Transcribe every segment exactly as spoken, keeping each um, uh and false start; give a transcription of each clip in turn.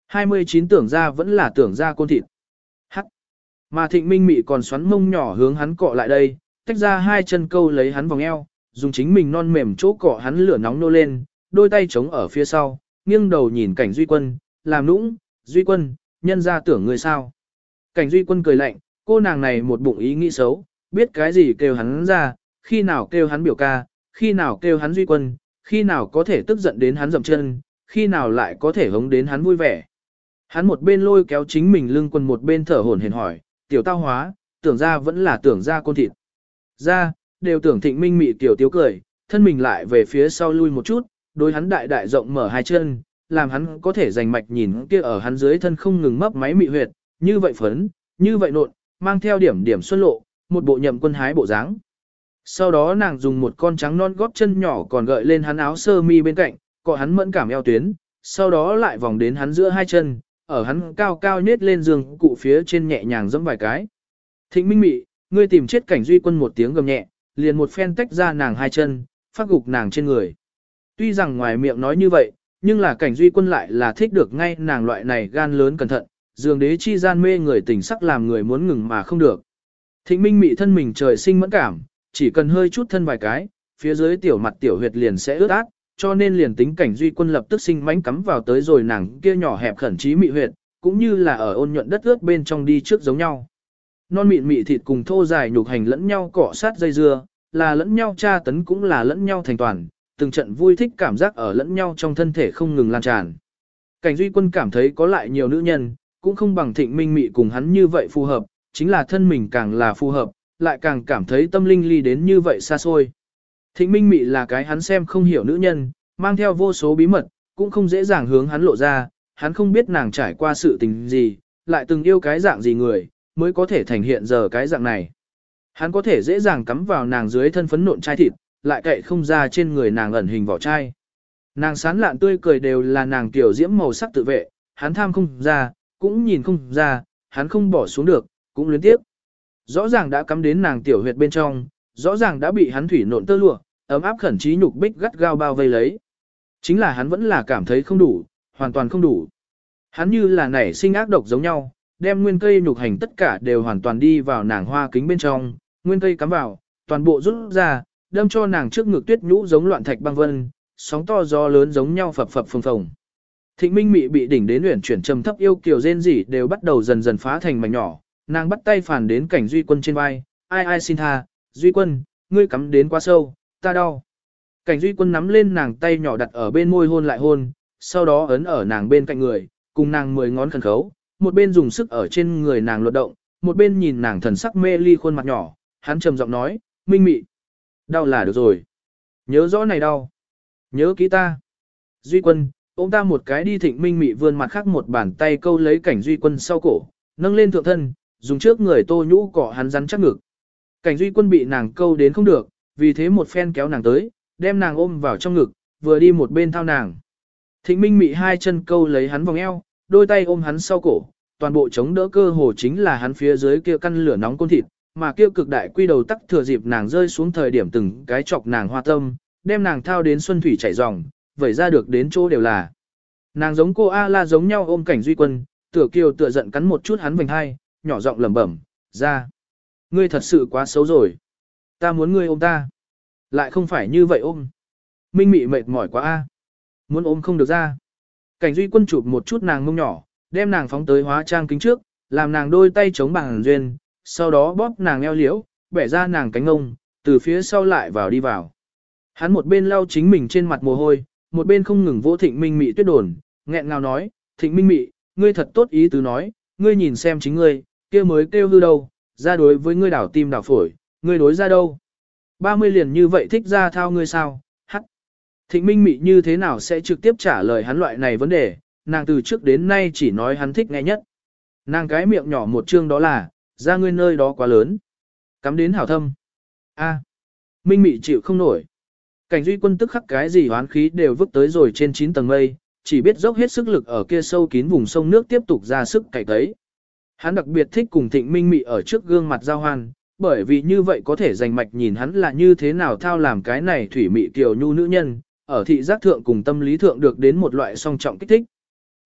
hai mươi chín tưởng ra vẫn là tưởng ra côn thịt. Hắc. Mà Thịnh Minh Mị còn xoắn mông nhỏ hướng hắn cọ lại đây, tách ra hai chân câu lấy hắn vòng eo, dùng chính mình non mềm chỗ cọ hắn lửa nóng nô lên, đôi tay chống ở phía sau, nghiêng đầu nhìn Cảnh Duy Quân, làm nũng, Duy Quân, nhân ra tưởng người sao. Cảnh Duy Quân cười lạnh, cô nàng này một bụng ý nghĩ xấu, biết cái gì kêu hắn ra, khi nào kêu hắn biểu ca, khi nào kêu hắn Duy Quân, khi nào có thể tức giận đến hắn dậm chân, khi nào lại có thể hống đến hắn vui vẻ. Hắn một bên lôi kéo chính mình lưng quần một bên thở hổn hển hỏi, tiểu tao hóa, tưởng ra vẫn là tưởng ra côn thịt. Ra, đều tưởng Thịnh Minh Mị tiểu tiếu cười, thân mình lại về phía sau lui một chút, đối hắn đại đại rộng mở hai chân, làm hắn có thể rành mạch nhìn kia ở hắn dưới thân không ngừng mấp máy mị huyệt, như vậy phấn, như vậy nộn, mang theo điểm điểm xuân lộ, một bộ nhậm quân hái bộ dáng. Sau đó nàng dùng một con trắng non gót chân nhỏ còn gợi lên hắn áo sơ mi bên cạnh, cọ hắn mẫn cảm eo tuyến, sau đó lại vòng đến hắn giữa hai chân, ở hắn cao cao nết lên giường cụ phía trên nhẹ nhàng giẫm vài cái. Thịnh Minh Mị, ngươi tìm chết Cảnh Duy Quân một tiếng gầm nhẹ, liền một phen tách ra nàng hai chân, phát gục nàng trên người. Tuy rằng ngoài miệng nói như vậy, nhưng là Cảnh Duy Quân lại là thích được ngay nàng loại này gan lớn cẩn thận, giường đế chi gian mê người tình sắc làm người muốn ngừng mà không được. Thịnh Minh Mị thân mình trời sinh mẫn cảm, chỉ cần hơi chút thân vài cái, phía dưới tiểu mặt tiểu huyệt liền sẽ ướt át, cho nên liền tính Cảnh Duy Quân lập tức sinh mánh cắm vào tới rồi nàng kia nhỏ hẹp khẩn trí mị huyệt, cũng như là ở ôn nhuận đất ướt bên trong đi trước giống nhau. Non mịn mị thịt cùng thô dài nhục hành lẫn nhau cọ sát dây dưa, là lẫn nhau tra tấn cũng là lẫn nhau thành toàn, từng trận vui thích cảm giác ở lẫn nhau trong thân thể không ngừng lan tràn. Cảnh Duy Quân cảm thấy có lại nhiều nữ nhân, cũng không bằng Thịnh Minh Mị cùng hắn như vậy phù hợp, chính là thân mình càng là phù hợp, lại càng cảm thấy tâm linh ly đến như vậy xa xôi. Thịnh Minh Mị là cái hắn xem không hiểu nữ nhân, mang theo vô số bí mật, cũng không dễ dàng hướng hắn lộ ra, hắn không biết nàng trải qua sự tình gì, lại từng yêu cái dạng gì người, mới có thể thành hiện giờ cái dạng này. Hắn có thể dễ dàng cắm vào nàng dưới thân phấn nộn chai thịt, lại cậy không ra trên người nàng ẩn hình vỏ chai. Nàng sán lạn tươi cười đều là nàng tiểu diễm màu sắc tự vệ, hắn tham không ra, cũng nhìn không ra, hắn không bỏ xuống được, cũng luyến tiếp. Rõ ràng đã cắm đến nàng tiểu huyệt bên trong, rõ ràng đã bị hắn thủy nộn tơ lụa, ấm áp khẩn trí nhục bích gắt gao bao vây lấy. Chính là hắn vẫn là cảm thấy không đủ, hoàn toàn không đủ. Hắn như là nảy sinh ác độc giống nhau, đem nguyên cây nhục hành tất cả đều hoàn toàn đi vào nàng hoa kính bên trong, nguyên cây cắm vào, toàn bộ rút ra, đâm cho nàng trước ngực tuyết nhũ giống loạn thạch băng vân, sóng to gió lớn giống nhau phập phập phồng phồng. Thịnh Minh Mị bị đỉnh đến uyển chuyển trầm thấp yêu kiều rên rỉ đều bắt đầu dần dần phá thành mảnh nhỏ, nàng bắt tay phản đến Cảnh Duy Quân trên vai, ai ai xin tha, Duy Quân, ngươi cắm đến quá sâu, ta đau. Cảnh Duy Quân nắm lên nàng tay nhỏ đặt ở bên môi hôn lại hôn, sau đó ấn ở nàng bên cạnh người, cùng nàng mười ngón khẩn khấu, một bên dùng sức ở trên người nàng luật động, một bên nhìn nàng thần sắc mê ly khuôn mặt nhỏ, hắn trầm giọng nói, Minh Mị, đau là được rồi. Nhớ rõ này đau. Nhớ kỹ ta. Duy Quân, ôm ta một cái đi. Thịnh Minh Mị vươn mặt khác một bàn tay câu lấy Cảnh Duy Quân sau cổ, nâng lên thượng thân, dùng trước người tô nhũ cọ hắn rắn chắc ngực. Cảnh Duy Quân bị nàng câu đến không được, vì thế một phen kéo nàng tới, đem nàng ôm vào trong ngực, vừa đi một bên thao nàng. Thịnh Minh Mị hai chân câu lấy hắn vòng eo, đôi tay ôm hắn sau cổ, toàn bộ chống đỡ cơ hồ chính là hắn phía dưới kia căn lửa nóng côn thịt, mà kia cực đại quy đầu tắc thừa dịp nàng rơi xuống thời điểm từng cái chọc nàng hoa tâm, đem nàng thao đến xuân thủy chảy ròng, vẩy ra được đến chỗ đều là. Nàng giống cô A La giống nhau ôm Cảnh Duy Quân, tựa kiều tựa giận cắn một chút hắn vành hai, nhỏ giọng lẩm bẩm, ra. Ngươi thật sự quá xấu rồi. Ta muốn ngươi ôm ta. Lại không phải như vậy ôm. Minh Mị mệt mỏi quá a. Muốn ôm không được ra. Cảnh Duy Quân chụp một chút nàng mông nhỏ, đem nàng phóng tới hóa trang kính trước, làm nàng đôi tay chống bằng duyên, sau đó bóp nàng eo liễu, bẻ ra nàng cánh ngông, từ phía sau lại vào đi vào. Hắn một bên lau chính mình trên mặt mồ hôi, một bên không ngừng vỗ Thịnh Minh Mị tuyết đồn, nghẹn ngào nói, Thịnh Minh Mị, ngươi thật tốt ý tứ nói, ngươi nhìn xem chính ngươi, kia mới kêu hư đâu, ra đối với ngươi đảo tim đảo phổi, ngươi đối ra đâu. ba mươi liền như vậy thích ra thao ngươi sao, hắc. Thịnh Minh Mị như thế nào sẽ trực tiếp trả lời hắn loại này vấn đề, nàng từ trước đến nay chỉ nói hắn thích nghe nhất. Nàng cái miệng nhỏ một chương đó là, ra ngươi nơi đó quá lớn. Cắm đến hảo thâm. A. Minh Mị chịu không nổi. Cảnh Duy Quân tức khắc cái gì hoán khí đều vứt tới rồi trên chín tầng mây, chỉ biết dốc hết sức lực ở kia sâu kín vùng sông nước tiếp tục ra sức cày tấy. Hắn đặc biệt thích cùng Thịnh Minh Mị ở trước gương mặt giao hoan, bởi vì như vậy có thể dành mạch nhìn hắn là như thế nào thao làm cái này thủy mị kiều nhu nữ nhân, ở thị giác thượng cùng tâm lý thượng được đến một loại song trọng kích thích.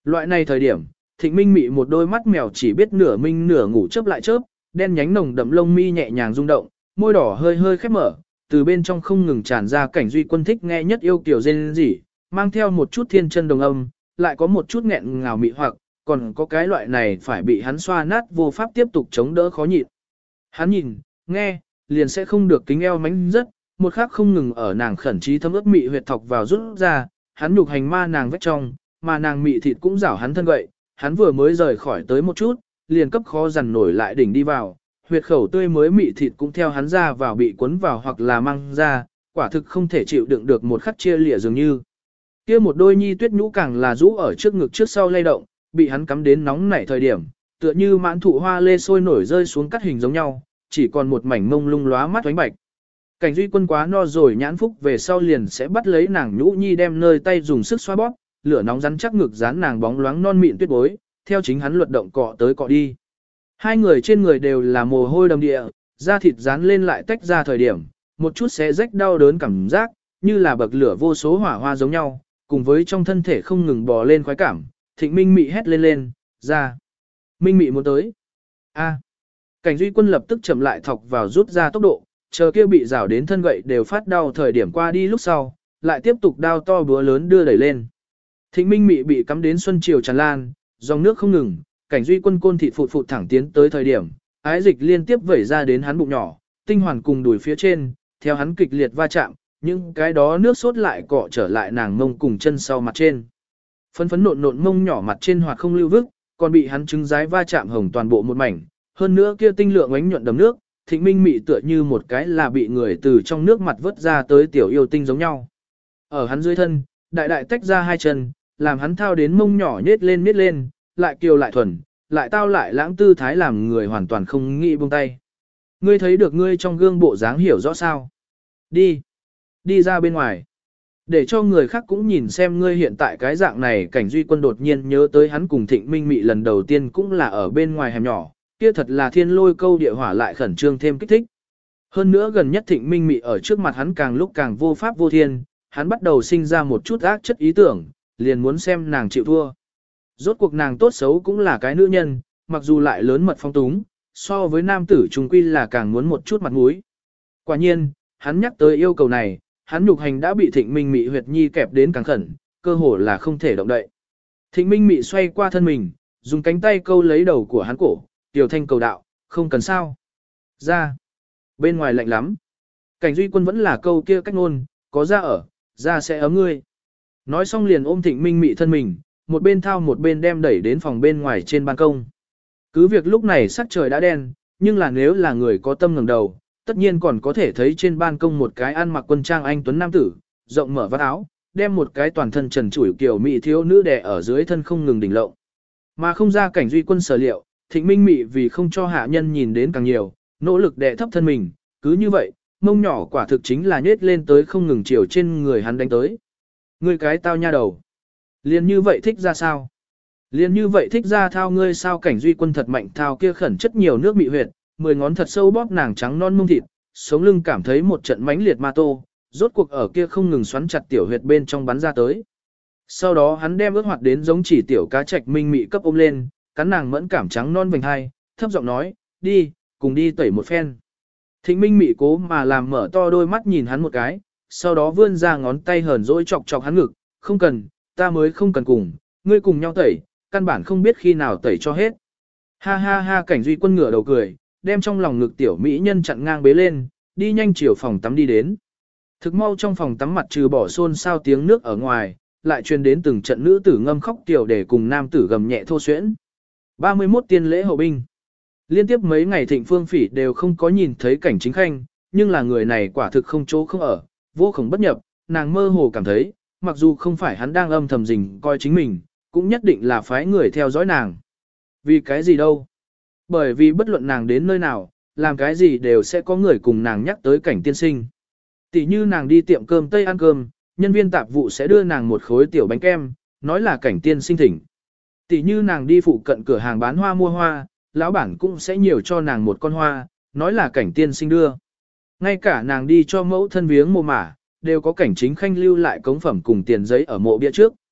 Loại này thời điểm, Thịnh Minh Mị một đôi mắt mèo chỉ biết nửa minh nửa ngủ chớp lại chớp, đen nhánh nồng đậm lông mi nhẹ nhàng rung động, môi đỏ hơi hơi khép mở, từ bên trong không ngừng tràn ra cảnh Duy Quân thích nghe nhất yêu kiểu rên rỉ, mang theo một chút thiên chân đồng âm, lại có một chút nghẹn ngào mị hoặc, còn có cái loại này phải bị hắn xoa nát vô pháp tiếp tục chống đỡ khó nhịn. Hắn nhìn, nghe, liền sẽ không được kính eo mánh rất, một khắc không ngừng ở nàng khẩn trí thấm ướt mị huyệt thọc vào rút ra, hắn nhục hành ma nàng vách trong, mà nàng mị thịt cũng rảo hắn thân gậy, hắn vừa mới rời khỏi tới một chút, liền cấp khó dằn nổi lại đỉnh đi vào, huyệt khẩu tươi mới mị thịt cũng theo hắn ra vào bị cuốn vào hoặc là mang ra, quả thực không thể chịu đựng được một khắc chia lịa dường như. Kia một đôi nhi tuyết nhũ càng là rũ ở trước ngực trước sau lay động, bị hắn cắm đến nóng nảy thời điểm, tựa như mãn thụ hoa lê sôi nổi rơi xuống cắt hình giống nhau, chỉ còn một mảnh mông lung lóa mắt oánh bạch. Cảnh Duy Quân quá no rồi nhãn phúc về sau liền sẽ bắt lấy nàng nhũ nhi đem nơi tay dùng sức xoa bóp, lửa nóng rắn chắc ngực dán nàng bóng loáng non mịn tuyết bối, theo chính hắn luật động cọ tới cọ đi. Hai người trên người đều là mồ hôi đầm địa, da thịt dán lên lại tách ra thời điểm, một chút xé rách đau đớn cảm giác, như là bậc lửa vô số hỏa hoa giống nhau, cùng với trong thân thể không ngừng bò lên khoái cảm, Thịnh Minh Mị hét lên lên, ra. Minh Mị muốn tới. A. Cảnh Duy Quân lập tức chậm lại thọc vào rút ra tốc độ, chờ kia bị rào đến thân gậy đều phát đau thời điểm qua đi lúc sau, lại tiếp tục đao to búa lớn đưa đẩy lên. Thịnh Minh Mị bị cắm đến xuân chiều tràn lan, dòng nước không ngừng, Cảnh Duy Quân côn thịt phụt phụt thẳng tiến tới thời điểm, ái dịch liên tiếp vẩy ra đến hắn bụng nhỏ, tinh hoàn cùng đùi phía trên, theo hắn kịch liệt va chạm, những cái đó nước sốt lại cọ trở lại nàng mông cùng chân sau mặt trên. Phấn phấn nộn nộn mông nhỏ mặt trên hoặc không lưu vức, còn bị hắn trứng rái va chạm hồng toàn bộ một mảnh, hơn nữa kia tinh lượng ánh nhuận đầm nước, Thịnh Minh Mị tựa như một cái là bị người từ trong nước mặt vớt ra tới tiểu yêu tinh giống nhau. Ở hắn dưới thân, đại đại tách ra hai chân, làm hắn thao đến mông nhỏ nhết lên nhết lên, lại kiều lại thuần, lại tao lại lãng tư thái làm người hoàn toàn không nghĩ buông tay. Ngươi thấy được ngươi trong gương bộ dáng hiểu rõ sao? Đi, đi ra bên ngoài. Để cho người khác cũng nhìn xem ngươi hiện tại cái dạng này. Cảnh Duy Quân đột nhiên nhớ tới hắn cùng Thịnh Minh Mị lần đầu tiên cũng là ở bên ngoài hẻm nhỏ, kia thật là thiên lôi câu địa hỏa lại khẩn trương thêm kích thích. Hơn nữa gần nhất Thịnh Minh Mị ở trước mặt hắn càng lúc càng vô pháp vô thiên, hắn bắt đầu sinh ra một chút ác chất ý tưởng, liền muốn xem nàng chịu thua. Rốt cuộc nàng tốt xấu cũng là cái nữ nhân, mặc dù lại lớn mật phong túng, so với nam tử trung quy là càng muốn một chút mặt mũi. Quả nhiên, hắn nhắc tới yêu cầu này, hắn nhục hành đã bị Thịnh Minh Mị huyệt nhi kẹp đến càng khẩn, cơ hồ là không thể động đậy. Thịnh Minh Mị xoay qua thân mình, dùng cánh tay câu lấy đầu của hắn cổ, tiểu thanh cầu đạo, không cần sao. Ra. Bên ngoài lạnh lắm. Cảnh Duy Quân vẫn là câu kia cách ngôn, có ra ở, ra sẽ ấm ngươi. Nói xong liền ôm Thịnh Minh Mị thân mình, một bên thao một bên đem đẩy đến phòng bên ngoài trên ban công. Cứ việc lúc này sắc trời đã đen, nhưng là nếu là người có tâm ngẩng đầu, tất nhiên còn có thể thấy trên ban công một cái ăn mặc quân trang anh tuấn nam tử, rộng mở vắt áo, đem một cái toàn thân trần trụi kiểu mỹ thiếu nữ đè ở dưới thân không ngừng đỉnh lộng. Mà không ra Cảnh Duy Quân sở liệu, Thịnh Minh Mị vì không cho hạ nhân nhìn đến càng nhiều, nỗ lực đè thấp thân mình, cứ như vậy, mông nhỏ quả thực chính là nhết lên tới không ngừng chiều trên người hắn đánh tới. Ngươi cái tao nha đầu. Liên như vậy thích ra sao? Liên như vậy thích ra thao ngươi sao? Cảnh Duy Quân thật mạnh thao kia khẩn chất nhiều nước mị huyệt, mười ngón thật sâu bóp nàng trắng non mông thịt, sống lưng cảm thấy một trận mãnh liệt ma tô, rốt cuộc ở kia không ngừng xoắn chặt tiểu huyệt bên trong bắn ra tới. Sau đó hắn đem ước hoạt đến giống chỉ tiểu cá trạch Minh Mị cấp ôm lên, cắn nàng mẫn cảm trắng non vành hai, thấp giọng nói, đi, cùng đi tẩy một phen. Thịnh Minh Mị cố mà làm mở to đôi mắt nhìn hắn một cái, sau đó vươn ra ngón tay hờn dỗi chọc chọc hắn ngực, không cần, ta mới không cần cùng, ngươi cùng nhau tẩy, căn bản không biết khi nào tẩy cho hết. Ha ha ha. Cảnh Duy Quân ngửa đầu cười, đem trong lòng ngực tiểu mỹ nhân chặn ngang bế lên, đi nhanh chiều phòng tắm đi đến. Thực mau trong phòng tắm mặt trừ bỏ xôn xao tiếng nước ở ngoài, lại truyền đến từng trận nữ tử ngâm khóc tiểu để cùng nam tử gầm nhẹ thô xuyễn. ba mươi mốt tiên lễ hậu binh. Liên tiếp mấy ngày Thịnh Phương Phỉ đều không có nhìn thấy Cảnh Chính Khanh, nhưng là người này quả thực không chỗ không ở, vô khổng bất nhập, nàng mơ hồ cảm thấy, mặc dù không phải hắn đang âm thầm rình coi chính mình, cũng nhất định là phái người theo dõi nàng. Vì cái gì đâu? Bởi vì bất luận nàng đến nơi nào, làm cái gì đều sẽ có người cùng nàng nhắc tới Cảnh tiên sinh. Tỷ như nàng đi tiệm cơm Tây ăn cơm, nhân viên tạp vụ sẽ đưa nàng một khối tiểu bánh kem, nói là Cảnh tiên sinh thỉnh. Tỷ như nàng đi phụ cận cửa hàng bán hoa mua hoa, lão bản cũng sẽ nhiều cho nàng một con hoa, nói là Cảnh tiên sinh đưa. Ngay cả nàng đi cho mẫu thân viếng mồ mả, đều có Cảnh Chính Khanh lưu lại cống phẩm cùng tiền giấy ở mộ bia trước.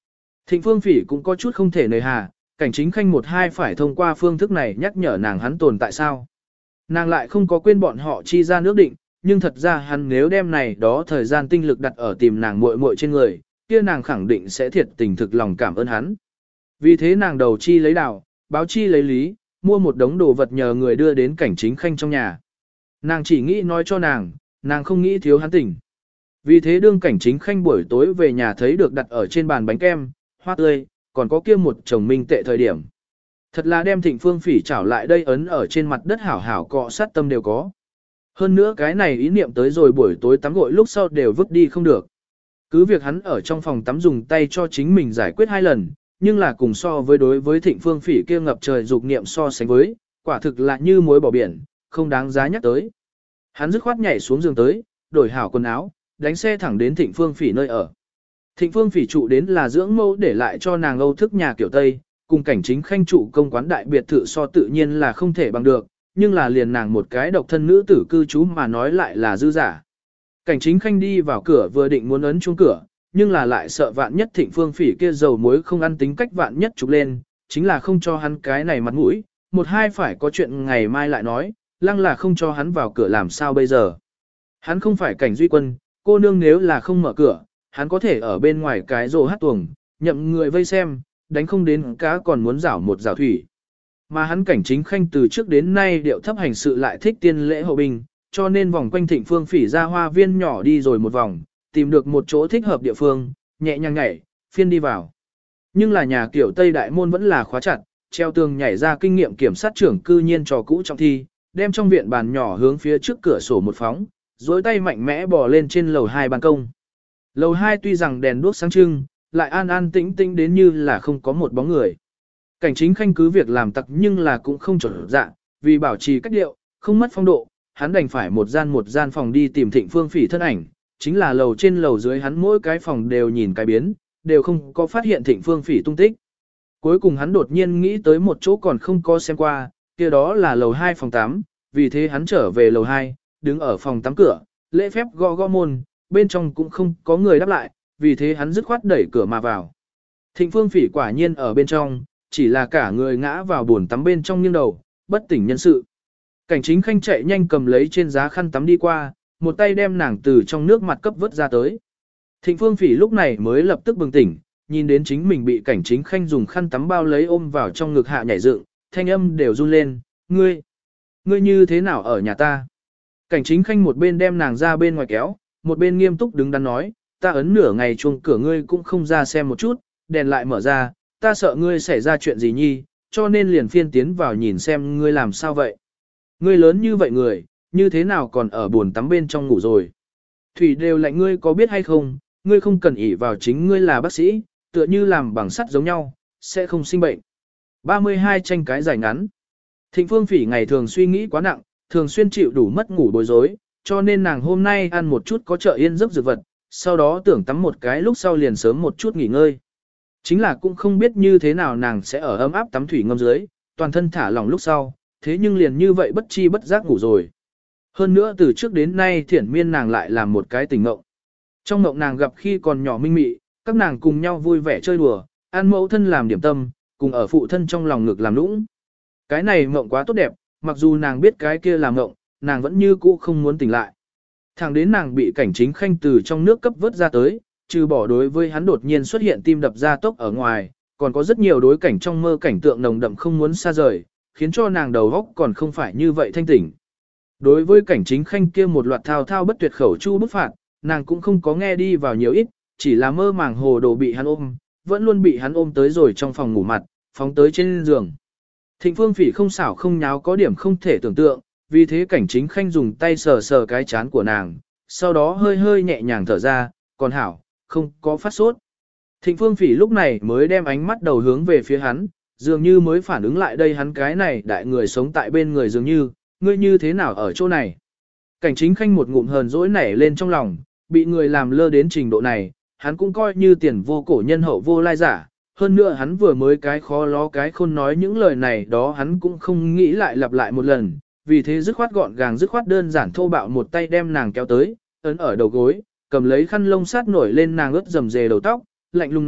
Thịnh Phương Phỉ cũng có chút không thể nề hà, cảnh chính khanh một hai phải thông qua phương thức này nhắc nhở nàng hắn tồn tại sao. Nàng lại không có quên bọn họ chi ra nước định, nhưng thật ra hắn nếu đem này đó thời gian tinh lực đặt ở tìm nàng muội muội trên người, kia nàng khẳng định sẽ thiệt tình thực lòng cảm ơn hắn. Vì thế nàng đầu chi lấy đào, báo chi lấy lý, mua một đống đồ vật nhờ người đưa đến cảnh chính khanh trong nhà. Nàng chỉ nghĩ nói cho nàng, nàng không nghĩ thiếu hắn tình. Vì thế đương cảnh chính khanh buổi tối về nhà thấy được đặt ở trên bàn bánh kem, hoa tươi, còn có kia một chồng minh tệ thời điểm. Thật là đem Thịnh Phương Phỉ trảo lại đây ấn ở trên mặt đất hảo hảo cọ sát tâm đều có. Hơn nữa cái này ý niệm tới rồi buổi tối tắm gội lúc sau đều vứt đi không được. Cứ việc hắn ở trong phòng tắm dùng tay cho chính mình giải quyết hai lần, nhưng là cùng so với đối với Thịnh Phương Phỉ kia ngập trời dục niệm so sánh với, quả thực là như muối bỏ biển, không đáng giá nhắc tới. Hắn dứt khoát nhảy xuống giường tới, đổi hảo quần áo, đánh xe thẳng đến Thịnh Phương Phỉ nơi ở. Thịnh Phương Phỉ trụ đến là dưỡng mẫu để lại cho nàng Âu thức nhà kiểu Tây, cùng cảnh chính khanh trụ công quán đại biệt thự so tự nhiên là không thể bằng được, nhưng là liền nàng một cái độc thân nữ tử cư trú mà nói lại là dư giả. Cảnh chính khanh đi vào cửa vừa định muốn ấn chuông cửa, nhưng là lại sợ vạn nhất Thịnh Phương Phỉ kia dầu muối không ăn tính cách vạn nhất trục lên, chính là không cho hắn cái này mặt mũi, một hai phải có chuyện ngày mai lại nói, lăng là không cho hắn vào cửa làm sao bây giờ. Hắn không phải cảnh duy quân, cô nương nếu là không mở cửa, hắn có thể ở bên ngoài cái rồ hát tuồng, nhậm người vây xem, đánh không đến cá còn muốn rảo một rảo thủy. Mà hắn cảnh chính khanh từ trước đến nay điệu thấp hành sự lại thích tiên lễ hậu binh, cho nên vòng quanh Thịnh Phương Phỉ ra hoa viên nhỏ đi rồi một vòng, tìm được một chỗ thích hợp địa phương, nhẹ nhàng nhảy, phiên đi vào. Nhưng là nhà kiểu Tây Đại Môn vẫn là khóa chặt, treo tường nhảy ra kinh nghiệm kiểm sát trưởng cư nhiên trò cũ trong thi, đem trong viện bàn nhỏ hướng phía trước cửa sổ một phóng, dối tay mạnh mẽ bò lên trên lầu hai ban công. Lầu hai tuy rằng đèn đuốc sáng trưng, lại an an tĩnh tĩnh đến như là không có một bóng người. Cảnh chính khanh cứ việc làm tặc nhưng là cũng không chuẩn dạ, vì bảo trì cách điệu, không mất phong độ, hắn đành phải một gian một gian phòng đi tìm Thịnh Phương Phỉ thân ảnh, chính là lầu trên lầu dưới hắn mỗi cái phòng đều nhìn cái biến, đều không có phát hiện Thịnh Phương Phỉ tung tích. Cuối cùng hắn đột nhiên nghĩ tới một chỗ còn không có xem qua, kia đó là lầu hai phòng tám, vì thế hắn trở về lầu hai, đứng ở phòng tắm cửa, lễ phép gõ gõ môn, bên trong cũng không có người đáp lại, vì thế hắn dứt khoát đẩy cửa mà vào. Thịnh Phương Phỉ quả nhiên ở bên trong, chỉ là cả người ngã vào bồn tắm bên trong nghiêng đầu, bất tỉnh nhân sự. Cảnh chính khanh chạy nhanh cầm lấy trên giá khăn tắm đi qua, một tay đem nàng từ trong nước mặt cấp vớt ra tới. Thịnh Phương Phỉ lúc này mới lập tức bừng tỉnh, nhìn đến chính mình bị cảnh chính khanh dùng khăn tắm bao lấy ôm vào trong ngực hạ nhảy dựng, thanh âm đều run lên, ngươi, ngươi như thế nào ở nhà ta? Cảnh chính khanh một bên đem nàng ra bên ngoài kéo, một bên nghiêm túc đứng đắn nói, ta ấn nửa ngày chuông cửa ngươi cũng không ra xem một chút, đèn lại mở ra, ta sợ ngươi xảy ra chuyện gì nhi, cho nên liền phiên tiến vào nhìn xem ngươi làm sao vậy. Ngươi lớn như vậy người, như thế nào còn ở buồn tắm bên trong ngủ rồi. Thủy đều lạnh ngươi có biết hay không, ngươi không cần ỷ vào chính ngươi là bác sĩ, tựa như làm bằng sắt giống nhau, sẽ không sinh bệnh. ba mươi hai tranh cái dài ngắn. Thịnh Phương Phỉ ngày thường suy nghĩ quá nặng, thường xuyên chịu đủ mất ngủ bối rối, cho nên nàng hôm nay ăn một chút có trợ yên giấc dược vật, sau đó tưởng tắm một cái lúc sau liền sớm một chút nghỉ ngơi. Chính là cũng không biết như thế nào nàng sẽ ở ấm áp tắm thủy ngâm dưới, toàn thân thả lỏng lúc sau, thế nhưng liền như vậy bất chi bất giác ngủ rồi. Hơn nữa từ trước đến nay thiển miên nàng lại làm một cái tình ngộng. Trong ngộng nàng gặp khi còn nhỏ minh mị, các nàng cùng nhau vui vẻ chơi đùa, ăn mẫu thân làm điểm tâm, cùng ở phụ thân trong lòng ngực làm lũng. Cái này ngộng quá tốt đẹp, mặc dù nàng biết cái kia làm ngộng, nàng vẫn như cũ không muốn tỉnh lại. Thẳng đến nàng bị cảnh chính khanh từ trong nước cấp vớt ra tới, trừ bỏ đối với hắn đột nhiên xuất hiện tim đập ra tốc ở ngoài, còn có rất nhiều đối cảnh trong mơ cảnh tượng nồng đậm không muốn xa rời, khiến cho nàng đầu óc còn không phải như vậy thanh tỉnh. Đối với cảnh chính khanh kia một loạt thao thao bất tuyệt khẩu chu bức phạt, nàng cũng không có nghe đi vào nhiều ít, chỉ là mơ màng hồ đồ bị hắn ôm, vẫn luôn bị hắn ôm tới rồi trong phòng ngủ mặt, phóng tới trên giường. Thịnh Phương Phỉ không xảo không nháo có điểm không thể tưởng tượng, vì thế cảnh chính khanh dùng tay sờ sờ cái chán của nàng, sau đó hơi hơi nhẹ nhàng thở ra, còn hảo, không có phát sốt. Thịnh Phương Phỉ lúc này mới đem ánh mắt đầu hướng về phía hắn, dường như mới phản ứng lại đây hắn cái này đại người sống tại bên người dường như, ngươi như thế nào ở chỗ này. Cảnh chính khanh một ngụm hờn dỗi nảy lên trong lòng, bị người làm lơ đến trình độ này, hắn cũng coi như tiền vô cổ nhân hậu vô lai giả. Hơn nữa hắn vừa mới cái khó ló cái khôn nói những lời này đó hắn cũng không nghĩ lại lặp lại một lần, vì thế dứt khoát gọn gàng dứt khoát đơn giản thô bạo một tay đem nàng kéo tới, ấn ở đầu gối, cầm lấy khăn lông sát nổi lên nàng ướt rầm rề đầu tóc, lạnh lùng nói,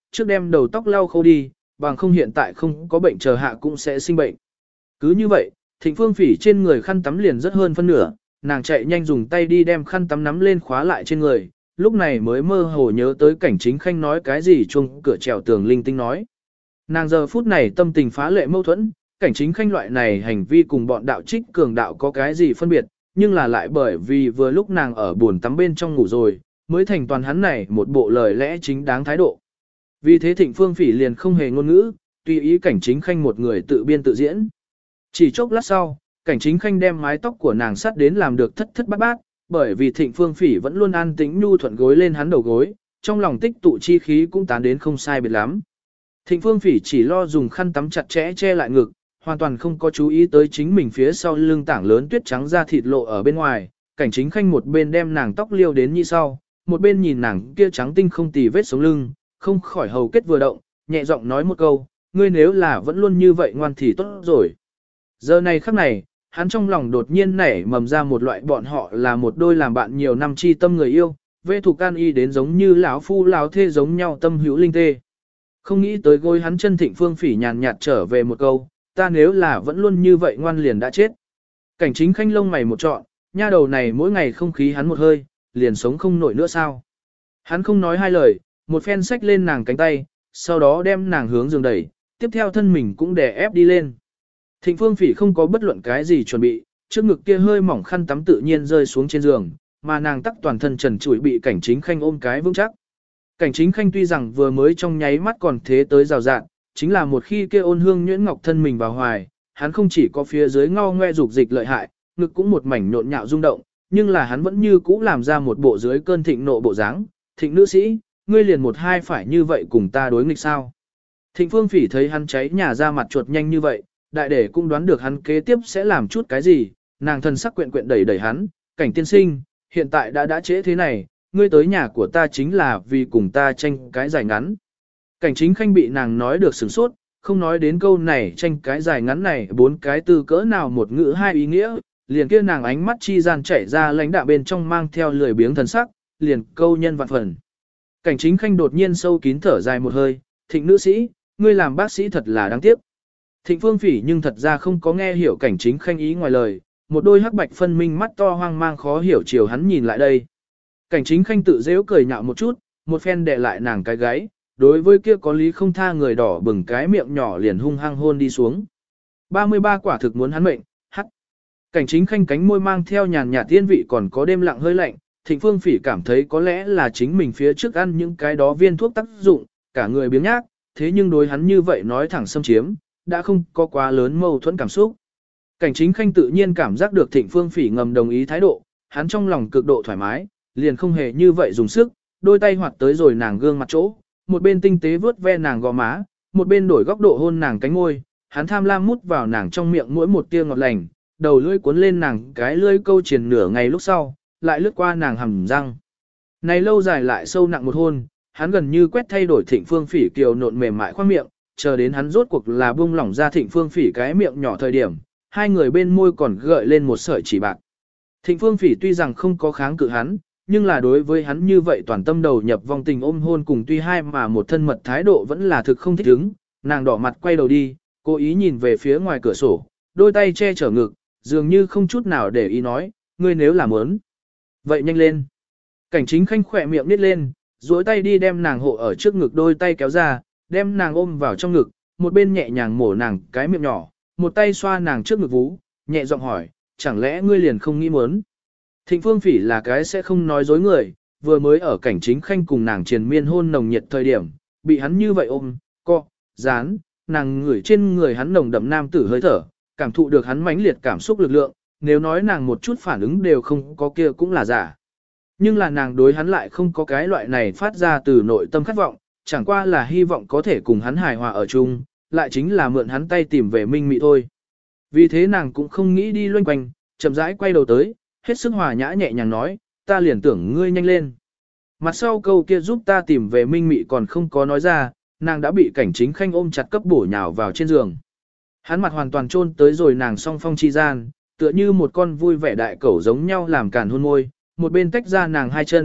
trước đem đầu tóc lau khô đi, bằng không hiện tại không có bệnh chờ hạ cũng sẽ sinh bệnh. Cứ như vậy, Thịnh Phương Phỉ trên người khăn tắm liền rất hơn phân nửa, nàng chạy nhanh dùng tay đi đem khăn tắm nắm lên khóa lại trên người, lúc này mới mơ hồ nhớ tới Cảnh Chính Khanh nói cái gì chuông cửa trèo tường linh tinh nói. Nàng giờ phút này tâm tình phá lệ mâu thuẫn, Cảnh Chính Khanh loại này hành vi cùng bọn đạo trích cường đạo có cái gì phân biệt, nhưng là lại bởi vì vừa lúc nàng ở buồn tắm bên trong ngủ rồi, mới thành toàn hắn này một bộ lời lẽ chính đáng thái độ. Vì thế Thịnh Phương Phỉ liền không hề ngôn ngữ, tùy ý Cảnh Chính Khanh một người tự biên tự diễn. Chỉ chốc lát sau, Cảnh Chính Khanh đem mái tóc của nàng sắt đến làm được thất thất bát bát, bởi vì Thịnh Phương Phỉ vẫn luôn an tĩnh nhu thuận gối lên hắn đầu gối, trong lòng tích tụ chi khí cũng tán đến không sai biệt lắm. Thịnh Phương Phỉ chỉ lo dùng khăn tắm chặt chẽ che lại ngực, hoàn toàn không có chú ý tới chính mình phía sau lưng tảng lớn tuyết trắng da thịt lộ ở bên ngoài. Cảnh Chính Khanh một bên đem nàng tóc liêu đến như sau, một bên nhìn nàng kia trắng tinh không tì vết sống lưng, không khỏi hầu kết vừa động, nhẹ giọng nói một câu, ngươi nếu là vẫn luôn như vậy ngoan thì tốt rồi. Giờ này khắc này, hắn trong lòng đột nhiên nảy mầm ra một loại bọn họ là một đôi làm bạn nhiều năm chi tâm người yêu, vê thủ can y đến giống như lão phu lão thê giống nhau tâm hữu linh tê. Không nghĩ tới gối hắn chân Thịnh Phương Phỉ nhàn nhạt trở về một câu, ta nếu là vẫn luôn như vậy ngoan liền đã chết. Cảnh Chính Khanh lông mày một trọn, nha đầu này mỗi ngày không khí hắn một hơi, liền sống không nổi nữa sao. Hắn không nói hai lời, một phen xách lên nàng cánh tay, sau đó đem nàng hướng giường đẩy, tiếp theo thân mình cũng đè ép đi lên. Thịnh Phương Phỉ không có bất luận cái gì chuẩn bị, trước ngực kia hơi mỏng khăn tắm tự nhiên rơi xuống trên giường, mà nàng tắc toàn thân trần trụi bị Cảnh Chính Khanh ôm cái vững chắc. Cảnh Chính Khanh tuy rằng vừa mới trong nháy mắt còn thế tới rào rạng, chính là một khi kia ôn hương nhuyễn ngọc thân mình vào hoài, hắn không chỉ có phía dưới ngao ngoe dục dịch lợi hại, ngực cũng một mảnh nhộn nhạo rung động, nhưng là hắn vẫn như cũ làm ra một bộ dưới cơn thịnh nộ bộ dáng. Thịnh nữ sĩ, ngươi liền một hai phải như vậy cùng ta đối nghịch sao? Thịnh Phương Phỉ thấy hắn cháy nhà ra mặt chuột nhanh như vậy, đại để cũng đoán được hắn kế tiếp sẽ làm chút cái gì, nàng thần sắc quyện quyện đẩy đẩy hắn, Cảnh tiên sinh, hiện tại đã đã trễ thế này, ngươi tới nhà của ta chính là vì cùng ta tranh cái dài ngắn. Cảnh Chính Khanh bị nàng nói được sửng sốt, không nói đến câu này tranh cái dài ngắn này bốn cái từ cỡ nào một ngữ hai ý nghĩa, liền kia nàng ánh mắt chi gian chảy ra lãnh đạm bên trong mang theo lười biếng thần sắc, liền câu nhân vạn phần. Cảnh Chính Khanh đột nhiên sâu kín thở dài một hơi, Thịnh nữ sĩ, ngươi làm bác sĩ thật là đáng tiếc. Thịnh Phương Phỉ nhưng thật ra không có nghe hiểu Cảnh Chính Khanh ý ngoài lời, một đôi hắc bạch phân minh mắt to hoang mang khó hiểu chiều hắn nhìn lại đây. Cảnh Chính Khanh tự dễu cười nhạo một chút, một phen đè lại nàng cái gáy, đối với kia có lý không tha người đỏ bừng cái miệng nhỏ liền hung hăng hôn đi xuống. ba mươi ba quả thực muốn hắn mệnh, hắc. Cảnh Chính Khanh cánh môi mang theo nhàn nhạt tiên vị còn có đêm lặng hơi lạnh, Thịnh Phương Phỉ cảm thấy có lẽ là chính mình phía trước ăn những cái đó viên thuốc tác dụng, cả người biếng nhác, thế nhưng đối hắn như vậy nói thẳng xâm chiếm, đã không có quá lớn mâu thuẫn cảm xúc. Cảnh Chính Khanh tự nhiên cảm giác được Thịnh Phương Phỉ ngầm đồng ý thái độ, hắn trong lòng cực độ thoải mái, liền không hề như vậy dùng sức, đôi tay hoạt tới rồi nàng gương mặt chỗ, một bên tinh tế vớt ve nàng gò má, một bên đổi góc độ hôn nàng cánh môi, hắn tham lam mút vào nàng trong miệng mỗi một tia ngọt lành, đầu lưỡi cuốn lên nàng cái lưỡi câu triền nửa ngày lúc sau, lại lướt qua nàng hầm răng. Này lâu dài lại sâu nặng một hôn, hắn gần như quét thay đổi Thịnh Phương Phỉ kiều nộn mềm mại khoang miệng, chờ đến hắn rốt cuộc là buông lỏng ra Thịnh Phương Phỉ cái miệng nhỏ thời điểm, hai người bên môi còn gợi lên một sợi chỉ bạc. Thịnh Phương Phỉ tuy rằng không có kháng cự hắn, nhưng là đối với hắn như vậy toàn tâm đầu nhập vong tình ôm hôn cùng tuy hai mà một thân mật thái độ vẫn là thực không thích ứng, nàng đỏ mặt quay đầu đi, cố ý nhìn về phía ngoài cửa sổ, đôi tay che chở ngực, dường như không chút nào để ý nói, ngươi nếu làm ớn. Vậy nhanh lên. Cảnh Chính Khanh khỏe miệng nít lên, duỗi tay đi đem nàng hộ ở trước ngực đôi tay kéo ra, đem nàng ôm vào trong ngực, một bên nhẹ nhàng mổ nàng cái miệng nhỏ, một tay xoa nàng trước ngực vú, nhẹ giọng hỏi, chẳng lẽ ngươi liền không nghĩ muốn. Thịnh Phương Phỉ là cái sẽ không nói dối người, vừa mới ở Cảnh Chính Khanh cùng nàng triền miên hôn nồng nhiệt thời điểm, bị hắn như vậy ôm, co, dán, nàng ngửi trên người hắn nồng đậm nam tử hơi thở, cảm thụ được hắn mãnh liệt cảm xúc lực lượng, nếu nói nàng một chút phản ứng đều không có kia cũng là giả. Nhưng là nàng đối hắn lại không có cái loại này phát ra từ nội tâm khát vọng, chẳng qua là hy vọng có thể cùng hắn hài hòa ở chung, lại chính là mượn hắn tay tìm về Minh Mị thôi. Vì thế nàng cũng không nghĩ đi loanh quanh, chậm rãi quay đầu tới, hết sức hòa nhã nhẹ nhàng nói, ta liền tưởng ngươi nhanh lên. Mặt sau câu kia giúp ta tìm về Minh Mị còn không có nói ra, nàng đã bị Cảnh Chính Khanh ôm chặt cấp bổ nhào vào trên giường. Hắn mặt hoàn toàn chôn tới rồi nàng song phong chi gian, tựa như một con vui vẻ đại cẩu giống nhau làm cản hôn môi, một bên tách ra nàng hai chân,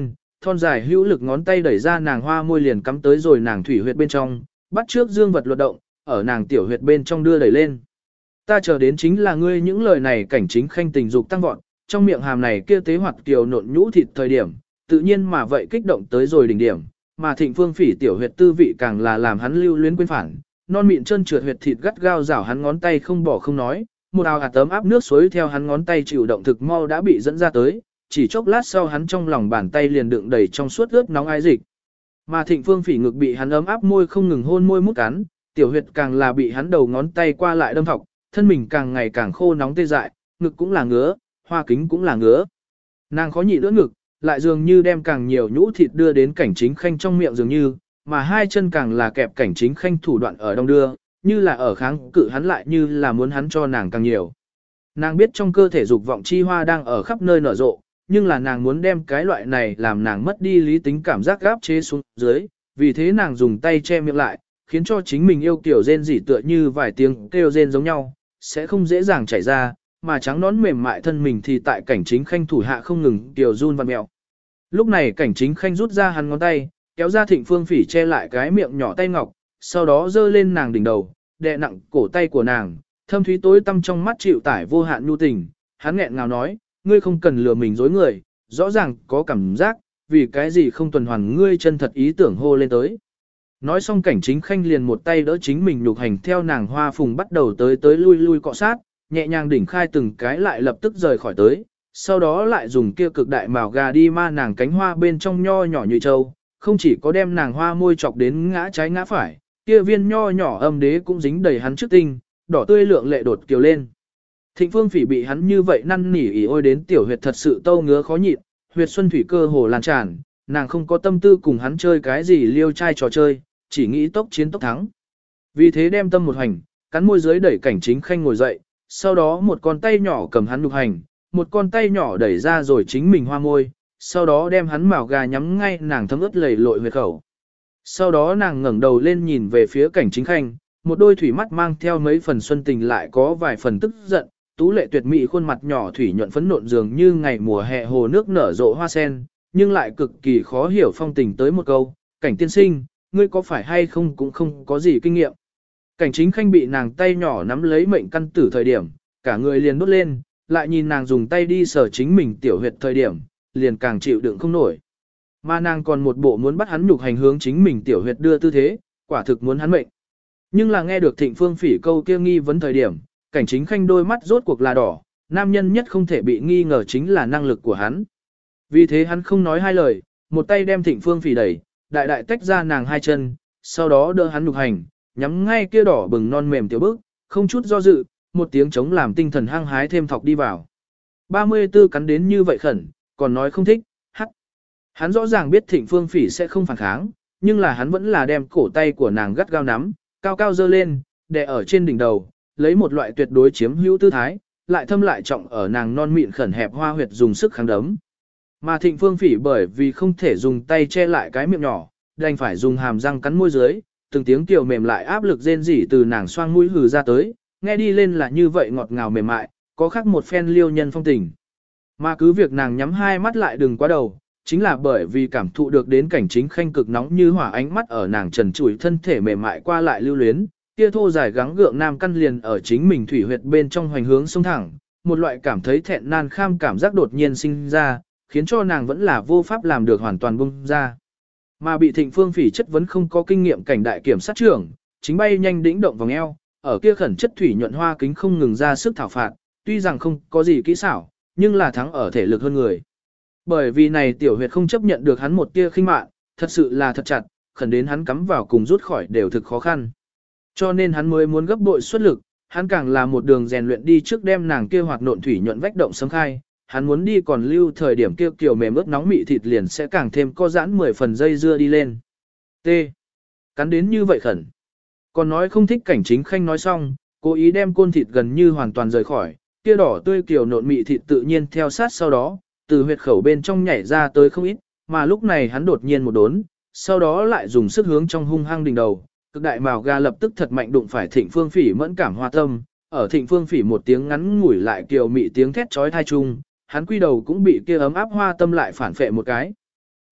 thon dài hữu lực ngón tay đẩy ra nàng hoa môi liền cắm tới rồi nàng thủy huyệt bên trong, bắt trước dương vật luật động, ở nàng tiểu huyệt bên trong đưa đẩy lên. Ta chờ đến chính là ngươi những lời này. Cảnh Chính Khanh tình dục tăng vọt, trong miệng hàm này kia tế hoạt kiều nộn nhũ thịt thời điểm, tự nhiên mà vậy kích động tới rồi đỉnh điểm, mà Thịnh Phương Phỉ tiểu huyệt tư vị càng là làm hắn lưu luyến quên phản, non mịn chân trượt huyệt thịt gắt gao rảo hắn ngón tay không bỏ không nói, một ào hạt tấm áp nước suối theo hắn ngón tay chịu động thực mau đã bị dẫn ra tới, chỉ chốc lát sau hắn trong lòng bàn tay liền đựng đầy trong suốt ướt nóng ái dịch. Mà Thịnh Phương Phỉ ngực bị hắn ấm áp môi không ngừng hôn môi mút cắn, tiểu huyệt càng là bị hắn đầu ngón tay qua lại đâm thọc, thân mình càng ngày càng khô nóng tê dại, ngực cũng là ngứa, hoa kính cũng là ngứa. Nàng khó nhịn ưỡn ngực, lại dường như đem càng nhiều nhũ thịt đưa đến Cảnh Chính Khanh trong miệng dường như, mà hai chân càng là kẹp Cảnh Chính Khanh thủ đoạn ở đông đưa, như là ở kháng cự hắn lại như là muốn hắn cho nàng càng nhiều. Nàng biết trong cơ thể dục vọng chi hoa đang ở khắp nơi nở rộ, nhưng là nàng muốn đem cái loại này làm nàng mất đi lý tính cảm giác gáp chế xuống dưới, vì thế nàng dùng tay che miệng lại, khiến cho chính mình yêu kiểu rên rỉ tựa như vài tiếng kêu rên giống nhau, sẽ không dễ dàng chảy ra, mà trắng nón mềm mại thân mình thì tại Cảnh Chính Khanh thủ hạ không ngừng kiểu run vặn mèo. Lúc này Cảnh Chính Khanh rút ra hắn ngón tay, kéo ra Thịnh Phương Phỉ che lại cái miệng nhỏ tay ngọc, sau đó giơ lên nàng đỉnh đầu, đè nặng cổ tay của nàng, thâm thúy tối tăm trong mắt chịu tải vô hạn nhu tình, hắn nghẹn ngào nói, ngươi không cần lừa mình dối người, rõ ràng có cảm giác, vì cái gì không tuần hoàn ngươi chân thật ý tưởng hô lên tới. Nói xong Cảnh Chính Khanh liền một tay đỡ chính mình nhục hành theo nàng hoa phùng bắt đầu tới tới lui lui cọ sát, nhẹ nhàng đỉnh khai từng cái lại lập tức rời khỏi tới, sau đó lại dùng kia cực đại mào gà đi ma nàng cánh hoa bên trong nho nhỏ như châu, không chỉ có đem nàng hoa môi chọc đến ngã trái ngã phải, kia viên nho nhỏ âm đế cũng dính đầy hắn trước tinh, đỏ tươi lượng lệ đột kiều lên. Thịnh Phương Phỉ bị hắn như vậy năn nỉ ỉ ôi đến tiểu huyệt thật sự tâu ngứa khó nhịn, huyệt xuân thủy cơ hồ lan tràn, nàng không có tâm tư cùng hắn chơi cái gì liêu trai trò chơi, chỉ nghĩ tốc chiến tốc thắng. Vì thế đem tâm một hành, cắn môi dưới đẩy Cảnh Chính Khanh ngồi dậy, sau đó một con tay nhỏ cầm hắn nhục hành, một con tay nhỏ đẩy ra rồi chính mình hoa môi, sau đó đem hắn mào gà nhắm ngay nàng thấm ướt lầy lội huyệt khẩu. Sau đó nàng ngẩng đầu lên nhìn về phía Cảnh Chính Khanh, một đôi thủy mắt mang theo mấy phần xuân tình lại có vài phần tức giận, tú lệ tuyệt mỹ khuôn mặt nhỏ thủy nhuận phấn nộn dường như ngày mùa hè hồ nước nở rộ hoa sen, nhưng lại cực kỳ khó hiểu phong tình tới một câu, Cảnh tiên sinh, ngươi có phải hay không cũng không có gì kinh nghiệm. Cảnh Chính Khanh bị nàng tay nhỏ nắm lấy mệnh căn tử thời điểm, cả người liền đốt lên, lại nhìn nàng dùng tay đi sờ chính mình tiểu huyệt thời điểm, liền càng chịu đựng không nổi. Mà nàng còn một bộ muốn bắt hắn nhục hành hướng chính mình tiểu huyệt đưa tư thế, quả thực muốn hắn mệnh. Nhưng là nghe được Thịnh Phương Phỉ câu kia nghi vấn thời điểm, Cảnh Chính Khanh đôi mắt rốt cuộc là đỏ, nam nhân nhất không thể bị nghi ngờ chính là năng lực của hắn. Vì thế hắn không nói hai lời, một tay đem Thịnh Phương Phỉ đẩy, đại đại tách ra nàng hai chân, sau đó đỡ hắn nhục hành, nhắm ngay kia đỏ bừng non mềm tiểu bước, không chút do dự, một tiếng chống làm tinh thần hăng hái thêm thọc đi vào. ba mươi tư cắn đến như vậy khẩn, còn nói không thích, hắc. Hắn rõ ràng biết Thịnh Phương Phỉ sẽ không phản kháng, nhưng là hắn vẫn là đem cổ tay của nàng gắt gao nắm, cao cao dơ lên, đè ở trên đỉnh đầu, lấy một loại tuyệt đối chiếm hữu tư thái, lại thâm lại trọng ở nàng non mịn khẩn hẹp hoa huyệt dùng sức kháng đấm. Mà Thịnh Phương Phỉ bởi vì không thể dùng tay che lại cái miệng nhỏ, đành phải dùng hàm răng cắn môi dưới, từng tiếng tiểu mềm lại áp lực rên rỉ từ nàng xoang mũi hừ ra tới, nghe đi lên là như vậy ngọt ngào mềm mại, có khác một phen liêu nhân phong tình. Mà cứ việc nàng nhắm hai mắt lại đừng quá đầu, chính là bởi vì cảm thụ được đến Cảnh Chính Khanh cực nóng như hỏa ánh mắt ở nàng trần trụi thân thể mềm mại qua lại lưu luyến, kia thô dài gắng gượng nam căn liền ở chính mình thủy huyệt bên trong hoành hướng sông thẳng, một loại cảm thấy thẹn nan kham cảm giác đột nhiên sinh ra, khiến cho nàng vẫn là vô pháp làm được hoàn toàn bung ra. Mà bị Thịnh Phương Phỉ chất vấn không có kinh nghiệm cảnh đại kiểm sát trưởng, chính bay nhanh đĩnh động vòng eo, ở kia khẩn chất thủy nhuận hoa kính không ngừng ra sức thảo phạt, tuy rằng không có gì kỹ xảo, nhưng là thắng ở thể lực hơn người. Bởi vì này tiểu huyệt không chấp nhận được hắn một tia khinh mạn, thật sự là thật chặt, khẩn đến hắn cắm vào cùng rút khỏi đều thực khó khăn. Cho nên hắn mới muốn gấp bội xuất lực, hắn càng là một đường rèn luyện đi trước đem nàng kia hoạt nộn thủy nhuận vách động sớm khai, hắn muốn đi còn lưu thời điểm kia kiểu mềm ướt nóng mị thịt liền sẽ càng thêm co giãn mười phần dây dưa đi lên. T. Cắn đến như vậy khẩn. Còn nói không thích Cảnh Chính Khanh nói xong, cố ý đem côn thịt gần như hoàn toàn rời khỏi, kia đỏ tươi kiểu nộn mị thịt tự nhiên theo sát sau đó, từ huyệt khẩu bên trong nhảy ra tới không ít, mà lúc này hắn đột nhiên một đốn, sau đó lại dùng sức hướng trong hung hăng đỉnh đầu, cực đại mào ga lập tức thật mạnh đụng phải Thịnh Phương Phỉ mẫn cảm hoa tâm, ở Thịnh Phương Phỉ một tiếng ngắn ngủi lại kiều mị tiếng thét chói tai chung, hắn quy đầu cũng bị kia ấm áp hoa tâm lại phản phệ một cái.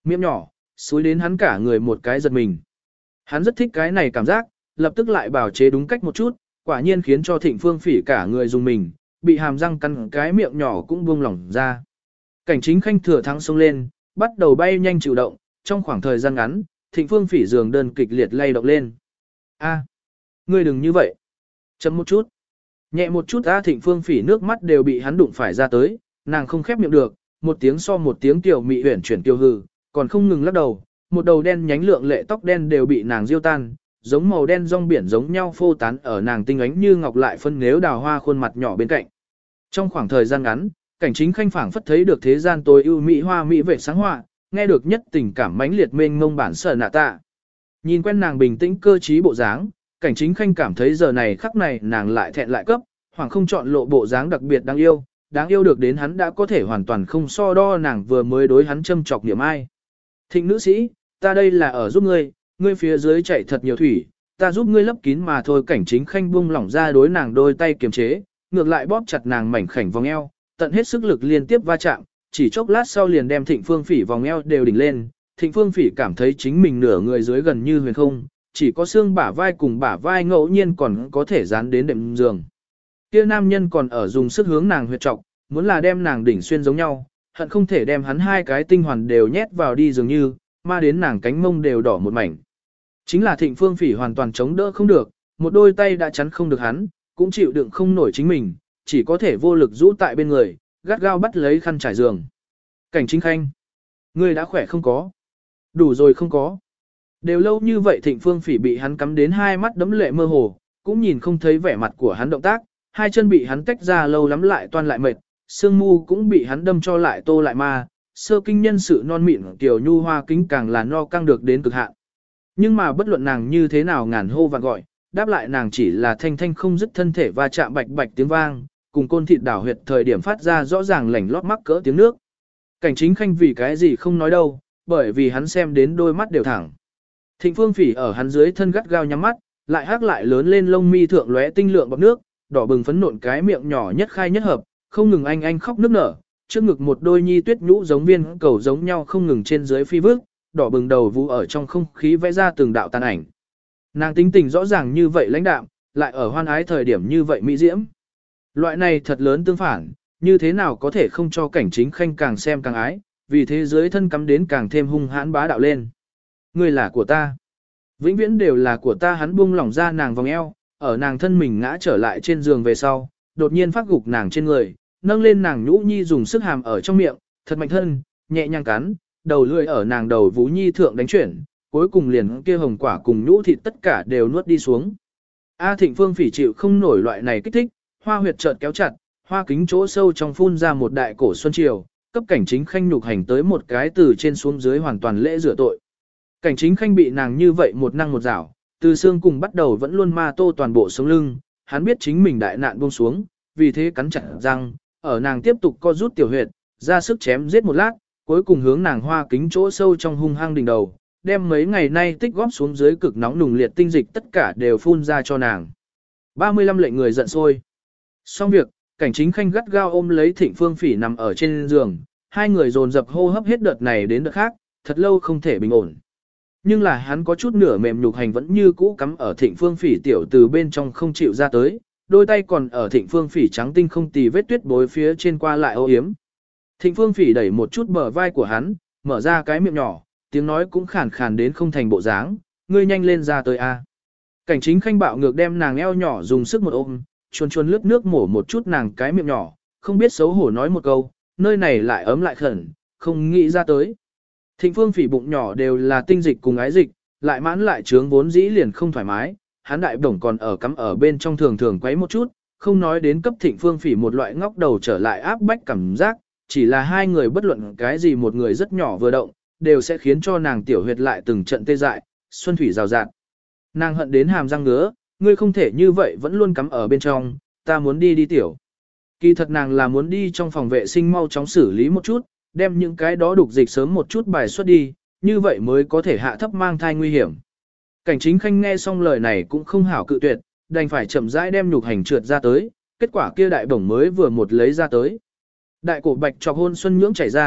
miệng nhỏ, xúi đến hắn cả người một cái giật mình. Hắn rất thích cái này cảm giác, lập tức lại bảo chế đúng cách một chút, quả nhiên khiến cho Thịnh Phương Phỉ cả người dùng mình, bị hàm răng cắn cái miệng nhỏ cũng buông lỏng ra. Cảnh Chính Khanh thừa thắng xông lên, bắt đầu bay nhanh chịu động, trong khoảng thời gian ngắn, Thịnh Phương Phỉ giường đơn kịch liệt lay động lên. A, ngươi đừng như vậy. Chấm một chút. Nhẹ một chút A Thịnh Phương Phỉ nước mắt đều bị hắn đụng phải ra tới, nàng không khép miệng được, một tiếng so một tiếng tiểu mị huyển chuyển tiêu hư, còn không ngừng lắc đầu, một đầu đen nhánh lượng lệ tóc đen đều bị nàng diêu tan, giống màu đen rong biển giống nhau phô tán ở nàng tinh ánh như ngọc lại phân nếu đào hoa khuôn mặt nhỏ bên cạnh. Trong khoảng thời gian ngắn, Cảnh Chính Khanh phảng phất thấy được thế gian tối ưu mỹ hoa mỹ vệ sáng họa, nghe được nhất tình cảm mãnh liệt mênh mông bản sở nạ tạ. Nhìn quen nàng bình tĩnh cơ trí bộ dáng, Cảnh Chính Khanh cảm thấy giờ này khắc này nàng lại thẹn lại cấp, hoàng không chọn lộ bộ dáng đặc biệt đáng yêu, đáng yêu được đến hắn đã có thể hoàn toàn không so đo nàng vừa mới đối hắn châm chọc niệm ai. Thịnh nữ sĩ, ta đây là ở giúp ngươi, ngươi phía dưới chảy thật nhiều thủy, ta giúp ngươi lấp kín mà thôi. Cảnh Chính Khanh buông lỏng ra đối nàng đôi tay kiềm chế, ngược lại bóp chặt nàng mảnh khảnh vòng eo, tận hết sức lực liên tiếp va chạm, chỉ chốc lát sau liền đem Thịnh Phương Phỉ vòng eo đều đỉnh lên. Thịnh Phương Phỉ cảm thấy chính mình nửa người dưới gần như huyền không, chỉ có xương bả vai cùng bả vai ngẫu nhiên còn có thể dán đến đệm giường. Kia nam nhân còn ở dùng sức hướng nàng huyệt trọc, muốn là đem nàng đỉnh xuyên giống nhau, hận không thể đem hắn hai cái tinh hoàn đều nhét vào đi dường như, mà đến nàng cánh mông đều đỏ một mảnh. Chính là Thịnh Phương Phỉ hoàn toàn chống đỡ không được, một đôi tay đã chắn không được hắn, cũng chịu đựng không nổi chính mình, chỉ có thể vô lực rũ tại bên người, gắt gao bắt lấy khăn trải giường. Cảnh Chính Khanh, ngươi đã khỏe không có? Đủ rồi không có? Đều lâu như vậy Thịnh Phương Phỉ bị hắn cắm đến hai mắt đẫm lệ mơ hồ, cũng nhìn không thấy vẻ mặt của hắn động tác, hai chân bị hắn tách ra lâu lắm lại toan lại mệt, xương mu cũng bị hắn đâm cho lại tô lại ma, sơ kinh nhân sự non mịn tiểu nhu hoa kính càng là no căng được đến cực hạn. Nhưng mà bất luận nàng như thế nào ngàn hô vạn gọi, đáp lại nàng chỉ là thanh thanh không dứt thân thể và chạm bạch bạch tiếng vang, cùng côn thịt đảo huyệt thời điểm phát ra rõ ràng lảnh lót mắc cỡ tiếng nước. Cảnh Chính Khanh vì cái gì không nói đâu, bởi vì hắn xem đến đôi mắt đều thẳng. Thịnh Phương Phỉ ở hắn dưới thân gắt gao nhắm mắt, lại hắc lại lớn lên lông mi thượng lóe tinh lượng bọt nước, đỏ bừng phấn nộn cái miệng nhỏ nhất khai nhất hợp, không ngừng anh anh khóc nức nở, trước ngực một đôi nhi tuyết nhũ giống viên cầu giống nhau không ngừng trên dưới phi vước, đỏ bừng đầu vũ ở trong không khí vẽ ra từng đạo tàn ảnh. Nàng tính tình rõ ràng như vậy lãnh đạm, lại ở hoan ái thời điểm như vậy mỹ diễm. Loại này thật lớn tương phản, như thế nào có thể không cho Cảnh Chính Khanh càng xem càng ái, vì thế giới thân cắm đến càng thêm hung hãn bá đạo lên. Ngươi là của ta, vĩnh viễn đều là của ta. Hắn buông lỏng ra nàng vòng eo, ở nàng thân mình ngã trở lại trên giường về sau, đột nhiên phát gục nàng trên người, nâng lên nàng nhũ nhi dùng sức hàm ở trong miệng, thật mạnh thân, nhẹ nhàng cắn, đầu lưỡi ở nàng đầu vú nhi thượng đánh chuyển, cuối cùng liền kia hồng quả cùng nhũ thịt tất cả đều nuốt đi xuống. A Thịnh Phương Phỉ chịu không nổi loại này kích thích, hoa huyệt chợt kéo chặt, hoa kính chỗ sâu trong phun ra một đại cổ xuân triều, cấp Cảnh Chính Khanh nhục hành tới một cái từ trên xuống dưới hoàn toàn lễ rửa tội. Cảnh Chính Khanh bị nàng như vậy một năng một rảo, từ xương cùng bắt đầu vẫn luôn ma tô toàn bộ sống lưng, hắn biết chính mình đại nạn buông xuống, vì thế cắn chặt răng, ở nàng tiếp tục co rút tiểu huyệt, ra sức chém giết một lát, cuối cùng hướng nàng hoa kính chỗ sâu trong hung hăng đỉnh đầu, đem mấy ngày nay tích góp xuống dưới cực nóng nùng liệt tinh dịch tất cả đều phun ra cho nàng. ba mươi lăm lệnh người giận sôi. Xong việc, Cảnh Chính Khanh gắt gao ôm lấy Thịnh Phương Phỉ nằm ở trên giường, hai người dồn dập hô hấp hết đợt này đến đợt khác, thật lâu không thể bình ổn. Nhưng là hắn có chút nửa mềm nhục hành vẫn như cũ cắm ở Thịnh Phương Phỉ tiểu từ bên trong không chịu ra tới, đôi tay còn ở Thịnh Phương Phỉ trắng tinh không tì vết tuyết bối phía trên qua lại ô yếm. Thịnh Phương Phỉ đẩy một chút bờ vai của hắn, mở ra cái miệng nhỏ, tiếng nói cũng khàn khàn đến không thành bộ dáng, ngươi nhanh lên ra tới a. Cảnh Chính Khanh bạo ngược đem nàng eo nhỏ dùng sức một ôm, chuồn chuồn lướt nước mổ một chút nàng cái miệng nhỏ, không biết xấu hổ nói một câu, nơi này lại ấm lại khẩn, không nghĩ ra tới. Thịnh Phương Phỉ bụng nhỏ đều là tinh dịch cùng ái dịch, lại mãn lại trướng vốn dĩ liền không thoải mái, hắn đại bổng còn ở cắm ở bên trong thường thường quấy một chút, không nói đến cấp Thịnh Phương Phỉ một loại ngóc đầu trở lại áp bách cảm giác, chỉ là hai người bất luận cái gì một người rất nhỏ vừa động, đều sẽ khiến cho nàng tiểu huyệt lại từng trận tê dại, xuân thủy rào rạt. Nàng hận đến hàm răng ngứa, ngươi không thể như vậy vẫn luôn cắm ở bên trong, ta muốn đi đi tiểu. Kỳ thật nàng là muốn đi trong phòng vệ sinh mau chóng xử lý một chút, đem những cái đó đục dịch sớm một chút bài xuất đi, như vậy mới có thể hạ thấp mang thai nguy hiểm. Cảnh Chính Khanh nghe xong lời này cũng không hảo cự tuyệt, đành phải chậm rãi đem nhục hành trượt ra tới, kết quả kia đại bổng mới vừa một lấy ra tới. Đại cổ bạch chọc hôn xuân nhưỡng chảy ra,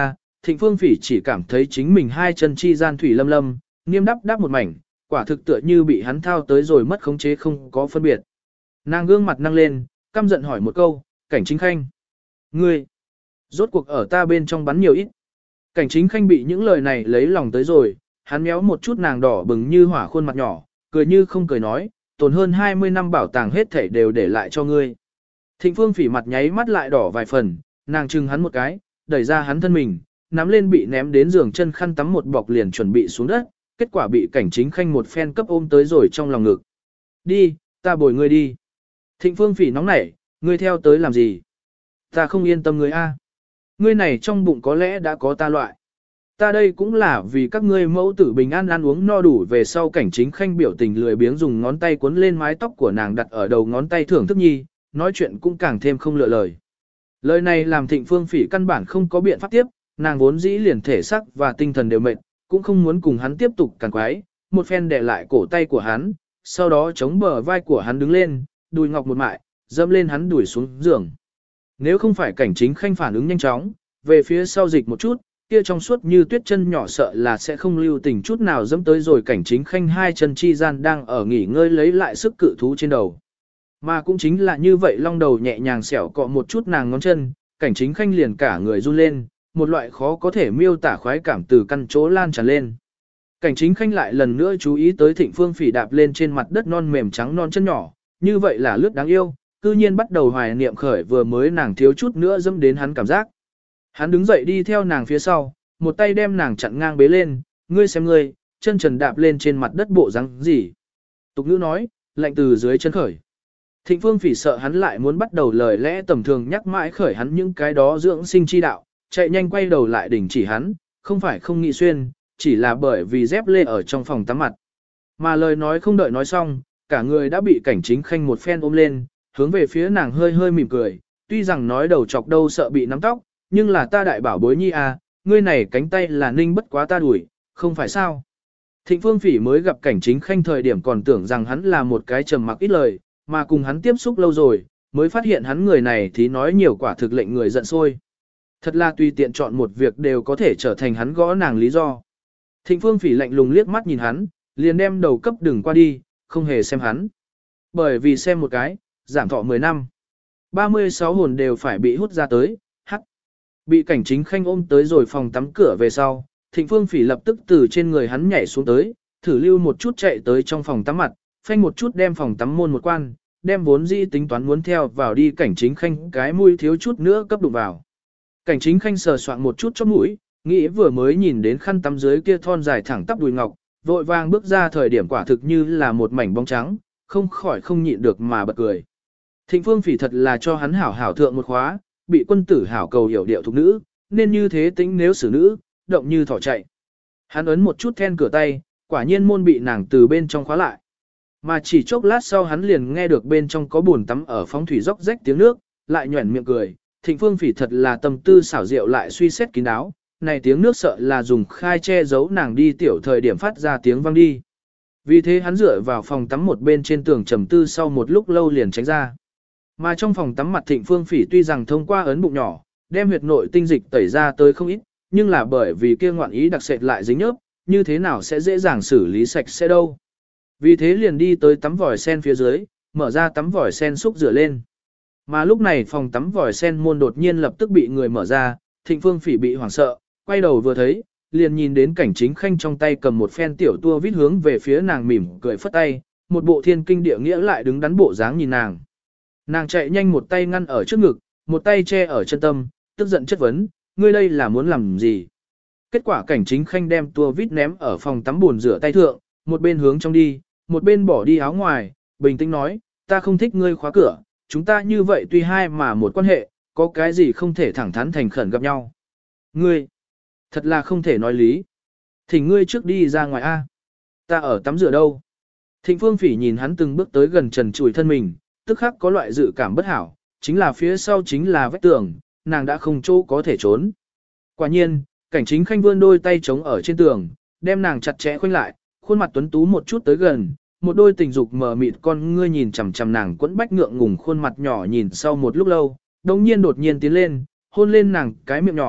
Thịnh Phương Phỉ chỉ cảm thấy chính mình hai chân chi gian thủy lâm lâm, nghiêm đắp đắp một mảnh, quả thực tựa như bị hắn thao tới rồi mất khống chế không có phân biệt. Nàng gương mặt nâng lên, căm giận hỏi một câu, Cảnh Chính Khanh. Ngươi, rốt cuộc ở ta bên trong bắn nhiều ít. Cảnh Chính Khanh bị những lời này lấy lòng tới rồi, hắn méo một chút nàng đỏ bừng như hỏa khuôn mặt nhỏ, cười như không cười nói, tồn hơn hai mươi năm bảo tàng hết thảy đều để lại cho ngươi. Thịnh Phương Phỉ mặt nháy mắt lại đỏ vài phần, nàng chừng hắn một cái, đẩy ra hắn thân mình, nắm lên bị ném đến giường chân khăn tắm một bọc liền chuẩn bị xuống đất, kết quả bị Cảnh Chính Khanh một phen cấp ôm tới rồi trong lòng ngực. Đi, ta bồi ngươi đi. Thịnh Phương Phỉ nóng nảy, ngươi theo tới làm gì? Ta không yên tâm ngươi a. Ngươi này trong bụng có lẽ đã có ta loại. Ta đây cũng là vì các ngươi mẫu tử bình an ăn uống no đủ về sau. Cảnh Chính Khanh biểu tình lười biếng dùng ngón tay cuốn lên mái tóc của nàng đặt ở đầu ngón tay thưởng thức nhi, nói chuyện cũng càng thêm không lựa lời. Lời này làm Thịnh Phương Phỉ căn bản không có biện pháp tiếp, nàng vốn dĩ liền thể sắc và tinh thần đều mệt, cũng không muốn cùng hắn tiếp tục càn quái, một phen đè lại cổ tay của hắn, sau đó chống bờ vai của hắn đứng lên, đùi ngọc một mại, dâm lên hắn đuổi xuống giường. Nếu không phải Cảnh Chính Khanh phản ứng nhanh chóng, về phía sau dịch một chút, kia trong suốt như tuyết chân nhỏ sợ là sẽ không lưu tình chút nào dẫm tới rồi Cảnh Chính Khanh hai chân chi gian đang ở nghỉ ngơi lấy lại sức cự thú trên đầu. Mà cũng chính là như vậy long đầu nhẹ nhàng xẻo cọ một chút nàng ngón chân, Cảnh Chính Khanh liền cả người run lên, một loại khó có thể miêu tả khoái cảm từ căn chỗ lan tràn lên. Cảnh Chính Khanh lại lần nữa chú ý tới Thịnh Phương Phỉ đạp lên trên mặt đất non mềm trắng non chân nhỏ, như vậy là lướt đáng yêu, cư nhiên bắt đầu hoài niệm khởi vừa mới nàng thiếu chút nữa dẫm đến hắn cảm giác. Hắn đứng dậy đi theo nàng phía sau, một tay đem nàng chặn ngang bế lên, ngươi xem ngươi, chân trần đạp lên trên mặt đất bộ răng gì. Tục ngữ nói, lạnh từ dưới chân khởi. Thịnh Phương Phỉ sợ hắn lại muốn bắt đầu lời lẽ tầm thường nhắc mãi khởi hắn những cái đó dưỡng sinh chi đạo, chạy nhanh quay đầu lại đình chỉ hắn, không phải không nghĩ xuyên, chỉ là bởi vì dép lê ở trong phòng tắm mặt. Mà lời nói không đợi nói xong, cả người đã bị Cảnh Chính Khanh một phen ôm lên, hướng về phía nàng hơi hơi mỉm cười, tuy rằng nói đầu chọc đâu sợ bị nắm tóc, nhưng là ta đại bảo bối nhi à, ngươi này cánh tay là ninh bất quá ta đuổi, không phải sao. Thịnh Phương Phỉ mới gặp Cảnh Chính Khanh thời điểm còn tưởng rằng hắn là một cái trầm mặc ít lời, mà cùng hắn tiếp xúc lâu rồi, mới phát hiện hắn người này thì nói nhiều quả thực lệnh người giận sôi. Thật là tùy tiện chọn một việc đều có thể trở thành hắn gõ nàng lý do. Thịnh Phương Phỉ lạnh lùng liếc mắt nhìn hắn, liền đem đầu cấp đừng qua đi, không hề xem hắn. Bởi vì xem một cái, giảm thọ mười năm. ba mươi sáu hồn đều phải bị hút ra tới, hắc. Bị Cảnh Chính Khanh ôm tới rồi phòng tắm cửa về sau, Thịnh Phương Phỉ lập tức từ trên người hắn nhảy xuống tới, thử lưu một chút chạy tới trong phòng tắm mặt, phanh một chút đem phòng tắm môn một quan, đem vốn dĩ tính toán muốn theo vào đi Cảnh Chính Khanh cái mũi thiếu chút nữa cấp đụng vào. Cảnh Chính Khanh sờ soạn một chút chóp mũi, nghĩ vừa mới nhìn đến khăn tắm dưới kia thon dài thẳng tắp đùi ngọc, vội vàng bước ra thời điểm quả thực như là một mảnh bóng trắng, không khỏi không nhịn được mà bật cười. Thịnh Phương Phỉ thật là cho hắn hảo hảo thượng một khóa, bị quân tử hảo cầu hiểu điệu thục nữ, nên như thế tính nếu xử nữ, động như thỏ chạy. Hắn ấn một chút then cửa tay, quả nhiên môn bị nàng từ bên trong khóa lại. Mà chỉ chốc lát sau hắn liền nghe được bên trong có bồn tắm ở phóng thủy róc rách tiếng nước, lại nhuẩn miệng cười. Thịnh Phương Phỉ thật là tâm tư xảo diệu lại suy xét kín đáo, này tiếng nước sợ là dùng khai che giấu nàng đi tiểu thời điểm phát ra tiếng vang đi. Vì thế hắn dựa vào phòng tắm một bên trên tường trầm tư sau một lúc lâu liền tránh ra. Mà trong phòng tắm mặt Thịnh Phương Phỉ tuy rằng thông qua ấn bụng nhỏ, đem huyệt nội tinh dịch tẩy ra tới không ít, nhưng là bởi vì kia ngoạn ý đặc sệt lại dính nhớp, như thế nào sẽ dễ dàng xử lý sạch sẽ đâu. Vì thế liền đi tới tắm vòi sen phía dưới, mở ra tắm vòi sen xúc rửa lên. Mà lúc này phòng tắm vòi sen môn đột nhiên lập tức bị người mở ra, Thịnh Phương Phỉ bị hoảng sợ, quay đầu vừa thấy, liền nhìn đến Cảnh Chính Khanh trong tay cầm một phen tiểu tua vít hướng về phía nàng mỉm cười phất tay, một bộ thiên kinh địa nghĩa lại đứng đắn bộ dáng nhìn nàng. Nàng chạy nhanh một tay ngăn ở trước ngực, một tay che ở chân tâm, tức giận chất vấn, ngươi đây là muốn làm gì? Kết quả Cảnh Chính Khanh đem tua vít ném ở phòng tắm bồn rửa tay thượng, một bên hướng trong đi, một bên bỏ đi áo ngoài, bình tĩnh nói, ta không thích ngươi khóa cửa, chúng ta như vậy tuy hai mà một quan hệ, có cái gì không thể thẳng thắn thành khẩn gặp nhau. Ngươi, thật là không thể nói lý. Thỉnh ngươi trước đi ra ngoài A. Ta ở tắm rửa đâu? Thịnh Phương Phỉ nhìn hắn từng bước tới gần trần trụi thân mình, tức khắc có loại dự cảm bất hảo, chính là phía sau chính là vách tường, nàng đã không chỗ có thể trốn. Quả nhiên, Cảnh Chính Khanh vươn đôi tay chống ở trên tường, đem nàng chặt chẽ khoanh lại, khuôn mặt tuấn tú một chút tới gần, một đôi tình dục mờ mịt con ngươi nhìn chằm chằm nàng quẫn bách ngượng ngùng khuôn mặt nhỏ nhìn sau một lúc lâu, đồng nhiên đột nhiên tiến lên, hôn lên nàng cái miệng nhỏ,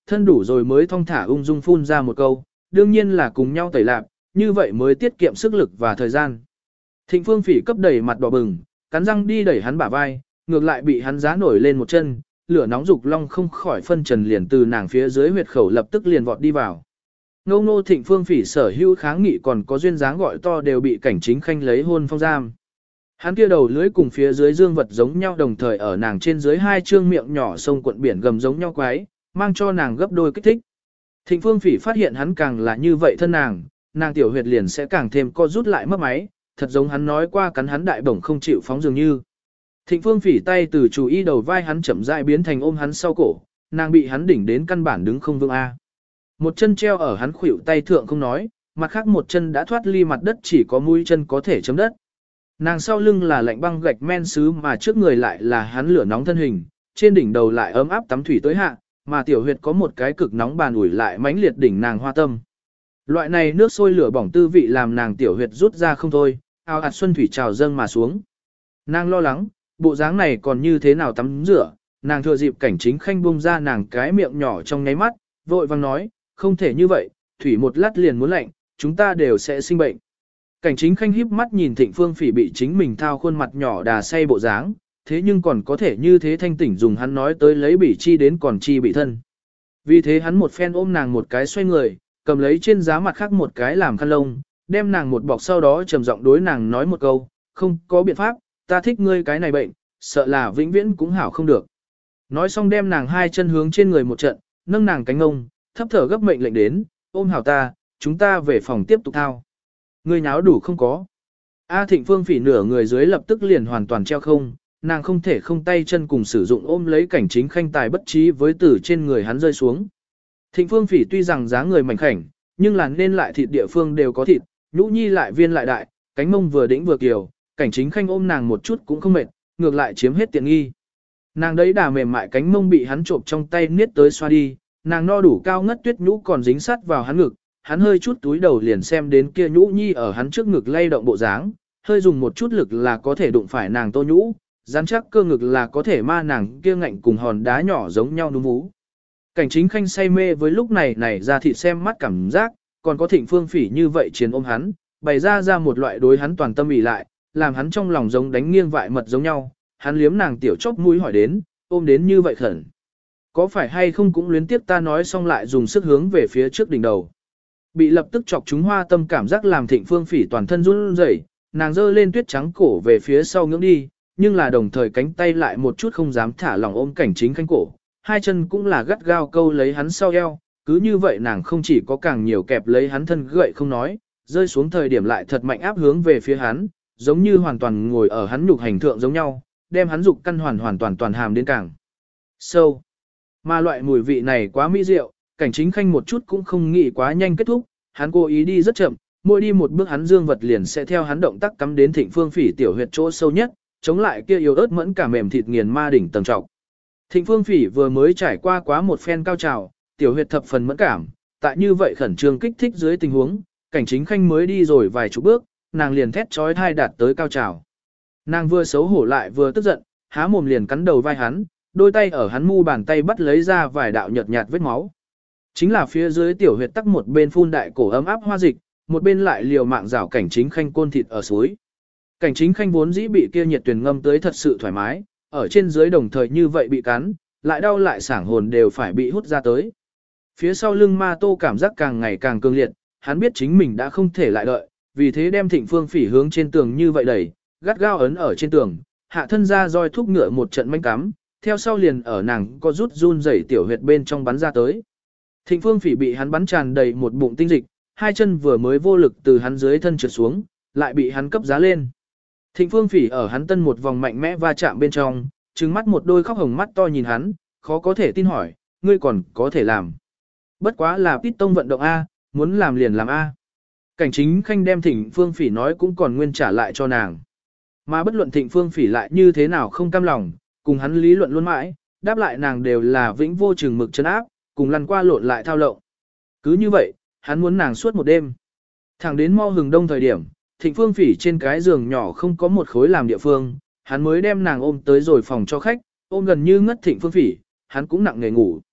thân đủ rồi mới thong thả ung dung phun ra một câu, đương nhiên là cùng nhau tẩy lạp, như vậy mới tiết kiệm sức lực và thời gian. Thịnh Phương Phỉ cấp đẩy mặt đỏ bừng, cắn răng đi đẩy hắn bả vai, ngược lại bị hắn giá nổi lên một chân, lửa nóng dục long không khỏi phân trần liền từ nàng phía dưới huyệt khẩu lập tức liền vọt đi vào. Ngô ngô Thịnh Phương Phỉ sở hữu kháng nghị còn có duyên dáng gọi to đều bị cảnh chính khanh lấy hôn phong giam. Hắn kia đầu lưới cùng phía dưới dương vật giống nhau đồng thời ở nàng trên dưới hai trương miệng nhỏ sông cuộn biển gầm giống nhau quái, mang cho nàng gấp đôi kích thích. Thịnh Phương Phỉ phát hiện hắn càng là như vậy thân nàng, nàng tiểu huyệt liền sẽ càng thêm co rút lại mất máy, thật giống hắn nói qua cắn hắn đại bổng không chịu phóng dường như. Thịnh Phương Phỉ tay từ chủ y đầu vai hắn chậm rãi biến thành ôm hắn sau cổ, nàng bị hắn đỉnh đến căn bản đứng không vững a. Một chân treo ở hắn khuỷu tay thượng không nói, mặt khác một chân đã thoát ly mặt đất chỉ có mũi chân có thể chấm đất. Nàng sau lưng là lạnh băng gạch men sứ mà trước người lại là hắn lửa nóng thân hình, trên đỉnh đầu lại ấm áp tắm thủy tới hạ, mà tiểu huyệt có một cái cực nóng bàn ủi lại mãnh liệt đỉnh nàng hoa tâm. Loại này nước sôi lửa bỏng tư vị làm nàng tiểu huyệt rút ra không thôi, ao ạt xuân thủy trào dâng mà xuống. Nàng lo lắng, bộ dáng này còn như thế nào tắm rửa, nàng thừa dịp cảnh chính khanh bung ra nàng cái miệng nhỏ trong nháy mắt, vội vang nói, không thể như vậy, thủy một lát liền muốn lạnh, chúng ta đều sẽ sinh bệnh. Cảnh chính khanh híp mắt nhìn Thịnh Phương Phỉ bị chính mình thao khuôn mặt nhỏ đà say bộ dáng, thế nhưng còn có thể như thế thanh tỉnh dùng hắn nói tới lấy bỉ chi đến còn chi bị thân. Vì thế hắn một phen ôm nàng một cái xoay người, cầm lấy trên giá mặt khác một cái làm khăn lông, đem nàng một bọc sau đó trầm giọng đối nàng nói một câu, không có biện pháp, ta thích ngươi cái này bệnh, sợ là vĩnh viễn cũng hảo không được. Nói xong đem nàng hai chân hướng trên người một trận, nâng nàng cánh ngông, thấp thở gấp mệnh lệnh đến, ôm hảo ta, chúng ta về phòng tiếp tục thao. Ngươi nháo đủ không có. A Thịnh Phương Phỉ nửa người dưới lập tức liền hoàn toàn treo không, nàng không thể không tay chân cùng sử dụng ôm lấy cảnh chính khanh tài bất trí với tử trên người hắn rơi xuống. Thịnh Phương Phỉ tuy rằng dáng người mảnh khảnh, nhưng là nên lại thịt địa phương đều có thịt, nhũ nhi lại viên lại đại, cánh mông vừa đĩnh vừa kiều, cảnh chính khanh ôm nàng một chút cũng không mệt, ngược lại chiếm hết tiện nghi. Nàng đấy đà mềm mại cánh mông bị hắn trộm trong tay niết tới xoa đi, nàng no đủ cao ngất tuyết nhũ còn dính sát vào hắn ngực, hắn hơi chút túi đầu liền xem đến kia nhũ nhi ở hắn trước ngực lay động bộ dáng, hơi dùng một chút lực là có thể đụng phải nàng tô nhũ, rắn chắc cơ ngực là có thể ma nàng kia ngạnh cùng hòn đá nhỏ giống nhau núm vú. Cảnh chính khanh say mê với lúc này này ra thịt xem mắt cảm giác, còn có Thịnh Phương Phỉ như vậy chiến ôm hắn, bày ra ra một loại đối hắn toàn tâm ỉ lại, làm hắn trong lòng giống đánh nghiêng vại mật giống nhau, hắn liếm nàng tiểu chóp mũi hỏi đến, ôm đến như vậy khẩn. Có phải hay không cũng luyến tiếp ta nói xong lại dùng sức hướng về phía trước đỉnh đầu. Bị lập tức chọc chúng hoa tâm cảm giác làm Thịnh Phương Phỉ toàn thân run rẩy, nàng giơ lên tuyết trắng cổ về phía sau ngưỡng đi, nhưng là đồng thời cánh tay lại một chút không dám thả lỏng ôm cảnh chính khanh cổ, hai chân cũng là gắt gao câu lấy hắn sau eo, cứ như vậy nàng không chỉ có càng nhiều kẹp lấy hắn thân gậy không nói, rơi xuống thời điểm lại thật mạnh áp hướng về phía hắn, giống như hoàn toàn ngồi ở hắn nhục hành thượng giống nhau, đem hắn dục căn hoàn hoàn toàn toàn hàm đến càng sâu. So, mà loại mùi vị này quá mỹ diệu, cảnh chính khanh một chút cũng không nghĩ quá nhanh kết thúc, hắn cố ý đi rất chậm, mỗi đi một bước hắn dương vật liền sẽ theo hắn động tác cắm đến Thịnh Phương Phỉ tiểu huyệt chỗ sâu nhất, chống lại kia yếu ớt mẫn cả mềm thịt nghiền ma đỉnh tầng trọc. Thịnh Phương Phỉ vừa mới trải qua quá một phen cao trào, tiểu huyệt thập phần mẫn cảm, tại như vậy khẩn trương kích thích dưới tình huống, cảnh chính khanh mới đi rồi vài chục bước, nàng liền thét chói tai đạt tới cao trào. Nàng vừa xấu hổ lại vừa tức giận, há mồm liền cắn đầu vai hắn, đôi tay ở hắn mu bàn tay bắt lấy ra vài đạo nhợt nhạt vết máu. Chính là phía dưới tiểu huyệt tắc một bên phun đại cổ ấm áp hoa dịch, một bên lại liều mạng rảo cảnh chính khanh côn thịt ở suối. Cảnh chính khanh vốn dĩ bị kia nhiệt tuyển ngâm tới thật sự thoải mái, ở trên dưới đồng thời như vậy bị cắn, lại đau lại sảng hồn đều phải bị hút ra tới. Phía sau lưng ma tô cảm giác càng ngày càng cường liệt, hắn biết chính mình đã không thể lại đợi, vì thế đem Thịnh Phương Phỉ hướng trên tường như vậy đẩy, gắt gao ấn ở trên tường, hạ thân ra roi thúc ngựa một trận manh cắm, theo sau liền ở nàng có rút run rẩy tiểu huyệt bên trong bắn ra tới. Thịnh Phương Phỉ bị hắn bắn tràn đầy một bụng tinh dịch, hai chân vừa mới vô lực từ hắn dưới thân trượt xuống, lại bị hắn cấp giá lên. Thịnh Phương Phỉ ở hắn tân một vòng mạnh mẽ va chạm bên trong, trừng mắt một đôi khóc hồng mắt to nhìn hắn, khó có thể tin hỏi, ngươi còn có thể làm. Bất quá là pít tông vận động A, muốn làm liền làm A. Cảnh chính khanh đem Thịnh Phương Phỉ nói cũng còn nguyên trả lại cho nàng. Mà bất luận Thịnh Phương Phỉ lại như thế nào không cam lòng, cùng hắn lý luận luôn mãi, đáp lại nàng đều là vĩnh vô chừng mực chân áp, cùng lăn qua lộn lại thao lộng. Cứ như vậy, hắn muốn nàng suốt một đêm. Thẳng đến mau hừng đông thời điểm, Thịnh Phương Phỉ trên cái giường nhỏ không có một khối làm địa phương, hắn mới đem nàng ôm tới rồi phòng cho khách, ôm gần như ngất Thịnh Phương Phỉ, hắn cũng nặng nề ngủ.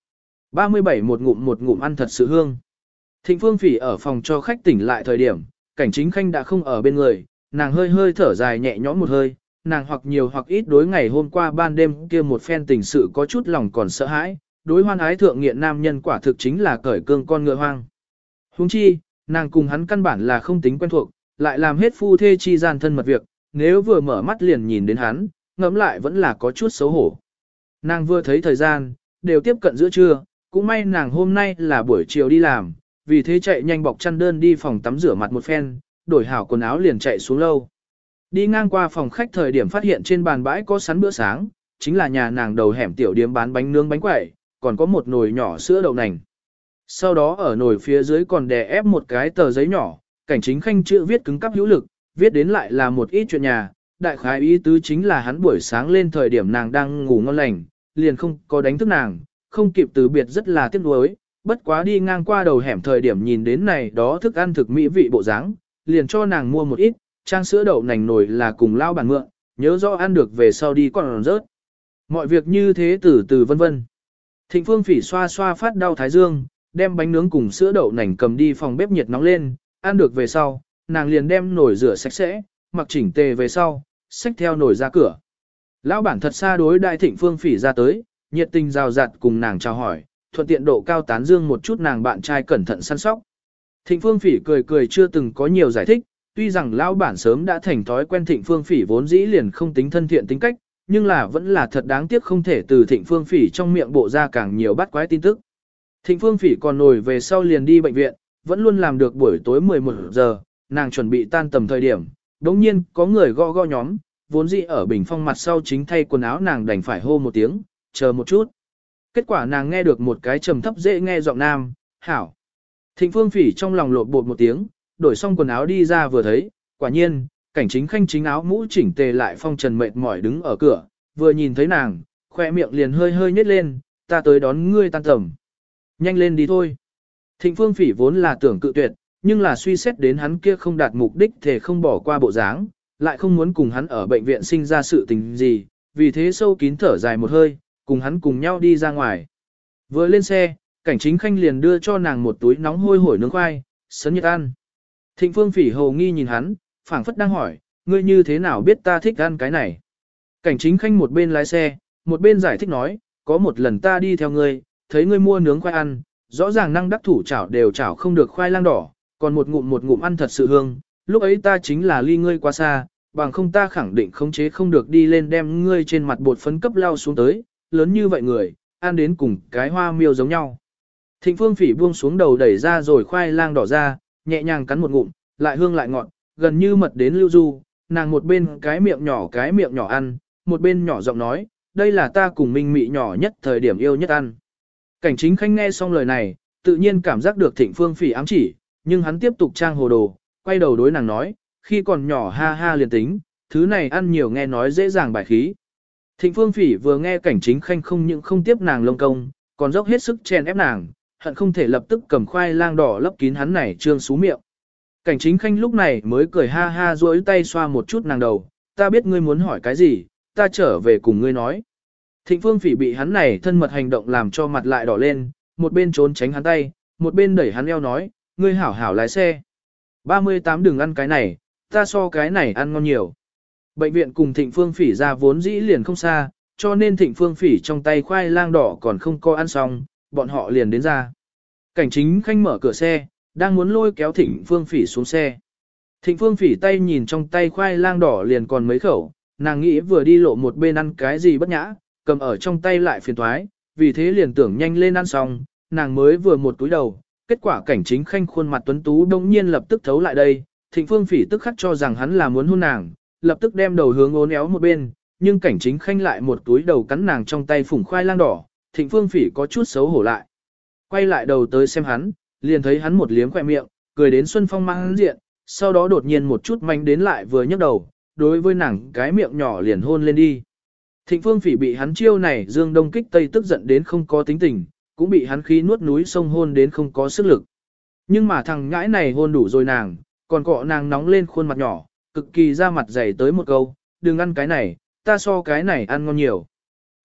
ba mươi bảy một ngụm một ngụm ăn thật sự hương. Thịnh Phương Phỉ ở phòng cho khách tỉnh lại thời điểm, Cảnh Chính Khanh đã không ở bên người, nàng hơi hơi thở dài nhẹ nhõm một hơi, nàng hoặc nhiều hoặc ít đối ngày hôm qua ban đêm kia một phen tình sự có chút lòng còn sợ hãi, đối hoan ái thượng nghiện nam nhân quả thực chính là cởi cương con ngựa hoang. Huống chi, nàng cùng hắn căn bản là không tính quen thuộc, lại làm hết phu thê chi gian thân mật việc, nếu vừa mở mắt liền nhìn đến hắn, ngẫm lại vẫn là có chút xấu hổ. Nàng vừa thấy thời gian, đều tiếp cận giữa trưa, cũng may nàng hôm nay là buổi chiều đi làm, vì thế chạy nhanh bọc chăn đơn đi phòng tắm rửa mặt một phen, đổi hảo quần áo liền chạy xuống lâu. Đi ngang qua phòng khách thời điểm phát hiện trên bàn bãi có sẵn bữa sáng, chính là nhà nàng đầu hẻm tiểu điếm bán bánh nướng bánh quẩy, còn có một nồi nhỏ sữa đậu nành. Sau đó ở nồi phía dưới còn đè ép một cái tờ giấy nhỏ, Cảnh Chính Khanh chữ viết cứng cắp hữu lực, viết đến lại là một ít chuyện nhà, đại khái ý tứ chính là hắn buổi sáng lên thời điểm nàng đang ngủ ngon lành, liền không có đánh thức nàng, không kịp từ biệt rất là tiếc nuối, bất quá đi ngang qua đầu hẻm thời điểm nhìn đến này đó thức ăn thực mỹ vị bộ dáng, liền cho nàng mua một ít, trang sữa đậu nành nồi là cùng lao bản mượn, nhớ rõ ăn được về sau đi còn rớt. Mọi việc như thế từ từ vân vân. Thịnh Phương Phỉ xoa xoa phát đau thái dương, đem bánh nướng cùng sữa đậu nành cầm đi phòng bếp nhiệt nóng lên, ăn được về sau, nàng liền đem nồi rửa sạch sẽ, mặc chỉnh tề về sau, xách theo nồi ra cửa. Lão bản thật xa đối đại Thịnh Phương Phỉ ra tới, nhiệt tình rào rạt cùng nàng chào hỏi, thuận tiện độ cao tán dương một chút nàng bạn trai cẩn thận săn sóc. Thịnh Phương Phỉ cười cười chưa từng có nhiều giải thích, tuy rằng lão bản sớm đã thành thói quen Thịnh Phương Phỉ vốn dĩ liền không tính thân thiện tính cách, nhưng là vẫn là thật đáng tiếc không thể từ Thịnh Phương Phỉ trong miệng bộ ra càng nhiều bắt quái tin tức. Thịnh Phương Phỉ còn nổi về sau liền đi bệnh viện, vẫn luôn làm được buổi tối mười một giờ, nàng chuẩn bị tan tầm thời điểm, đống nhiên có người gõ gõ nhóm, vốn dĩ ở bình phong mặt sau chính thay quần áo nàng đành phải hô một tiếng, chờ một chút. Kết quả nàng nghe được một cái trầm thấp dễ nghe giọng nam, hảo. Thịnh Phương Phỉ trong lòng lộn bột một tiếng, đổi xong quần áo đi ra vừa thấy, quả nhiên, Cảnh Chính Khanh chính áo mũ chỉnh tề lại phong trần mệt mỏi đứng ở cửa, vừa nhìn thấy nàng, khoe miệng liền hơi hơi nhếch lên, ta tới đón ngươi tan tầm. Nhanh lên đi thôi. Thịnh Phương Phỉ vốn là tưởng cự tuyệt, nhưng là suy xét đến hắn kia không đạt mục đích thể không bỏ qua bộ dáng, lại không muốn cùng hắn ở bệnh viện sinh ra sự tình gì, vì thế sâu kín thở dài một hơi, cùng hắn cùng nhau đi ra ngoài. Vừa lên xe, Cảnh Chính Khanh liền đưa cho nàng một túi nóng hôi hổi nướng khoai, sấn nhiệt ăn. Thịnh Phương Phỉ hồ nghi nhìn hắn, phảng phất đang hỏi, ngươi như thế nào biết ta thích ăn cái này? Cảnh Chính Khanh một bên lái xe, một bên giải thích nói, có một lần ta đi theo ngươi, thấy ngươi mua nướng khoai ăn, rõ ràng năng đắc thủ chảo đều chảo không được khoai lang đỏ, còn một ngụm một ngụm ăn thật sự hương, lúc ấy ta chính là ly ngươi quá xa, bằng không ta khẳng định khống chế không được đi lên đem ngươi trên mặt bột phấn cấp lao xuống tới, lớn như vậy người, ăn đến cùng cái hoa miêu giống nhau. Thịnh Phương Phỉ buông xuống đầu đẩy ra rồi khoai lang đỏ ra, nhẹ nhàng cắn một ngụm, lại hương lại ngọt, gần như mật đến lưu du, nàng một bên cái miệng nhỏ cái miệng nhỏ ăn, một bên nhỏ giọng nói, đây là ta cùng Minh Mị nhỏ nhất thời điểm yêu nhất ăn. Cảnh Chính Khanh nghe xong lời này, tự nhiên cảm giác được Thịnh Phương Phỉ ám chỉ, nhưng hắn tiếp tục trang hồ đồ, quay đầu đối nàng nói, khi còn nhỏ ha ha liền tính, thứ này ăn nhiều nghe nói dễ dàng bài khí. Thịnh Phương Phỉ vừa nghe Cảnh Chính Khanh không những không tiếp nàng lông công, còn dốc hết sức chèn ép nàng, hận không thể lập tức cầm khoai lang đỏ lấp kín hắn này trương xú miệng. Cảnh Chính Khanh lúc này mới cười ha ha duỗi tay xoa một chút nàng đầu, ta biết ngươi muốn hỏi cái gì, ta trở về cùng ngươi nói. Thịnh Phương Phỉ bị hắn này thân mật hành động làm cho mặt lại đỏ lên, một bên trốn tránh hắn tay, một bên đẩy hắn eo nói, ngươi hảo hảo lái xe. ba mươi tám đừng ăn cái này, ta so cái này ăn ngon nhiều. Bệnh viện cùng Thịnh Phương Phỉ ra vốn dĩ liền không xa, cho nên Thịnh Phương Phỉ trong tay khoai lang đỏ còn không có ăn xong, bọn họ liền đến ra. Cảnh Chính Khanh mở cửa xe, đang muốn lôi kéo Thịnh Phương Phỉ xuống xe. Thịnh Phương Phỉ tay nhìn trong tay khoai lang đỏ liền còn mấy khẩu, nàng nghĩ vừa đi lộ một bên ăn cái gì bất nhã, cầm ở trong tay lại phiền toái, vì thế liền tưởng nhanh lên ăn xong, nàng mới vừa một túi đầu, kết quả Cảnh Chính Khanh khuôn mặt tuấn tú đông nhiên lập tức thấu lại đây, Thịnh Phương Phỉ tức khắc cho rằng hắn là muốn hôn nàng, lập tức đem đầu hướng ốn éo một bên, nhưng Cảnh Chính Khanh lại một túi đầu cắn nàng trong tay phủng khoai lang đỏ, Thịnh Phương Phỉ có chút xấu hổ lại. Quay lại đầu tới xem hắn, liền thấy hắn một liếm khỏe miệng, cười đến xuân phong mang hắn diện, sau đó đột nhiên một chút manh đến lại vừa nhấc đầu, đối với nàng cái miệng nhỏ liền hôn lên đi. Thịnh Phương Phỉ bị hắn chiêu này dương đông kích tây tức giận đến không có tính tình, cũng bị hắn khí nuốt núi sông hôn đến không có sức lực. Nhưng mà thằng ngãi này hôn đủ rồi nàng, còn cọ nàng nóng lên khuôn mặt nhỏ, cực kỳ ra mặt dày tới một câu, đừng ăn cái này, ta so cái này ăn ngon nhiều.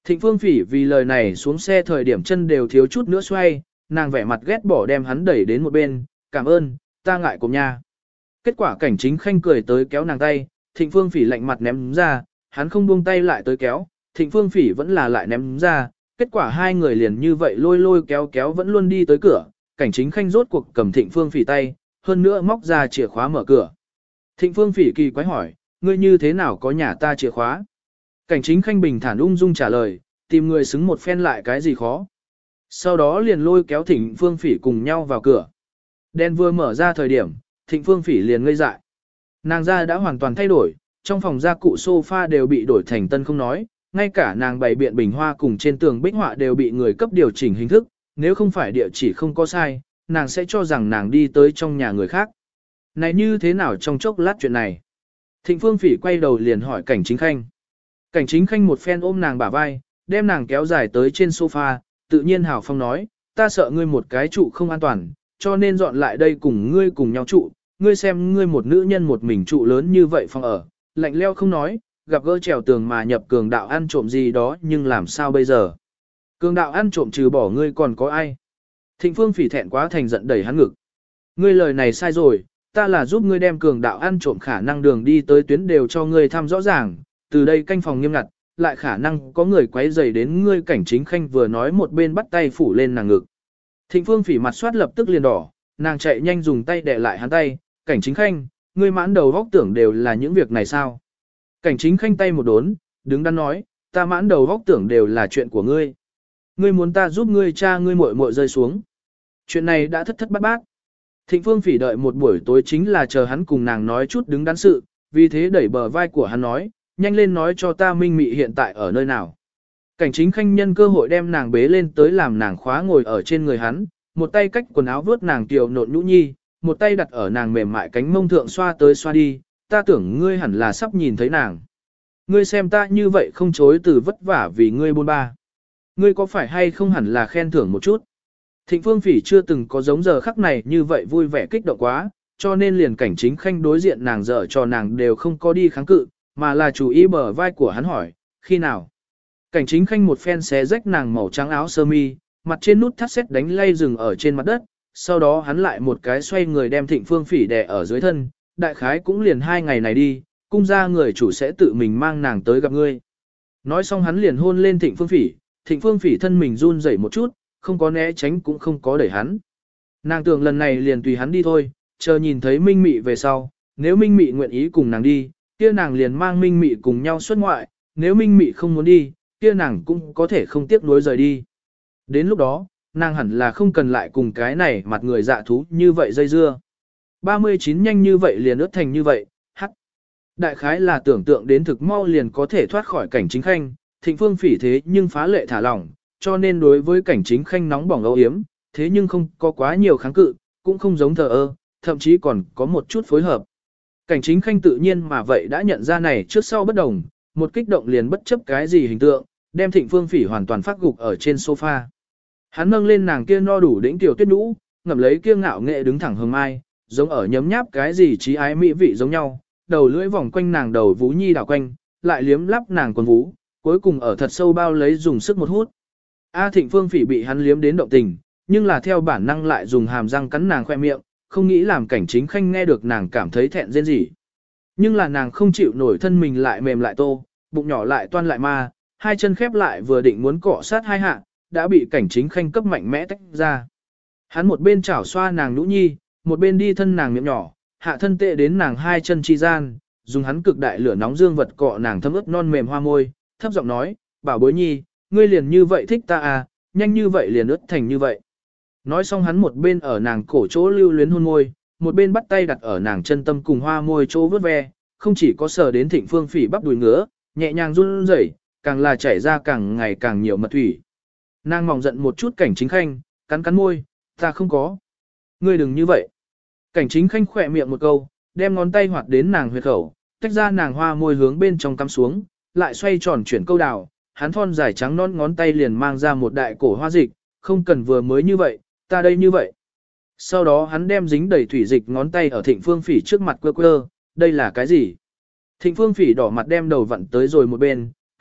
Thịnh Phương Phỉ vì lời này xuống xe thời điểm chân đều thiếu chút nữa xoay, nàng vẻ mặt ghét bỏ đem hắn đẩy đến một bên, cảm ơn, ta ngại cùng nha. Kết quả Cảnh Chính Khanh cười tới kéo nàng tay, Thịnh Phương Phỉ lạnh mặt ném ra, hắn không buông tay lại tới kéo, Thịnh Phương Phỉ vẫn là lại ném ra, kết quả hai người liền như vậy lôi lôi kéo kéo vẫn luôn đi tới cửa, Cảnh Chính Khanh rốt cuộc cầm Thịnh Phương Phỉ tay, hơn nữa móc ra chìa khóa mở cửa. Thịnh Phương Phỉ kỳ quái hỏi, ngươi như thế nào có nhà ta chìa khóa? Cảnh Chính Khanh bình thản ung dung trả lời, tìm người xứng một phen lại cái gì khó. Sau đó liền lôi kéo Thịnh Phương Phỉ cùng nhau vào cửa. Đèn vừa mở ra thời điểm, Thịnh Phương Phỉ liền ngây dại. Nàng ra đã hoàn toàn thay đổi, trong phòng gia cụ sofa đều bị đổi thành tân không nói, ngay cả nàng bày biện bình hoa cùng trên tường bích họa đều bị người cấp điều chỉnh hình thức, nếu không phải địa chỉ không có sai, nàng sẽ cho rằng nàng đi tới trong nhà người khác. Này như thế nào trong chốc lát chuyện này? Thịnh Phương Phỉ quay đầu liền hỏi Cảnh Chính Khanh. Cảnh Chính Khanh một phen ôm nàng bả vai, đem nàng kéo dài tới trên sofa, tự nhiên hào phong nói, ta sợ ngươi một cái trụ không an toàn, cho nên dọn lại đây cùng ngươi cùng nhau trụ, ngươi xem ngươi một nữ nhân một mình trụ lớn như vậy phòng ở, lạnh leo không nói, gặp gỡ trèo tường mà nhập cường đạo ăn trộm gì đó nhưng làm sao bây giờ? Cường đạo ăn trộm trừ bỏ ngươi còn có ai? Thịnh Phương Phỉ thẹn quá thành giận đẩy hắn ngực. Ngươi lời này sai rồi, ta là giúp ngươi đem cường đạo ăn trộm khả năng đường đi tới tuyến đều cho ngươi thăm rõ ràng, từ đây canh phòng nghiêm ngặt, lại khả năng có người quấy rầy đến ngươi. Cảnh Chính Khanh vừa nói một bên bắt tay phủ lên nàng ngực. Thịnh Phương Phỉ mặt soát lập tức liền đỏ, nàng chạy nhanh dùng tay đè lại hắn tay, Cảnh Chính Khanh, ngươi mãn đầu góc tưởng đều là những việc này sao? Cảnh Chính Khanh tay một đốn, đứng đắn nói, ta mãn đầu góc tưởng đều là chuyện của ngươi. Ngươi muốn ta giúp ngươi cha ngươi muội muội rơi xuống. Chuyện này đã thất thất bát bát. Thịnh Phương Phỉ đợi một buổi tối chính là chờ hắn cùng nàng nói chút đứng đắn sự, vì thế đẩy bờ vai của hắn nói, nhanh lên nói cho ta Minh Mị hiện tại ở nơi nào. Cảnh Chính Khanh nhân cơ hội đem nàng bế lên tới làm nàng khóa ngồi ở trên người hắn, một tay cách quần áo vớt nàng kiều nộn nhũ nhi, một tay đặt ở nàng mềm mại cánh mông thượng xoa tới xoa đi, ta tưởng ngươi hẳn là sắp nhìn thấy nàng. Ngươi xem ta như vậy không chối từ vất vả vì ngươi buôn ba. Ngươi có phải hay không hẳn là khen thưởng một chút. Thịnh Phương Phỉ chưa từng có giống giờ khắc này như vậy vui vẻ kích động quá, cho nên liền Cảnh Chính Khanh đối diện nàng dở cho nàng đều không có đi kháng cự, mà là chú ý bờ vai của hắn hỏi, khi nào. Cảnh Chính Khanh một phen xé rách nàng màu trắng áo sơ mi, mặt trên nút thắt sét đánh lay dừng ở trên mặt đất, sau đó hắn lại một cái xoay người đem Thịnh Phương Phỉ đè ở dưới thân, đại khái cũng liền hai ngày này đi, cung ra người chủ sẽ tự mình mang nàng tới gặp ngươi. Nói xong hắn liền hôn lên Thịnh Phương Phỉ, Thịnh Phương Phỉ thân mình run rẩy một chút, không có né tránh cũng không có đẩy hắn. Nàng tưởng lần này liền tùy hắn đi thôi, chờ nhìn thấy Minh Mị về sau, nếu Minh Mị nguyện ý cùng nàng đi, kia nàng liền mang Minh Mị cùng nhau xuất ngoại, nếu Minh Mị không muốn đi, kia nàng cũng có thể không tiếc nuối rời đi. Đến lúc đó, nàng hẳn là không cần lại cùng cái này mặt người dạ thú như vậy dây dưa. ba mươi chín nhanh như vậy liền ướt thành như vậy, hắc. Đại khái là tưởng tượng đến thực mau liền có thể thoát khỏi Cảnh Chính Khanh, Thịnh Phương Phỉ thế nhưng phá lệ thả lỏng, cho nên đối với Cảnh Chính Khanh nóng bỏng âu yếm, thế nhưng không có quá nhiều kháng cự, cũng không giống thờ ơ, thậm chí còn có một chút phối hợp. Cảnh Chính Khanh tự nhiên mà vậy đã nhận ra này trước sau bất đồng, một kích động liền bất chấp cái gì hình tượng, đem Thịnh Phương Phỉ hoàn toàn phát gục ở trên sofa. Hắn nâng lên nàng kia no đủ đỉnh tiểu tuyết nhũ, ngậm lấy kia ngạo nghệ đứng thẳng hừng mai, giống ở nhấm nháp cái gì trí ái mỹ vị giống nhau, đầu lưỡi vòng quanh nàng đầu vú nhi đảo quanh, lại liếm lắp nàng quần vú, cuối cùng ở thật sâu bao lấy dùng sức một hút. A Thịnh Phương Phỉ bị hắn liếm đến động tình, nhưng là theo bản năng lại dùng hàm răng cắn nàng khoe miệng, không nghĩ làm Cảnh Chính Khanh nghe được nàng cảm thấy thẹn rên rỉ. Nhưng là nàng không chịu nổi thân mình lại mềm lại tô, bụng nhỏ lại toan lại ma, hai chân khép lại vừa định muốn cọ sát hai hạ, đã bị Cảnh Chính Khanh cấp mạnh mẽ tách ra. Hắn một bên chảo xoa nàng nhũ nhi, một bên đi thân nàng miệng nhỏ, hạ thân tệ đến nàng hai chân chi gian, dùng hắn cực đại lửa nóng dương vật cọ nàng thấm ướt non mềm hoa môi, thấp giọng nói, bảo bối nhi, ngươi liền như vậy thích ta à, nhanh như vậy liền ướt thành như vậy. Nói xong hắn một bên ở nàng cổ chỗ lưu luyến hôn môi, một bên bắt tay đặt ở nàng chân tâm cùng hoa môi chỗ vớt ve, không chỉ có sờ đến Thịnh Phương Phỉ bắp đùi ngứa, nhẹ nhàng run rẩy, càng là chảy ra càng ngày càng nhiều mật thủy. Nàng mỏng giận một chút Cảnh Chính Khanh, cắn cắn môi, ta không có. Ngươi đừng như vậy. Cảnh Chính Khanh khỏe miệng một câu, đem ngón tay hoạt đến nàng huyệt khẩu, tách ra nàng hoa môi hướng bên trong cắm xuống, lại xoay tròn chuyển câu đào, hắn thon dài trắng non ngón tay liền mang ra một đại cổ hoa dịch, không cần vừa mới như vậy, ta đây như vậy. Sau đó hắn đem dính đầy thủy dịch ngón tay ở Thịnh Phương Phỉ trước mặt quơ quơ, đây là cái gì? Thịnh Phương Phỉ đỏ mặt đem đầu vặn tới rồi một bên,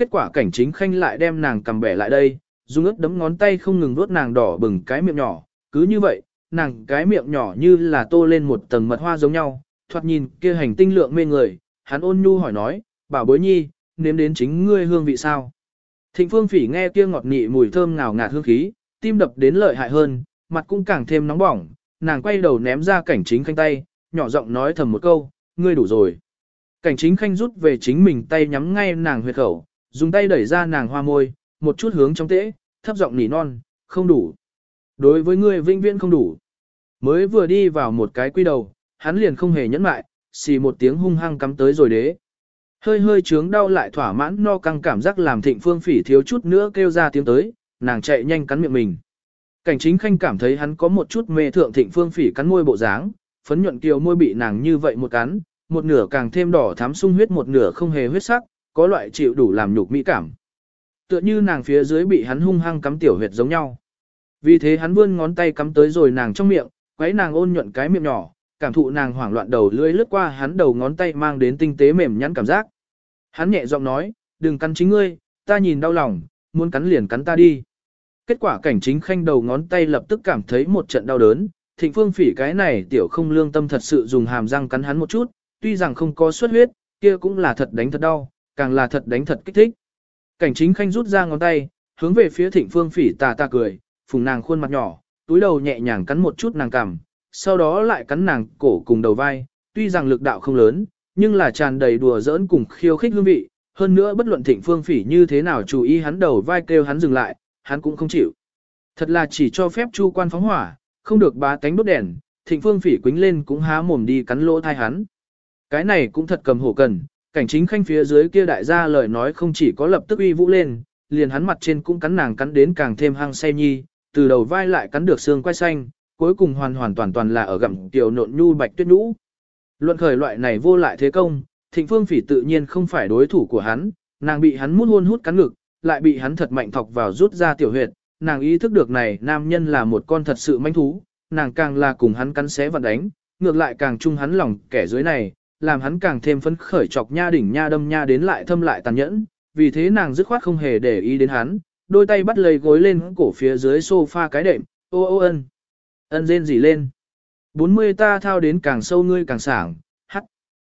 kết quả cảnh chính khanh lại đem nàng cầm bẻ lại đây, dùng ướt đấm ngón tay không ngừng vuốt nàng đỏ bừng cái miệng nhỏ, cứ như vậy, nàng cái miệng nhỏ như là tô lên một tầng mật hoa giống nhau, thoạt nhìn kia hành tinh lượng mê người, hắn ôn nhu hỏi nói, bảo bối nhi, nếm đến chính ngươi hương vị sao. Thịnh Phương Phỉ nghe kia ngọt nị mùi thơm ngào ngạt hương khí, tim đập đến lợi hại hơn, mặt cũng càng thêm nóng bỏng, nàng quay đầu ném ra cảnh chính khanh tay, nhỏ giọng nói thầm một câu, ngươi đủ rồi. Cảnh chính khanh rút về chính mình tay nhắm ngay nàng huyệt khẩu, dùng tay đẩy ra nàng hoa môi, một chút hướng trong tễ, thấp giọng nỉ non, không đủ. Đối với ngươi vinh viễn không đủ. Mới vừa đi vào một cái quy đầu, hắn liền không hề nhẫn mại, xì một tiếng hung hăng cắm tới rồi đế. Hơi hơi chướng đau lại thỏa mãn no căng cảm giác làm Thịnh Phương Phỉ thiếu chút nữa kêu ra tiếng tới, nàng chạy nhanh cắn miệng mình. Cảnh chính khanh cảm thấy hắn có một chút mê thượng Thịnh Phương Phỉ cắn môi bộ dáng, phấn nhuận kiều môi bị nàng như vậy một cắn, một nửa càng thêm đỏ thắm sung huyết một nửa không hề huyết sắc, có loại chịu đủ làm nhục mỹ cảm. Tựa như nàng phía dưới bị hắn hung hăng cắm tiểu huyệt giống nhau. Vì thế hắn vươn ngón tay cắm tới rồi nàng trong miệng, quấy nàng ôn nhuận cái miệng nhỏ, cảm thụ nàng hoảng loạn đầu lưỡi lướt qua hắn đầu ngón tay mang đến tinh tế mềm nhẵn cảm giác. Hắn nhẹ giọng nói, đừng cắn chính ngươi, ta nhìn đau lòng, muốn cắn liền cắn ta đi. Kết quả cảnh chính khanh đầu ngón tay lập tức cảm thấy một trận đau đớn, Thịnh Phương Phỉ cái này tiểu không lương tâm thật sự dùng hàm răng cắn hắn một chút, tuy rằng không có xuất huyết, kia cũng là thật đánh thật đau, càng là thật đánh thật kích thích. Cảnh chính khanh rút ra ngón tay, hướng về phía Thịnh Phương Phỉ tà tà cười, phùng nàng khuôn mặt nhỏ, túi đầu nhẹ nhàng cắn một chút nàng cằm, sau đó lại cắn nàng cổ cùng đầu vai, tuy rằng lực đạo không lớn, nhưng là tràn đầy đùa giỡn cùng khiêu khích hương vị, hơn nữa bất luận Thịnh Phương Phỉ như thế nào chú ý hắn đầu vai kêu hắn dừng lại, hắn cũng không chịu. Thật là chỉ cho phép chu quan phóng hỏa, không được bá tánh đốt đèn, Thịnh Phương Phỉ quính lên cũng há mồm đi cắn lỗ thai hắn. Cái này cũng thật cầm hổ cần, cảnh chính khanh phía dưới kia đại gia lời nói không chỉ có lập tức uy vũ lên, liền hắn mặt trên cũng cắn nàng cắn đến càng thêm hăng say nhi, từ đầu vai lại cắn được xương quai xanh, cuối cùng hoàn hoàn toàn toàn là ở gặm tiểu nộn nhu bạch tuyết nhũ. Luận khởi loại này vô lại thế công, Thịnh Phương Phỉ tự nhiên không phải đối thủ của hắn, nàng bị hắn mút hôn hút cắn ngực, lại bị hắn thật mạnh thọc vào rút ra tiểu huyệt, nàng ý thức được này nam nhân là một con thật sự manh thú, nàng càng là cùng hắn cắn xé và đánh, ngược lại càng chung hắn lòng kẻ dưới này, làm hắn càng thêm phấn khởi chọc nha đỉnh nha đâm nha đến lại thâm lại tàn nhẫn, vì thế nàng dứt khoát không hề để ý đến hắn, đôi tay bắt lấy gối lên cổ phía dưới sofa cái đệm, ô ô ân, ân rên rỉ lên. bốn mươi ta thao đến càng sâu ngươi càng sảng, hắt.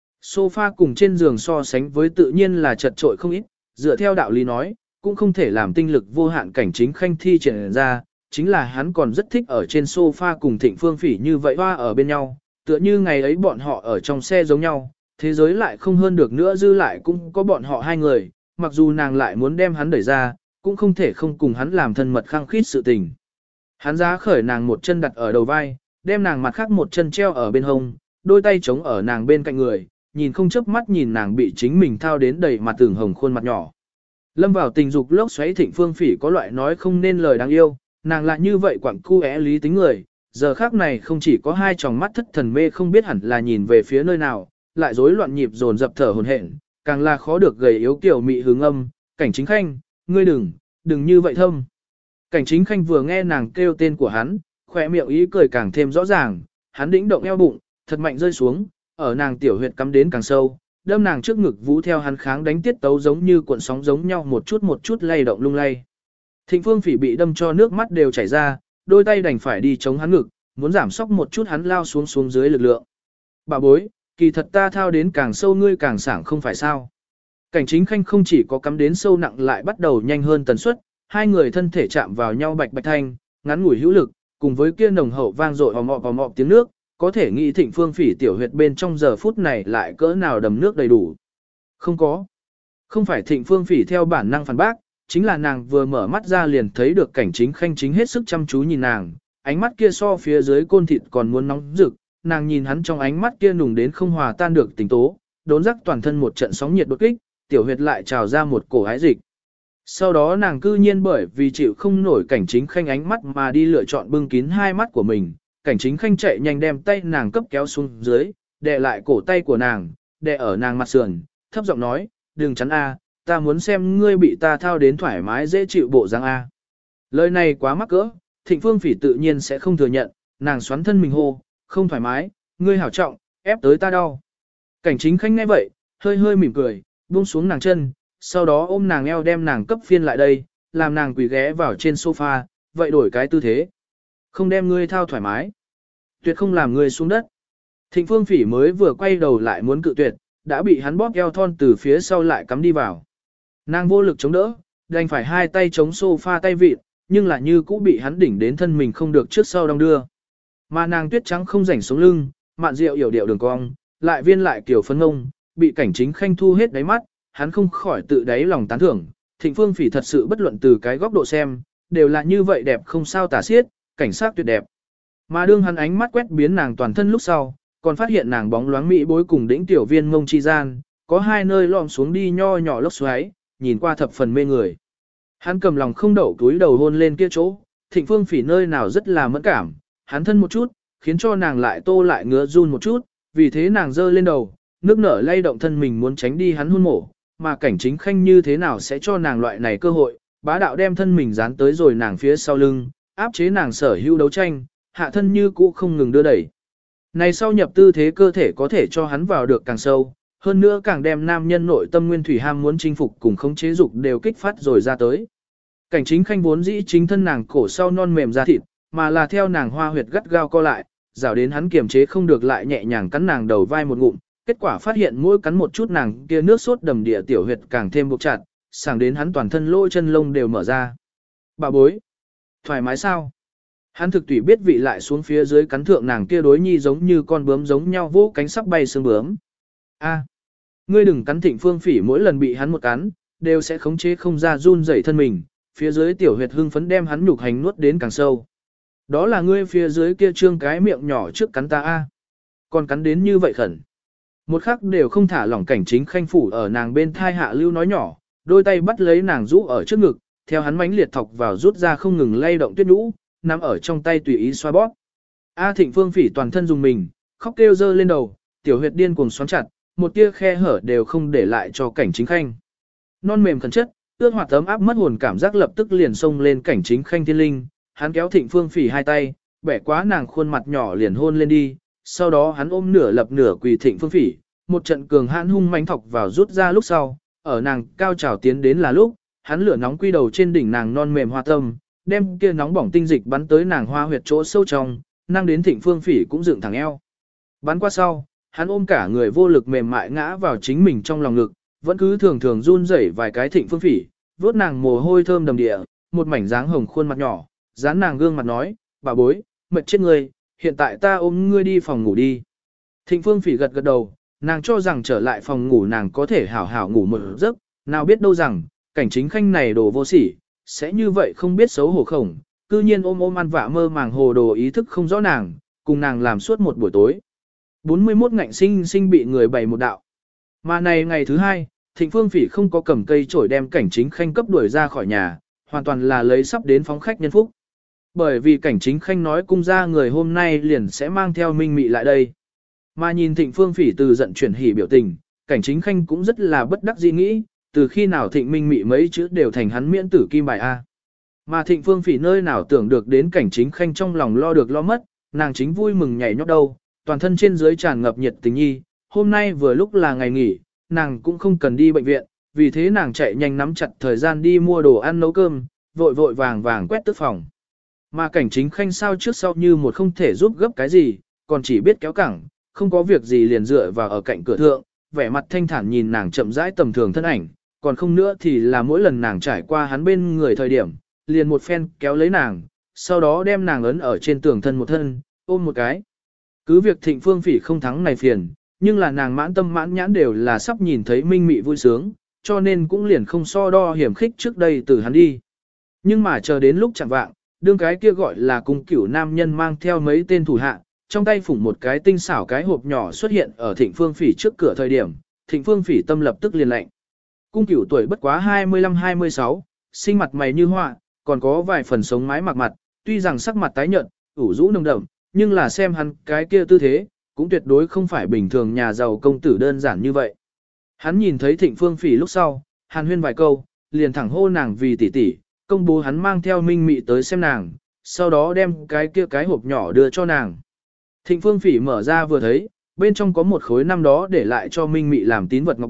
Sofa cùng trên giường so sánh với tự nhiên là chật trội không ít, dựa theo đạo lý nói, cũng không thể làm tinh lực vô hạn cảnh chính khanh thi triển ra, chính là hắn còn rất thích ở trên sofa cùng Thịnh Phương Phỉ như vậy hoa ở bên nhau, tựa như ngày ấy bọn họ ở trong xe giống nhau, thế giới lại không hơn được nữa dư lại cũng có bọn họ hai người, mặc dù nàng lại muốn đem hắn đẩy ra, cũng không thể không cùng hắn làm thân mật khăng khít sự tình. Hắn giá khởi nàng một chân đặt ở đầu vai, đem nàng mặt khác một chân treo ở bên hông, đôi tay chống ở nàng bên cạnh người, nhìn không chớp mắt nhìn nàng bị chính mình thao đến đầy mặt tưởng hồng khuôn mặt nhỏ. Lâm vào tình dục lốc xoáy Thịnh Phương Phỉ có loại nói không nên lời đáng yêu, nàng lại như vậy quặng cu é lý tính người, giờ khác này không chỉ có hai tròng mắt thất thần mê không biết hẳn là nhìn về phía nơi nào, lại rối loạn nhịp dồn dập thở hổn hển, càng là khó được gầy yếu kiểu mị hướng âm, cảnh chính khanh, ngươi đừng, đừng như vậy thâm. Cảnh chính khanh vừa nghe nàng kêu tên của hắn, khỏe miệng ý cười càng thêm rõ ràng, hắn đĩnh động eo bụng, thật mạnh rơi xuống, ở nàng tiểu huyệt cắm đến càng sâu, đâm nàng trước ngực vũ theo hắn kháng đánh tiết tấu giống như cuộn sóng giống nhau một chút một chút lay động lung lay. Thịnh Phương Phỉ bị đâm cho nước mắt đều chảy ra, đôi tay đành phải đi chống hắn ngực, muốn giảm sóc một chút hắn lao xuống xuống dưới lực lượng. Bà bối, kỳ thật ta thao đến càng sâu ngươi càng sảng không phải sao. Cảnh chính khanh không chỉ có cắm đến sâu nặng lại bắt đầu nhanh hơn tần suất, hai người thân thể chạm vào nhau bạch bạch thanh, ngắn ngủi hữu lực, cùng với kia nồng hậu vang dội ò mọ ò mọ tiếng nước, có thể nghĩ Thịnh Phương Phỉ tiểu huyệt bên trong giờ phút này lại cỡ nào đầm nước đầy đủ. Không có. Không phải Thịnh Phương Phỉ theo bản năng phản bác, chính là nàng vừa mở mắt ra liền thấy được cảnh chính khanh chính hết sức chăm chú nhìn nàng, ánh mắt kia so phía dưới côn thịt còn muốn nóng rực, nàng nhìn hắn trong ánh mắt kia nùng đến không hòa tan được tình tố, đốn rắc toàn thân một trận sóng nhiệt đột kích, tiểu huyệt lại trào ra một cổ ái dịch. Sau đó nàng cư nhiên bởi vì chịu không nổi cảnh chính khanh ánh mắt mà đi lựa chọn bưng kín hai mắt của mình, cảnh chính khanh chạy nhanh đem tay nàng cấp kéo xuống dưới, đè lại cổ tay của nàng, đè ở nàng mặt sườn, thấp giọng nói, đừng chắn a, ta muốn xem ngươi bị ta thao đến thoải mái dễ chịu bộ dáng a. Lời này quá mắc cỡ, Thịnh Phương Phỉ tự nhiên sẽ không thừa nhận, nàng xoắn thân mình hô, không thoải mái, ngươi hảo trọng, ép tới ta đau. Cảnh chính khanh nghe vậy, hơi hơi mỉm cười, buông xuống nàng chân, sau đó ôm nàng eo đem nàng cấp phiên lại đây, làm nàng quỳ ghé vào trên sofa, vậy đổi cái tư thế. Không đem ngươi thao thoải mái. Tuyệt không làm ngươi xuống đất. Thịnh Phương Phỉ mới vừa quay đầu lại muốn cự tuyệt, đã bị hắn bóp eo thon từ phía sau lại cắm đi vào. Nàng vô lực chống đỡ, đành phải hai tay chống sofa tay vịt, nhưng là như cũ bị hắn đỉnh đến thân mình không được trước sau đong đưa. Mà nàng tuyết trắng không rảnh sống lưng, mạn rượu yểu điệu đường cong, lại viên lại kiểu phấn ngông, bị cảnh chính khanh thu hết đáy mắt, hắn không khỏi tự đáy lòng tán thưởng. Thịnh Phương Phỉ thật sự bất luận từ cái góc độ xem, đều là như vậy đẹp không sao tả xiết, cảnh sát tuyệt đẹp. Mà đương hắn ánh mắt quét biến nàng toàn thân lúc sau, còn phát hiện nàng bóng loáng mỹ bối cùng đỉnh tiểu viên mông chi gian, có hai nơi lom xuống đi nho nhỏ lốc xoáy, nhìn qua thập phần mê người. Hắn cầm lòng không đậu túi đầu hôn lên kia chỗ, Thịnh Phương Phỉ nơi nào rất là mẫn cảm, hắn thân một chút, khiến cho nàng lại tô lại ngứa run một chút, vì thế nàng giơ lên đầu, nước nở lay động thân mình muốn tránh đi hắn hôn mổ, mà cảnh chính khanh như thế nào sẽ cho nàng loại này cơ hội, bá đạo đem thân mình dán tới rồi nàng phía sau lưng, áp chế nàng sở hữu đấu tranh, hạ thân như cũ không ngừng đưa đẩy. Này sau nhập tư thế cơ thể có thể cho hắn vào được càng sâu, hơn nữa càng đem nam nhân nội tâm nguyên thủy ham muốn chinh phục cùng khống chế dục đều kích phát rồi ra tới. Cảnh chính khanh vốn dĩ chính thân nàng cổ sau non mềm da thịt, mà là theo nàng hoa huyệt gắt gao co lại, rảo đến hắn kiềm chế không được lại nhẹ nhàng cắn nàng đầu vai một ngụm, kết quả phát hiện mỗi cắn một chút nàng kia nước sốt đầm địa tiểu huyệt càng thêm buộc chặt, sảng đến hắn toàn thân lỗ chân lông đều mở ra. Bà bối, thoải mái sao? Hắn thực tùy biết vị lại xuống phía dưới cắn thượng nàng kia đối nhi giống như con bướm giống nhau vỗ cánh sắp bay sương bướm. A, ngươi đừng cắn Thịnh Phương Phỉ mỗi lần bị hắn một cắn, đều sẽ khống chế không ra run rẩy thân mình, phía dưới tiểu huyệt hưng phấn đem hắn nhục hành nuốt đến càng sâu. Đó là ngươi phía dưới kia trương cái miệng nhỏ trước cắn ta a, còn cắn đến như vậy khẩn. Một khắc đều không thả lỏng cảnh chính khanh phủ ở nàng bên thai hạ lưu nói nhỏ, đôi tay bắt lấy nàng rũ ở trước ngực, theo hắn mãnh liệt thọc vào rút ra không ngừng lay động tuyết nhũ, nắm ở trong tay tùy ý xoa bóp. A Thịnh Phương Phỉ toàn thân dùng mình, khóc kêu dơ lên đầu, tiểu huyệt điên cuồng xoắn chặt, một tia khe hở đều không để lại cho cảnh chính khanh. Non mềm khẩn chất, ướt hoạt tấm áp mất hồn cảm giác lập tức liền xông lên cảnh chính khanh thiên linh, hắn kéo Thịnh Phương Phỉ hai tay, bẻ quá nàng khuôn mặt nhỏ liền hôn lên đi, sau đó hắn ôm nửa lập nửa quỳ Thịnh Phương Phỉ, một trận cường hãn hung mãnh thọc vào rút ra lúc sau, ở nàng cao trào tiến đến là lúc, hắn lửa nóng quy đầu trên đỉnh nàng non mềm hoa tâm, đem kia nóng bỏng tinh dịch bắn tới nàng hoa huyệt chỗ sâu trong, năng đến Thịnh Phương Phỉ cũng dựng thẳng eo. Bắn qua sau, hắn ôm cả người vô lực mềm mại ngã vào chính mình trong lòng ngực, vẫn cứ thường thường run rẩy vài cái Thịnh Phương Phỉ, vuốt nàng mồ hôi thơm đầm địa, một mảnh dáng hồng khuôn mặt nhỏ, dán nàng gương mặt nói, bà bối, mệt chết ngươi, hiện tại ta ôm ngươi đi phòng ngủ đi. Thịnh Phương Phỉ gật gật đầu, nàng cho rằng trở lại phòng ngủ nàng có thể hảo hảo ngủ một giấc, nào biết đâu rằng, cảnh chính khanh này đồ vô sỉ, sẽ như vậy không biết xấu hổ khổng, cư nhiên ôm ôm ăn vạ mơ màng hồ đồ ý thức không rõ nàng, cùng nàng làm suốt một buổi tối. bốn mươi mốt ngạnh sinh sinh bị người bày một đạo. Mà này ngày thứ hai, Thịnh Phương Phỉ không có cầm cây chổi đem cảnh chính khanh cấp đuổi ra khỏi nhà, hoàn toàn là lấy sắp đến phóng khách nhân phúc. Bởi vì cảnh chính khanh nói cung ra người hôm nay liền sẽ mang theo Minh Mị lại đây. Mà nhìn Thịnh Phương Phỉ từ giận chuyển hỉ biểu tình, cảnh chính khanh cũng rất là bất đắc dĩ nghĩ, từ khi nào Thịnh Minh Mị mấy chữ đều thành hắn miễn tử kim bài A. Mà Thịnh Phương Phỉ nơi nào tưởng được đến cảnh chính khanh trong lòng lo được lo mất, nàng chính vui mừng nhảy nhót đâu, toàn thân trên dưới tràn ngập nhiệt tình nhi, hôm nay vừa lúc là ngày nghỉ, nàng cũng không cần đi bệnh viện, vì thế nàng chạy nhanh nắm chặt thời gian đi mua đồ ăn nấu cơm, vội vội vàng vàng quét tức phòng. Mà cảnh chính khanh sao trước sau như một không thể giúp gấp cái gì, còn chỉ biết kéo cẳng, không có việc gì liền dựa vào ở cạnh cửa thượng, vẻ mặt thanh thản nhìn nàng chậm rãi tầm thường thân ảnh, còn không nữa thì là mỗi lần nàng trải qua hắn bên người thời điểm, liền một phen kéo lấy nàng, sau đó đem nàng ấn ở trên tường thân một thân, ôm một cái. Cứ việc Thịnh Phương Phỉ không thắng này phiền, nhưng là nàng mãn tâm mãn nhãn đều là sắp nhìn thấy Minh Mị vui sướng, cho nên cũng liền không so đo hiểm khích trước đây từ hắn đi. Nhưng mà chờ đến lúc chẳng vạng, đương cái kia gọi là cung cửu nam nhân mang theo mấy tên thủ hạ, trong tay phủng một cái tinh xảo cái hộp nhỏ xuất hiện ở Thịnh Phương Phỉ trước cửa thời điểm, Thịnh Phương Phỉ tâm lập tức liền lạnh. Cung cửu tuổi bất quá hai mươi lăm hai mươi sáu, sinh mặt mày như họa, còn có vài phần sống mái mặc mặt, tuy rằng sắc mặt tái nhợt, ủ rũ nồng đậm, nhưng là xem hắn cái kia tư thế, cũng tuyệt đối không phải bình thường nhà giàu công tử đơn giản như vậy. Hắn nhìn thấy Thịnh Phương Phỉ lúc sau, hàn huyên vài câu, liền thẳng hô nàng vì tỷ tỷ, công bố hắn mang theo Minh Mị tới xem nàng, sau đó đem cái kia cái hộp nhỏ đưa cho nàng. Thịnh Phương Phỉ mở ra vừa thấy, bên trong có một khối năm đó để lại cho Minh Mị làm tín vật ngọc bội,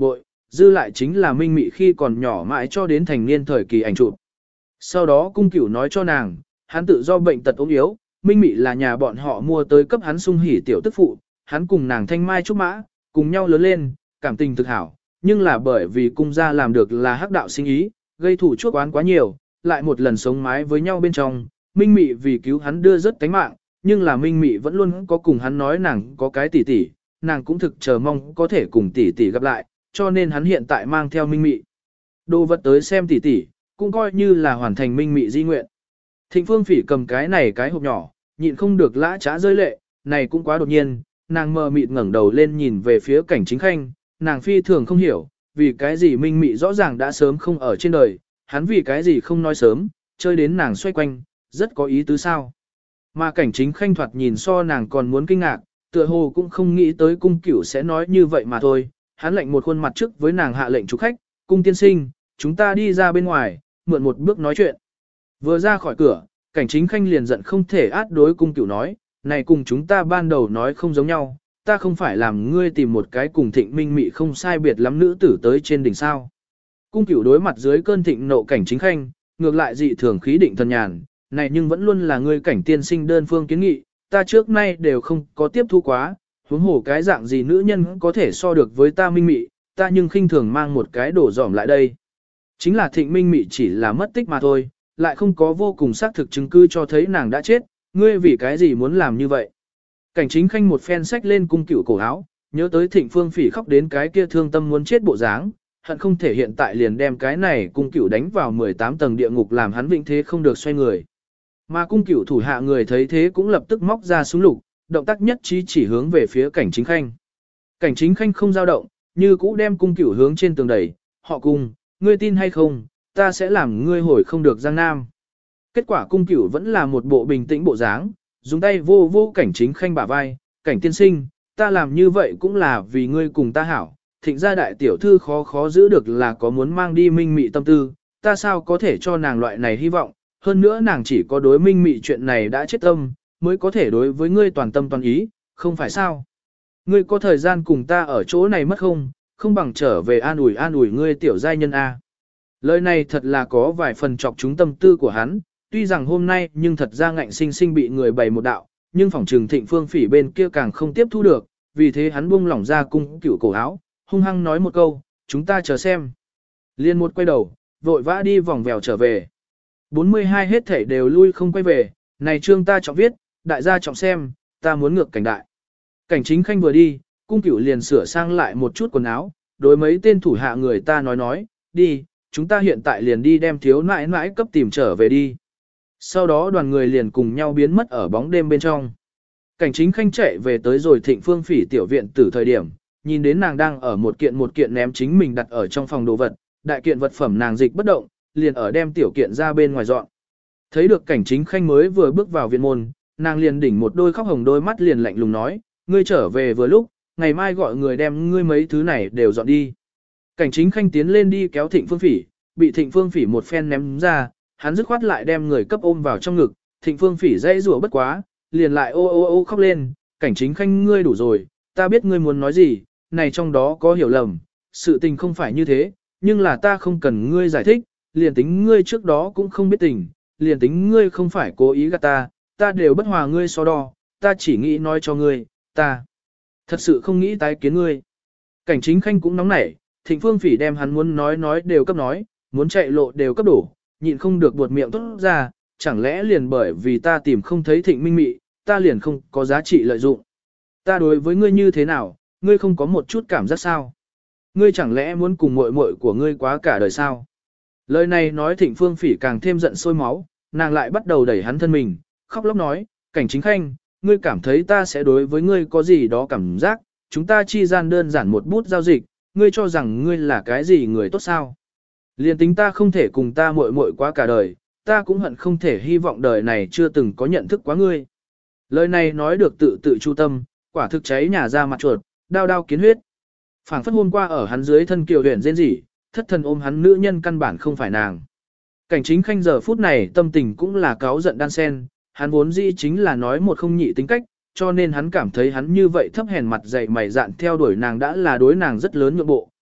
dư lại chính là Minh Mị khi còn nhỏ mãi cho đến thành niên thời kỳ ảnh chụp. Sau đó cung cửu nói cho nàng, hắn tự do bệnh tật ốm yếu, Minh Mị là nhà bọn họ mua tới cấp hắn sung hỉ tiểu tức phụ, hắn cùng nàng thanh mai trúc mã, cùng nhau lớn lên, cảm tình thực hảo, nhưng là bởi vì cung gia làm được là hắc đạo sinh ý, gây thủ chuốc oán quá nhiều, lại một lần sống mái với nhau bên trong, Minh Mị vì cứu hắn đưa rất tánh mạng, nhưng là Minh Mị vẫn luôn có cùng hắn nói nàng có cái tỷ tỷ, nàng cũng thực chờ mong có thể cùng tỷ tỷ gặp lại, cho nên hắn hiện tại mang theo Minh Mị đồ vật tới xem tỷ tỷ, cũng coi như là hoàn thành Minh Mị di nguyện. Thịnh Phương Phỉ cầm cái này cái hộp nhỏ, nhịn không được lã trá rơi lệ, này cũng quá đột nhiên, nàng mờ mịt ngẩng đầu lên nhìn về phía Cảnh Chính Khanh, nàng phi thường không hiểu, vì cái gì Minh Mị rõ ràng đã sớm không ở trên đời, hắn vì cái gì không nói sớm, chơi đến nàng xoay quanh, rất có ý tứ sao. Mà Cảnh Chính Khanh thoạt nhìn so nàng còn muốn kinh ngạc, tựa hồ cũng không nghĩ tới cung cửu sẽ nói như vậy mà thôi, hắn lệnh một khuôn mặt trước với nàng hạ lệnh chủ khách, cung tiên sinh, chúng ta đi ra bên ngoài, mượn một bước nói chuyện. Vừa ra khỏi cửa, Cảnh Chính Khanh liền giận không thể át đối cung cửu nói, này cùng chúng ta ban đầu nói không giống nhau, ta không phải làm ngươi tìm một cái cùng Thịnh Minh Mị không sai biệt lắm nữ tử tới trên đỉnh sao. Cung cửu đối mặt dưới cơn thịnh nộ Cảnh Chính Khanh, ngược lại dị thường khí định thần nhàn, này nhưng vẫn luôn là ngươi Cảnh tiên sinh đơn phương kiến nghị, ta trước nay đều không có tiếp thu quá, huống hồ cái dạng gì nữ nhân có thể so được với ta Minh Mị, ta nhưng khinh thường mang một cái đổ dỏm lại đây. Chính là Thịnh Minh Mị chỉ là mất tích mà thôi, lại không có vô cùng xác thực chứng cứ cho thấy nàng đã chết, ngươi vì cái gì muốn làm như vậy. Cảnh Chính Khanh một phen sách lên cung cửu cổ áo, nhớ tới Thịnh Phương Phỉ khóc đến cái kia thương tâm muốn chết bộ dáng, hận không thể hiện tại liền đem cái này cung cửu đánh vào mười tám tầng địa ngục làm hắn vĩnh thế không được xoay người. Mà cung cửu thủ hạ người thấy thế cũng lập tức móc ra súng lục, động tác nhất trí chỉ hướng về phía Cảnh Chính Khanh. Cảnh Chính Khanh không dao động, như cũ đem cung cửu hướng trên tường đẩy, họ cung, ngươi tin hay không, ta sẽ làm ngươi hồi không được Giang Nam. Kết quả cung cửu vẫn là một bộ bình tĩnh bộ dáng, dùng tay vô vô Cảnh Chính Khanh bả vai, Cảnh tiên sinh, ta làm như vậy cũng là vì ngươi cùng ta hảo, Thịnh gia đại tiểu thư khó khó giữ được là có muốn mang đi Minh Mị tâm tư, ta sao có thể cho nàng loại này hy vọng, hơn nữa nàng chỉ có đối Minh Mị chuyện này đã chết tâm, mới có thể đối với ngươi toàn tâm toàn ý, không phải sao. Ngươi có thời gian cùng ta ở chỗ này mất không, không bằng trở về an ủi an ủi ngươi tiểu giai nhân A. Lời này thật là có vài phần chọc trúng tâm tư của hắn, tuy rằng hôm nay nhưng thật ra ngạnh sinh sinh bị người bày một đạo, nhưng phỏng trừng Thịnh Phương Phỉ bên kia càng không tiếp thu được, vì thế hắn buông lỏng ra cung cửu cổ áo, hung hăng nói một câu, chúng ta chờ xem. Liên một quay đầu, vội vã đi vòng vèo trở về. bốn mươi hai hết thể đều lui không quay về, này chương ta trọng viết, đại gia trọng xem, ta muốn ngược cảnh đại. Cảnh Chính Khanh vừa đi, cung cửu liền sửa sang lại một chút quần áo, đối mấy tên thủ hạ người ta nói nói, đi, chúng ta hiện tại liền đi đem thiếu nãi nãi cấp tìm trở về đi. Sau đó đoàn người liền cùng nhau biến mất ở bóng đêm bên trong. Cảnh Chính Khanh chạy về tới rồi Thịnh Phương Phỉ tiểu viện từ thời điểm, nhìn đến nàng đang ở một kiện một kiện ném chính mình đặt ở trong phòng đồ vật, đại kiện vật phẩm nàng dịch bất động, liền ở đem tiểu kiện ra bên ngoài dọn. Thấy được Cảnh Chính Khanh mới vừa bước vào viện môn, nàng liền đỉnh một đôi khóc hồng đôi mắt liền lạnh lùng nói, ngươi trở về vừa lúc, ngày mai gọi người đem ngươi mấy thứ này đều dọn đi. Cảnh Chính Khanh tiến lên đi kéo Thịnh Phương Phỉ, bị Thịnh Phương Phỉ một phen ném ra, hắn dứt khoát lại đem người cấp ôm vào trong ngực, Thịnh Phương Phỉ dãy rủa bất quá, liền lại ô ô ô khóc lên, Cảnh Chính Khanh ngươi đủ rồi, ta biết ngươi muốn nói gì, này trong đó có hiểu lầm, sự tình không phải như thế, nhưng là ta không cần ngươi giải thích, liền tính ngươi trước đó cũng không biết tình, liền tính ngươi không phải cố ý gạt ta, ta đều bất hòa ngươi so đo, ta chỉ nghĩ nói cho ngươi, ta thật sự không nghĩ tái kiến ngươi. Cảnh Chính Khanh cũng nóng nảy, Thịnh Phương Phỉ đem hắn muốn nói nói đều cấp nói, muốn chạy lộ đều cấp đổ, nhịn không được buột miệng tốt ra, chẳng lẽ liền bởi vì ta tìm không thấy Thịnh Minh Mị, ta liền không có giá trị lợi dụng. Ta đối với ngươi như thế nào, ngươi không có một chút cảm giác sao? Ngươi chẳng lẽ muốn cùng muội muội của ngươi quá cả đời sao? Lời này nói Thịnh Phương Phỉ càng thêm giận sôi máu, nàng lại bắt đầu đẩy hắn thân mình, khóc lóc nói, Cảnh Chính Khanh, ngươi cảm thấy ta sẽ đối với ngươi có gì đó cảm giác, chúng ta chi gian đơn giản một bút giao dịch, ngươi cho rằng ngươi là cái gì người tốt sao? Liên tính ta không thể cùng ta muội muội quá cả đời, ta cũng hận không thể hy vọng đời này chưa từng có nhận thức quá ngươi. Lời này nói được tự tự chu tâm, quả thực cháy nhà ra mặt chuột, đao đao kiến huyết. Phảng phất hôm qua ở hắn dưới thân kiều huyền rên rỉ, thất thần ôm hắn nữ nhân căn bản không phải nàng. Cảnh Chính Khanh giờ phút này tâm tình cũng là cáu giận đan sen, hắn vốn dĩ chính là nói một không nhị tính cách, cho nên hắn cảm thấy hắn như vậy thấp hèn mặt dày mày dạn theo đuổi nàng đã là đối nàng rất lớn nhượng bộ,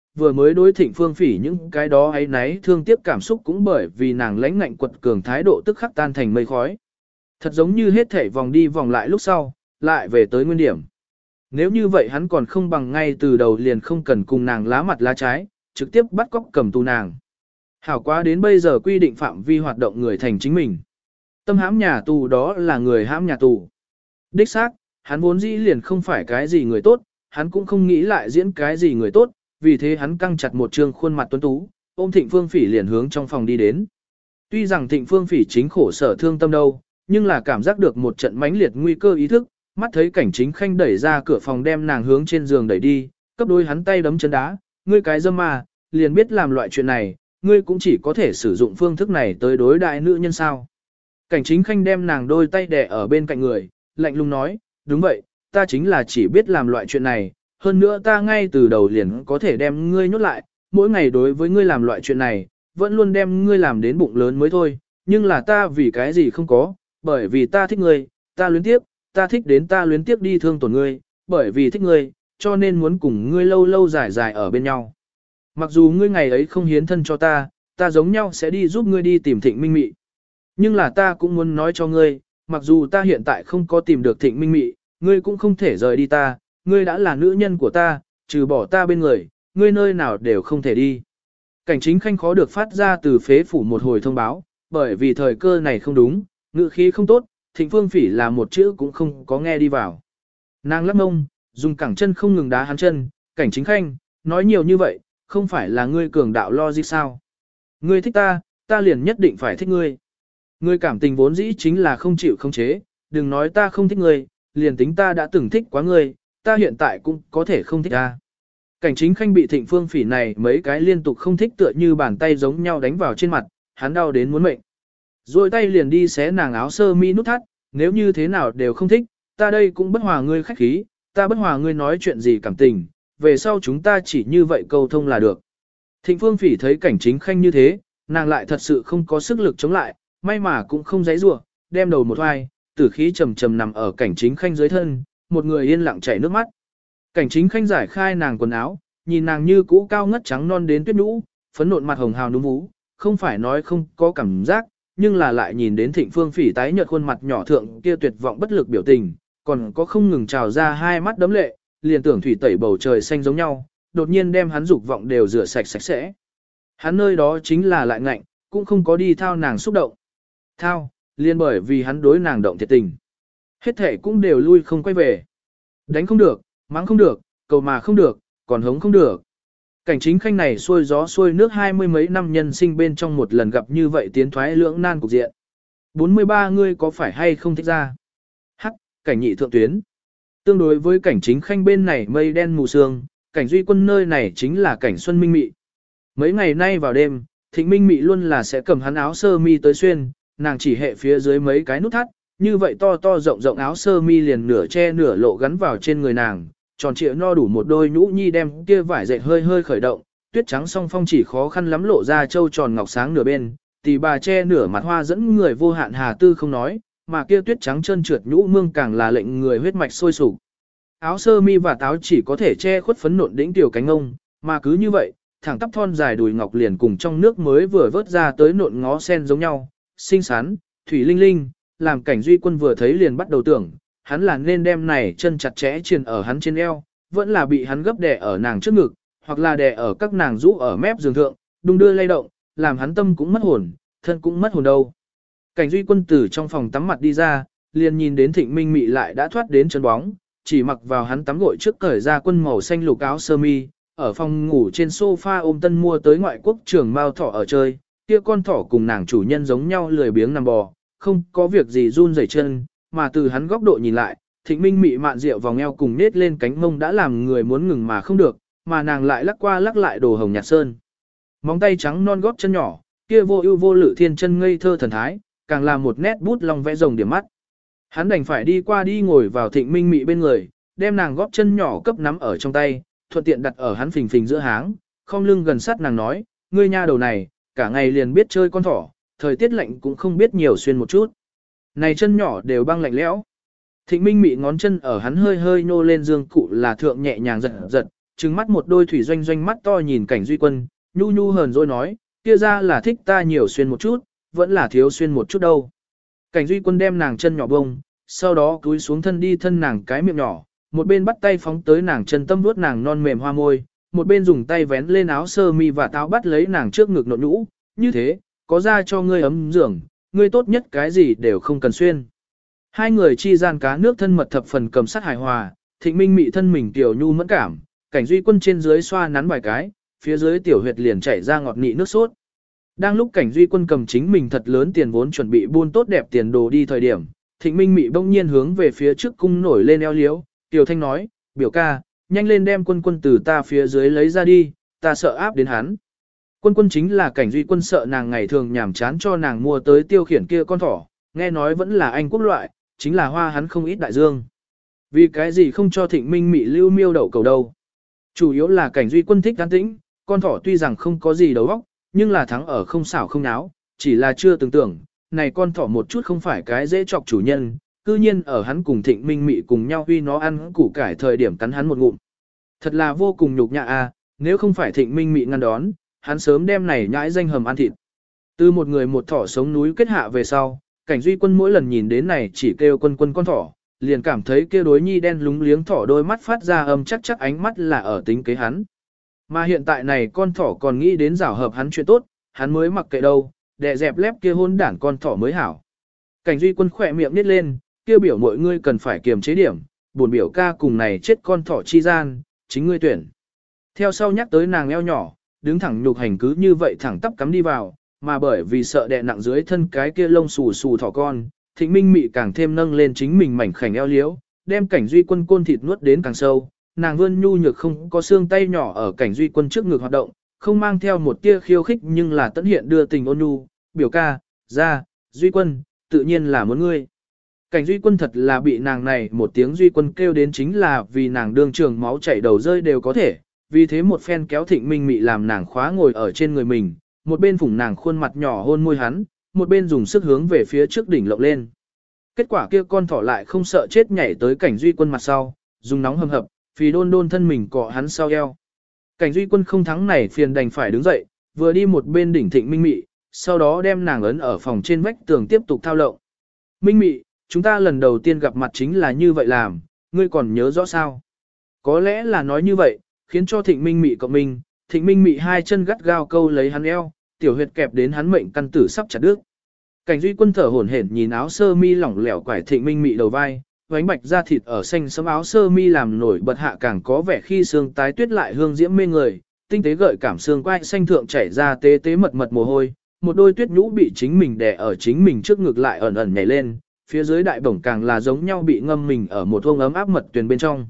vừa mới đối Thịnh Phương Phỉ những cái đó ấy nấy thương tiếc cảm xúc cũng bởi vì nàng lãnh ngạnh quật cường thái độ tức khắc tan thành mây khói. Thật giống như hết thảy vòng đi vòng lại lúc sau, lại về tới nguyên điểm. Nếu như vậy hắn còn không bằng ngay từ đầu liền không cần cùng nàng lá mặt lá trái, trực tiếp bắt cóc cầm tù nàng. Hảo quá đến bây giờ quy định phạm vi hoạt động người thành chính mình. Tâm hãm nhà tù đó là người hãm nhà tù. Đích xác, hắn vốn dĩ liền không phải cái gì người tốt, hắn cũng không nghĩ lại diễn cái gì người tốt, vì thế hắn căng chặt một trương khuôn mặt tuấn tú, ôm Thịnh Phương Phỉ liền hướng trong phòng đi đến. Tuy rằng Thịnh Phương Phỉ chính khổ sở thương tâm đâu, nhưng là cảm giác được một trận mãnh liệt nguy cơ ý thức, mắt thấy Cảnh Chính Khanh đẩy ra cửa phòng đem nàng hướng trên giường đẩy đi, cấp đôi hắn tay đấm chân đá, ngươi cái dâm mà, liền biết làm loại chuyện này, ngươi cũng chỉ có thể sử dụng phương thức này tới đối đại nữ nhân sao. Cảnh Chính Khanh đem nàng đôi tay đè ở bên cạnh người, lạnh lùng nói, đúng vậy, ta chính là chỉ biết làm loại chuyện này, hơn nữa ta ngay từ đầu liền có thể đem ngươi nhốt lại, mỗi ngày đối với ngươi làm loại chuyện này, vẫn luôn đem ngươi làm đến bụng lớn mới thôi, nhưng là ta vì cái gì không có, bởi vì ta thích ngươi, ta luyến tiếp, ta thích đến ta luyến tiếp đi thương tổn ngươi, bởi vì thích ngươi, cho nên muốn cùng ngươi lâu lâu dài dài ở bên nhau. Mặc dù ngươi ngày ấy không hiến thân cho ta, ta giống nhau sẽ đi giúp ngươi đi tìm Thịnh Minh Mị. Nhưng là ta cũng muốn nói cho ngươi, mặc dù ta hiện tại không có tìm được Thịnh Minh Mị, ngươi cũng không thể rời đi ta, ngươi đã là nữ nhân của ta, trừ bỏ ta bên người, ngươi nơi nào đều không thể đi. Cảnh Chính Khanh khó được phát ra từ phế phủ một hồi thông báo, bởi vì thời cơ này không đúng, ngữ khí không tốt, Thịnh Phương Phỉ là một chữ cũng không có nghe đi vào. Nàng lắc mông, dùng cẳng chân không ngừng đá hắn chân, Cảnh Chính Khanh, nói nhiều như vậy, không phải là ngươi cường đạo logic sao? Ngươi thích ta, ta liền nhất định phải thích ngươi. Ngươi cảm tình vốn dĩ chính là không chịu không chế, đừng nói ta không thích ngươi, liền tính ta đã từng thích quá ngươi, ta hiện tại cũng có thể không thích ta. Cảnh Chính Khanh bị Thịnh Phương Phỉ này mấy cái liên tục không thích tựa như bàn tay giống nhau đánh vào trên mặt, hắn đau đến muốn mệnh. Rồi tay liền đi xé nàng áo sơ mi nút thắt, nếu như thế nào đều không thích, ta đây cũng bất hòa ngươi khách khí, ta bất hòa ngươi nói chuyện gì cảm tình, về sau chúng ta chỉ như vậy câu thông là được. Thịnh Phương Phỉ thấy Cảnh Chính Khanh như thế, nàng lại thật sự không có sức lực chống lại, may mà cũng không giãy giụa, đem đầu một hoài, tử khí trầm trầm nằm ở Cảnh Chính Khanh dưới thân, một người yên lặng chảy nước mắt. Cảnh Chính Khanh giải khai nàng quần áo, nhìn nàng như cũ cao ngất trắng non đến tuyết nhũ, phấn nộn mặt hồng hào núm vú, không phải nói không có cảm giác, nhưng là lại nhìn đến Thịnh Phương Phỉ tái nhợt khuôn mặt nhỏ thượng kia tuyệt vọng bất lực biểu tình, còn có không ngừng trào ra hai mắt đấm lệ, liền tưởng thủy tẩy bầu trời xanh giống nhau, đột nhiên đem hắn dục vọng đều rửa sạch sạch sẽ. Hắn nơi đó chính là lại ngạnh, cũng không có đi thao nàng xúc động. Thao, liền bởi vì hắn đối nàng động thiệt tình. Hết thể cũng đều lui không quay về. Đánh không được, mắng không được, cầu mà không được, còn hống không được. Cảnh Chính Khanh này xuôi gió xuôi nước hai mươi mấy năm nhân sinh bên trong một lần gặp như vậy tiến thoái lưỡng nan cục diện. bốn mươi ba ngươi có phải hay không thích ra? Hắc, cảnh nhị thượng tuyến. Tương đối với Cảnh Chính Khanh bên này mây đen mù sương, Cảnh Duy Quân nơi này chính là cảnh xuân minh mị. Mấy ngày nay vào đêm, Thịnh Minh Mị luôn là sẽ cầm hắn áo sơ mi tới xuyên, nàng chỉ hệ phía dưới mấy cái nút thắt, như vậy to to rộng rộng áo sơ mi liền nửa che nửa lộ gắn vào trên người nàng, tròn trịa no đủ một đôi nhũ nhi đem kia vải dệt hơi hơi khởi động, tuyết trắng song phong chỉ khó khăn lắm lộ ra châu tròn ngọc sáng nửa bên, tỷ bà che nửa mặt hoa dẫn người vô hạn hà tư không nói, mà kia tuyết trắng trơn trượt nhũ mương càng là lệnh người huyết mạch sôi sục. Áo sơ mi và táo chỉ có thể che khuất phấn nộn đỉnh tiểu cánh ông, mà cứ như vậy, thẳng tắp thon dài đùi ngọc liền cùng trong nước mới vừa vớt ra tới nộn ngó sen giống nhau, xinh xắn, thủy linh linh, làm Cảnh Duy Quân vừa thấy liền bắt đầu tưởng, hắn là nên đem này chân chặt chẽ triền ở hắn trên eo, vẫn là bị hắn gấp đè ở nàng trước ngực, hoặc là đè ở các nàng rũ ở mép giường thượng, đung đưa lay động, làm hắn tâm cũng mất hồn, thân cũng mất hồn đâu. Cảnh Duy Quân từ trong phòng tắm mặt đi ra, liền nhìn đến Thịnh Minh Mị lại đã thoát đến chân bóng, chỉ mặc vào hắn tắm gội trước cởi ra quân màu xanh lục áo sơ mi, ở phòng ngủ trên sofa ôm tân mua tới ngoại quốc trưởng mao thỏ ở chơi, kia con thỏ cùng nàng chủ nhân giống nhau lười biếng nằm bò, không có việc gì run rẩy chân, mà từ hắn góc độ nhìn lại, Thịnh Minh Mị mạn rượu vòng eo cùng nết lên cánh mông đã làm người muốn ngừng mà không được, mà nàng lại lắc qua lắc lại đồ hồng nhạt sơn. Móng tay trắng non gót chân nhỏ, kia vô ưu vô lự thiên chân ngây thơ thần thái, càng là một nét bút long vẽ rồng điểm mắt. Hắn đành phải đi qua đi ngồi vào Thịnh Minh Mị bên người, đem nàng gót chân nhỏ cấp nắm ở trong tay, thuận tiện đặt ở hắn phình phình giữa háng, không lưng gần sát nàng nói, ngươi nha đầu này, cả ngày liền biết chơi con thỏ, thời tiết lạnh cũng không biết nhiều xuyên một chút. Này chân nhỏ đều băng lạnh lẽo. Thịnh Minh Mị ngón chân ở hắn hơi hơi nô lên dương cụ là thượng nhẹ nhàng giật giật, trừng mắt một đôi thủy doanh doanh mắt to nhìn Cảnh Duy Quân, nhu nhu hờn dỗi nói, kia ra là thích ta nhiều xuyên một chút, vẫn là thiếu xuyên một chút đâu. Cảnh Duy Quân đem nàng chân nhỏ bông, sau đó cúi xuống thân đi thân nàng cái miệng nhỏ, một bên bắt tay phóng tới nàng chân tâm vuốt nàng non mềm hoa môi, một bên dùng tay vén lên áo sơ mi và táo bắt lấy nàng trước ngực nộn nhũ, như thế, có ra cho ngươi ấm giường, ngươi tốt nhất cái gì đều không cần xuyên. Hai người chi gian cá nước thân mật thập phần cầm sát hài hòa, Thịnh Minh mị thân mình tiểu nhu mẫn cảm, Cảnh Duy Quân trên dưới xoa nắn vài cái, phía dưới tiểu huyệt liền chảy ra ngọt nị nước sốt. Đang lúc Cảnh Duy Quân cầm chính mình thật lớn tiền vốn chuẩn bị buôn tốt đẹp tiền đồ đi thời điểm, Thịnh Minh mị bỗng nhiên hướng về phía trước cung nổi lên eo liếu, Tiểu Thanh nói, biểu ca, nhanh lên đem Quân Quân từ ta phía dưới lấy ra đi, ta sợ áp đến hắn. Quân Quân chính là Cảnh Duy Quân sợ nàng ngày thường nhảm chán cho nàng mua tới tiêu khiển kia con thỏ, nghe nói vẫn là Anh quốc loại, chính là hoa hắn không ít đại dương. Vì cái gì không cho Thịnh Minh mị lưu miêu đậu cầu đâu. Chủ yếu là Cảnh Duy Quân thích an tĩnh, con thỏ tuy rằng không có gì đầu óc, nhưng là thắng ở không xảo không náo, chỉ là chưa từng tưởng, này con thỏ một chút không phải cái dễ chọc chủ nhân, cư nhiên ở hắn cùng Thịnh Minh mị cùng nhau huy nó ăn củ cải thời điểm cắn hắn một ngụm. Thật là vô cùng nhục nhã a, nếu không phải Thịnh Minh mị ngăn đón, hắn sớm đem này nhãi danh hầm ăn thịt. Từ một người một thỏ sống núi kết hạ về sau, Cảnh Duy Quân mỗi lần nhìn đến này chỉ kêu Quân Quân con thỏ, liền cảm thấy kia đối nhi đen lúng liếng thỏ đôi mắt phát ra âm chắc chắc ánh mắt là ở tính kế hắn. Mà hiện tại này con thỏ còn nghĩ đến giảo hợp hắn chuyện tốt, hắn mới mặc kệ đâu, đè dẹp lép kia hôn đản con thỏ mới hảo. Cảnh Duy Quân khỏe miệng nít lên, kia biểu mọi ngươi cần phải kiềm chế điểm, buồn biểu ca cùng này chết con thỏ chi gian, chính ngươi tuyển. Theo sau nhắc tới nàng eo nhỏ, đứng thẳng nhục hành cứ như vậy thẳng tắp cắm đi vào, mà bởi vì sợ đè nặng dưới thân cái kia lông xù xù thỏ con, Thịnh Minh mị càng thêm nâng lên chính mình mảnh khảnh eo liếu, đem Cảnh Duy Quân côn thịt nuốt đến càng sâu, nàng vươn nhu nhược không có xương tay nhỏ ở Cảnh Duy Quân trước ngực hoạt động, không mang theo một tia khiêu khích nhưng là tận hiện đưa tình ôn nhu, biểu ca, ra, Duy Quân, tự nhiên là muốn ngươi. Cảnh Duy Quân thật là bị nàng này một tiếng Duy Quân kêu đến chính là vì nàng đương trường máu chảy đầu rơi đều có thể, vì thế một phen kéo Thịnh Minh mị làm nàng khóa ngồi ở trên người mình, một bên phủng nàng khuôn mặt nhỏ hôn môi hắn, một bên dùng sức hướng về phía trước đỉnh lộng lên. Kết quả kia con thỏ lại không sợ chết nhảy tới Cảnh Duy Quân mặt sau, dùng nóng hầm hập, phì đôn đôn thân mình cọ hắn sau eo. Cảnh Duy Quân không thắng này phiền đành phải đứng dậy, vừa đi một bên đỉnh Thịnh Minh mị, sau đó đem nàng ấn ở phòng trên vách tường tiếp tục thao lộng. Minh mị, chúng ta lần đầu tiên gặp mặt chính là như vậy làm, ngươi còn nhớ rõ sao? Có lẽ là nói như vậy, khiến cho Thịnh Minh mị cộng mình, Thịnh Minh mị hai chân gắt gao câu lấy hắn eo, tiểu huyệt kẹp đến hắn mệnh căn tử sắp chặt đứt. Cảnh Duy Quân thở hổn hển nhìn áo sơ mi lỏng lẻo quải Thịnh Minh mị đầu vai, vánh bạch da thịt ở xanh sẫm áo sơ mi làm nổi bật hạ càng có vẻ khi xương tái tuyết lại hương diễm mê người, tinh tế gợi cảm xương quai xanh thượng chảy ra tế tế mật mật mồ hôi, một đôi tuyết nhũ bị chính mình đè ở chính mình trước ngực lại ẩn ẩn nhảy lên, phía dưới đại bổng càng là giống nhau bị ngâm mình ở một vông ấm áp mật tuyền bên trong.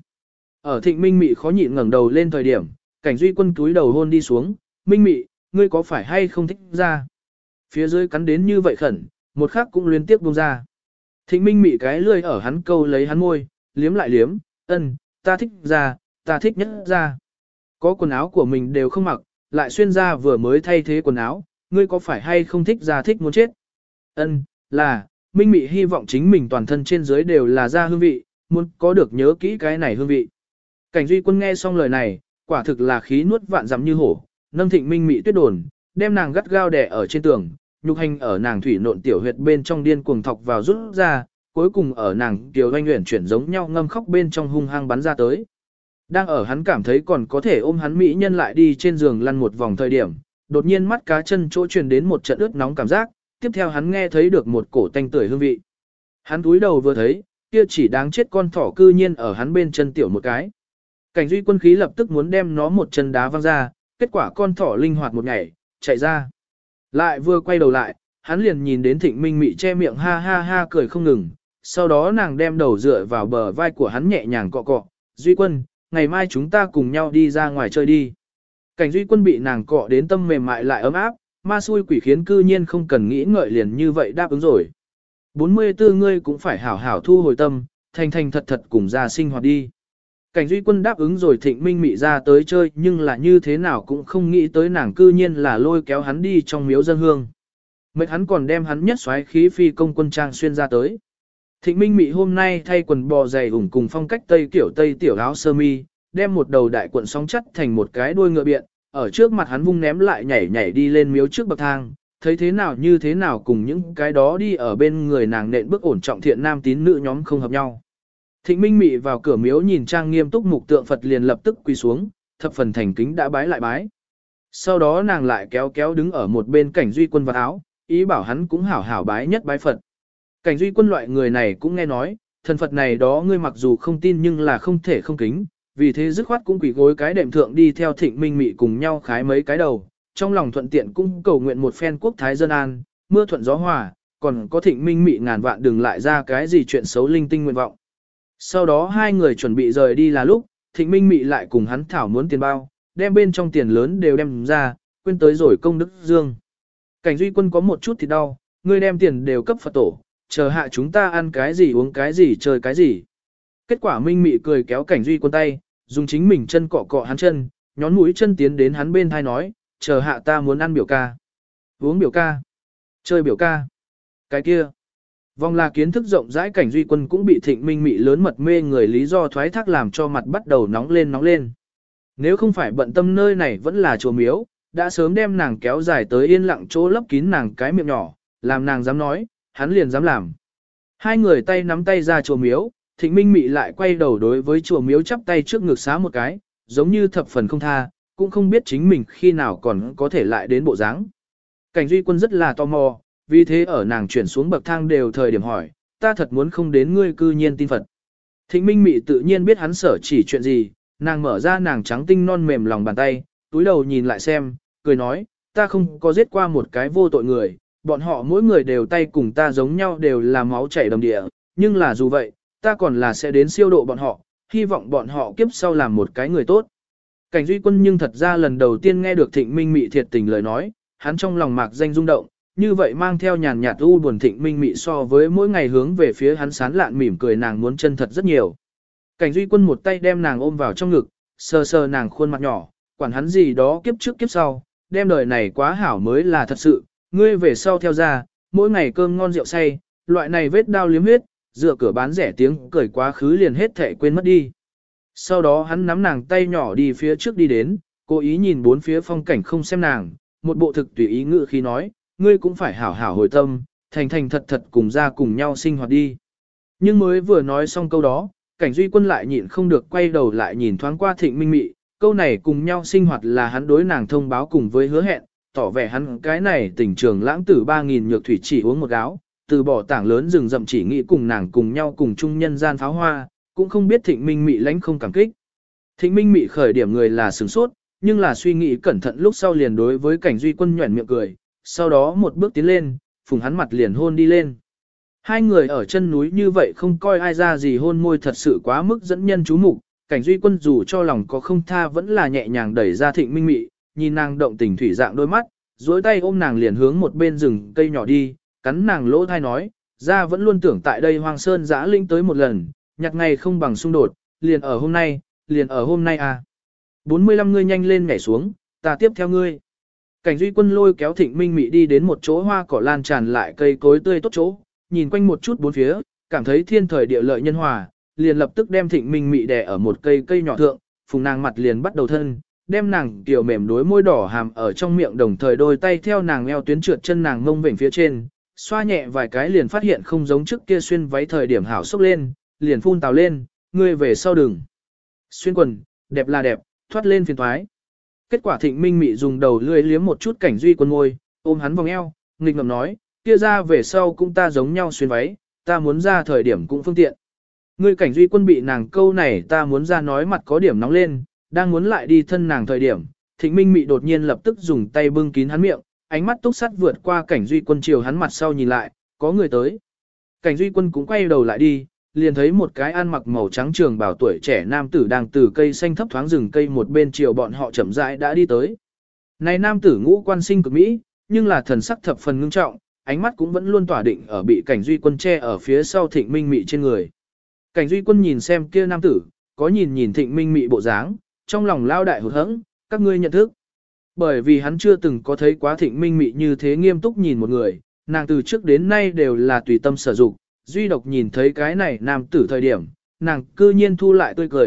Ở Thịnh Minh mị khó nhịn ngẩng đầu lên thời điểm, Cảnh Duy Quân túi đầu hôn đi xuống, Minh mị, ngươi có phải hay không thích ra? Phía dưới cắn đến như vậy khẩn, một khắc cũng liên tiếp buông ra. Thịnh Minh mị cái lươi ở hắn câu lấy hắn môi, liếm lại liếm, ân, ta thích ra, ta thích nhất ra. Có quần áo của mình đều không mặc, lại xuyên ra vừa mới thay thế quần áo, ngươi có phải hay không thích ra thích muốn chết? Ân, là, Minh mị hy vọng chính mình toàn thân trên dưới đều là da hương vị, muốn có được nhớ kỹ cái này hương vị. Cảnh Duy Quân nghe xong lời này, quả thực là khí nuốt vạn dặm như hổ, nâng Thịnh Minh mị tuyết đồn, đem nàng gắt gao đè ở trên tường, nhục hành ở nàng thủy nộn tiểu huyệt bên trong điên cuồng thọc vào rút ra, cuối cùng ở nàng tiểu doanh uyển chuyển giống nhau ngâm khóc bên trong hung hăng bắn ra tới. Đang ở hắn cảm thấy còn có thể ôm hắn mỹ nhân lại đi trên giường lăn một vòng thời điểm, đột nhiên mắt cá chân chỗ truyền đến một trận ướt nóng cảm giác, tiếp theo hắn nghe thấy được một cổ tanh tưởi hương vị. Hắn túi đầu vừa thấy, kia chỉ đáng chết con thỏ cư nhiên ở hắn bên chân tiểu một cái. Cảnh Duy Quân khí lập tức muốn đem nó một chân đá văng ra, kết quả con thỏ linh hoạt một nhảy, chạy ra. Lại vừa quay đầu lại, hắn liền nhìn đến Thịnh Minh mị che miệng ha ha ha cười không ngừng, sau đó nàng đem đầu dựa vào bờ vai của hắn nhẹ nhàng cọ cọ, Duy Quân, ngày mai chúng ta cùng nhau đi ra ngoài chơi đi. Cảnh Duy Quân bị nàng cọ đến tâm mềm mại lại ấm áp, ma xui quỷ khiến cư nhiên không cần nghĩ ngợi liền như vậy đáp ứng rồi. bốn mươi tư ngươi cũng phải hảo hảo thu hồi tâm, thành thành thật thật cùng ra sinh hoạt đi. Cảnh Duy Quân đáp ứng rồi Thịnh Minh mị ra tới chơi nhưng là như thế nào cũng không nghĩ tới nàng cư nhiên là lôi kéo hắn đi trong miếu dân hương. Mệt hắn còn đem hắn nhất xoáy khí phi công quân trang xuyên ra tới. Thịnh Minh mị hôm nay thay quần bò dày ủng cùng phong cách tây kiểu tây tiểu áo sơ mi, đem một đầu đại cuộn sóng chất thành một cái đuôi ngựa biện, ở trước mặt hắn vung ném lại nhảy nhảy đi lên miếu trước bậc thang, thấy thế nào như thế nào cùng những cái đó đi ở bên người nàng nện bước ổn trọng thiện nam tín nữ nhóm không hợp nhau. Thịnh Minh Mị vào cửa miếu nhìn trang nghiêm túc mục tượng Phật liền lập tức quỳ xuống, thập phần thành kính đã bái lại bái. Sau đó nàng lại kéo kéo đứng ở một bên Cảnh Duy Quân vào áo, ý bảo hắn cũng hảo hảo bái nhất bái Phật. Cảnh Duy Quân loại người này cũng nghe nói, thần Phật này đó ngươi mặc dù không tin nhưng là không thể không kính, vì thế dứt khoát cũng quỳ gối cái đệm thượng đi theo Thịnh Minh Mị cùng nhau khái mấy cái đầu, trong lòng thuận tiện cũng cầu nguyện một phen quốc thái dân an, mưa thuận gió hòa, còn có Thịnh Minh Mị ngàn vạn đừng lại ra cái gì chuyện xấu linh tinh nguyện vọng. Sau đó hai người chuẩn bị rời đi là lúc, Thịnh Minh Mị lại cùng hắn thảo muốn tiền bao, đem bên trong tiền lớn đều đem ra, quên tới rồi công đức dương. Cảnh Duy Quân có một chút thì đau, ngươi đem tiền đều cấp Phật tổ, chờ hạ chúng ta ăn cái gì uống cái gì chơi cái gì. Kết quả Minh Mị cười kéo Cảnh Duy Quân tay, dùng chính mình chân cọ cọ hắn chân, nhón mũi chân tiến đến hắn bên thai nói, chờ hạ ta muốn ăn biểu ca, uống biểu ca, chơi biểu ca. Cái kia, vòng là kiến thức rộng rãi Cảnh Duy Quân cũng bị Thịnh Minh Mị lớn mật mê người lý do thoái thác làm cho mặt bắt đầu nóng lên nóng lên. Nếu không phải bận tâm nơi này vẫn là chùa miếu, đã sớm đem nàng kéo dài tới yên lặng chỗ lấp kín nàng cái miệng nhỏ, làm nàng dám nói, hắn liền dám làm. Hai người tay nắm tay ra chùa miếu, Thịnh Minh Mị lại quay đầu đối với chùa miếu chắp tay trước ngực xá một cái, giống như thập phần không tha, cũng không biết chính mình khi nào còn có thể lại đến bộ dáng. Cảnh Duy Quân rất là tò mò, vì thế ở nàng chuyển xuống bậc thang đều thời điểm hỏi, ta thật muốn không đến ngươi cư nhiên tin Phật. Thịnh Minh Mị tự nhiên biết hắn sở chỉ chuyện gì, nàng mở ra nàng trắng tinh non mềm lòng bàn tay, túi đầu nhìn lại xem, cười nói, ta không có giết qua một cái vô tội người, bọn họ mỗi người đều tay cùng ta giống nhau đều là máu chảy đầm địa, nhưng là dù vậy, ta còn là sẽ đến siêu độ bọn họ, hy vọng bọn họ kiếp sau làm một cái người tốt. Cảnh Duy Quân nhưng thật ra lần đầu tiên nghe được Thịnh Minh Mị thiệt tình lời nói, hắn trong lòng mạc danh rung động, như vậy mang theo nhàn nhạt u buồn Thịnh Minh Mị so với mỗi ngày hướng về phía hắn sán lạn mỉm cười nàng muốn chân thật rất nhiều. Cảnh Duy Quân một tay đem nàng ôm vào trong ngực, sờ sờ nàng khuôn mặt nhỏ, quản hắn gì đó kiếp trước kiếp sau, đem đời này quá hảo mới là thật sự, ngươi về sau theo ra, mỗi ngày cơm ngon rượu say, loại này vết đau liếm huyết, dựa cửa bán rẻ tiếng cười quá khứ liền hết thể quên mất đi. Sau đó hắn nắm nàng tay nhỏ đi phía trước đi đến, cố ý nhìn bốn phía phong cảnh không xem nàng, một bộ thực tùy ý ngự khi nói, ngươi cũng phải hảo hảo hồi tâm, thành thành thật thật cùng ra cùng nhau sinh hoạt đi. Nhưng mới vừa nói xong câu đó, Cảnh Duy Quân lại nhịn không được quay đầu lại nhìn thoáng qua Thịnh Minh Mị, câu này cùng nhau sinh hoạt là hắn đối nàng thông báo cùng với hứa hẹn, tỏ vẻ hắn cái này tình trường lãng tử ba nghìn nhược thủy chỉ uống một gáo, từ bỏ tảng lớn rừng rậm chỉ nghĩ cùng nàng cùng nhau cùng chung nhân gian pháo hoa, cũng không biết Thịnh Minh Mị lãnh không cảm kích. Thịnh Minh Mị khởi điểm người là sửng sốt, nhưng là suy nghĩ cẩn thận lúc sau liền đối với Cảnh Duy Quân nhoẻn miệng cười, sau đó một bước tiến lên, phùng hắn mặt liền hôn đi lên. Hai người ở chân núi như vậy không coi ai ra gì hôn môi thật sự quá mức dẫn nhân chú mục. Cảnh Duy Quân dù cho lòng có không tha vẫn là nhẹ nhàng đẩy ra Thịnh Minh Mị, nhìn nàng động tình thủy dạng đôi mắt, duỗi tay ôm nàng liền hướng một bên rừng cây nhỏ đi, cắn nàng lỗ thai nói, ra vẫn luôn tưởng tại đây Hoang Sơn Giã Linh tới một lần, nhặt ngày không bằng xung đột, liền ở hôm nay, liền ở hôm nay à. bốn mươi lăm ngươi nhanh lên nhảy xuống, ta tiếp theo ngươi. Cảnh Duy Quân lôi kéo Thịnh Minh Mị đi đến một chỗ hoa cỏ lan tràn lại cây cối tươi tốt chỗ, nhìn quanh một chút bốn phía, cảm thấy thiên thời địa lợi nhân hòa, liền lập tức đem Thịnh Minh Mị đè ở một cây cây nhỏ thượng, phùng nàng mặt liền bắt đầu thân, đem nàng tiểu mềm đối môi đỏ hàm ở trong miệng đồng thời đôi tay theo nàng eo tuyến trượt chân nàng ngông vểnh phía trên, xoa nhẹ vài cái liền phát hiện không giống trước kia xuyên váy thời điểm hảo xốc lên, liền phun tào lên, ngươi về sau đừng. Xuyên quần, đẹp là đẹp, thoát lên phiền thoái. Kết quả Thịnh Minh Mị dùng đầu lưỡi liếm một chút Cảnh Duy Quân môi, ôm hắn vòng eo, nghịch ngợm nói, kia ra về sau cũng ta giống nhau xuyên váy, ta muốn ra thời điểm cũng phương tiện. Ngươi Cảnh Duy Quân bị nàng câu này ta muốn ra nói mặt có điểm nóng lên, đang muốn lại đi thân nàng thời điểm, Thịnh Minh Mị đột nhiên lập tức dùng tay bưng kín hắn miệng, ánh mắt túc sắt vượt qua Cảnh Duy Quân chiều hắn mặt sau nhìn lại, có người tới. Cảnh Duy Quân cũng quay đầu lại đi, liền thấy một cái ăn mặc màu trắng trường bào tuổi trẻ nam tử đang từ cây xanh thấp thoáng rừng cây một bên chiều bọn họ chậm rãi đã đi tới. Này nam tử ngũ quan sinh cực mỹ, nhưng là thần sắc thập phần ngưng trọng, ánh mắt cũng vẫn luôn tỏa định ở bị Cảnh Duy Quân che ở phía sau Thịnh Minh Mị trên người. Cảnh Duy Quân nhìn xem kia nam tử, có nhìn nhìn Thịnh Minh Mị bộ dáng, trong lòng lao đại hụt hẫng, các ngươi nhận thức. Bởi vì hắn chưa từng có thấy quá Thịnh Minh Mị như thế nghiêm túc nhìn một người, nàng từ trước đến nay đều là tùy tâm sở dụng, duy độc nhìn thấy cái này nam tử thời điểm, nàng cư nhiên thu lại tươi cười,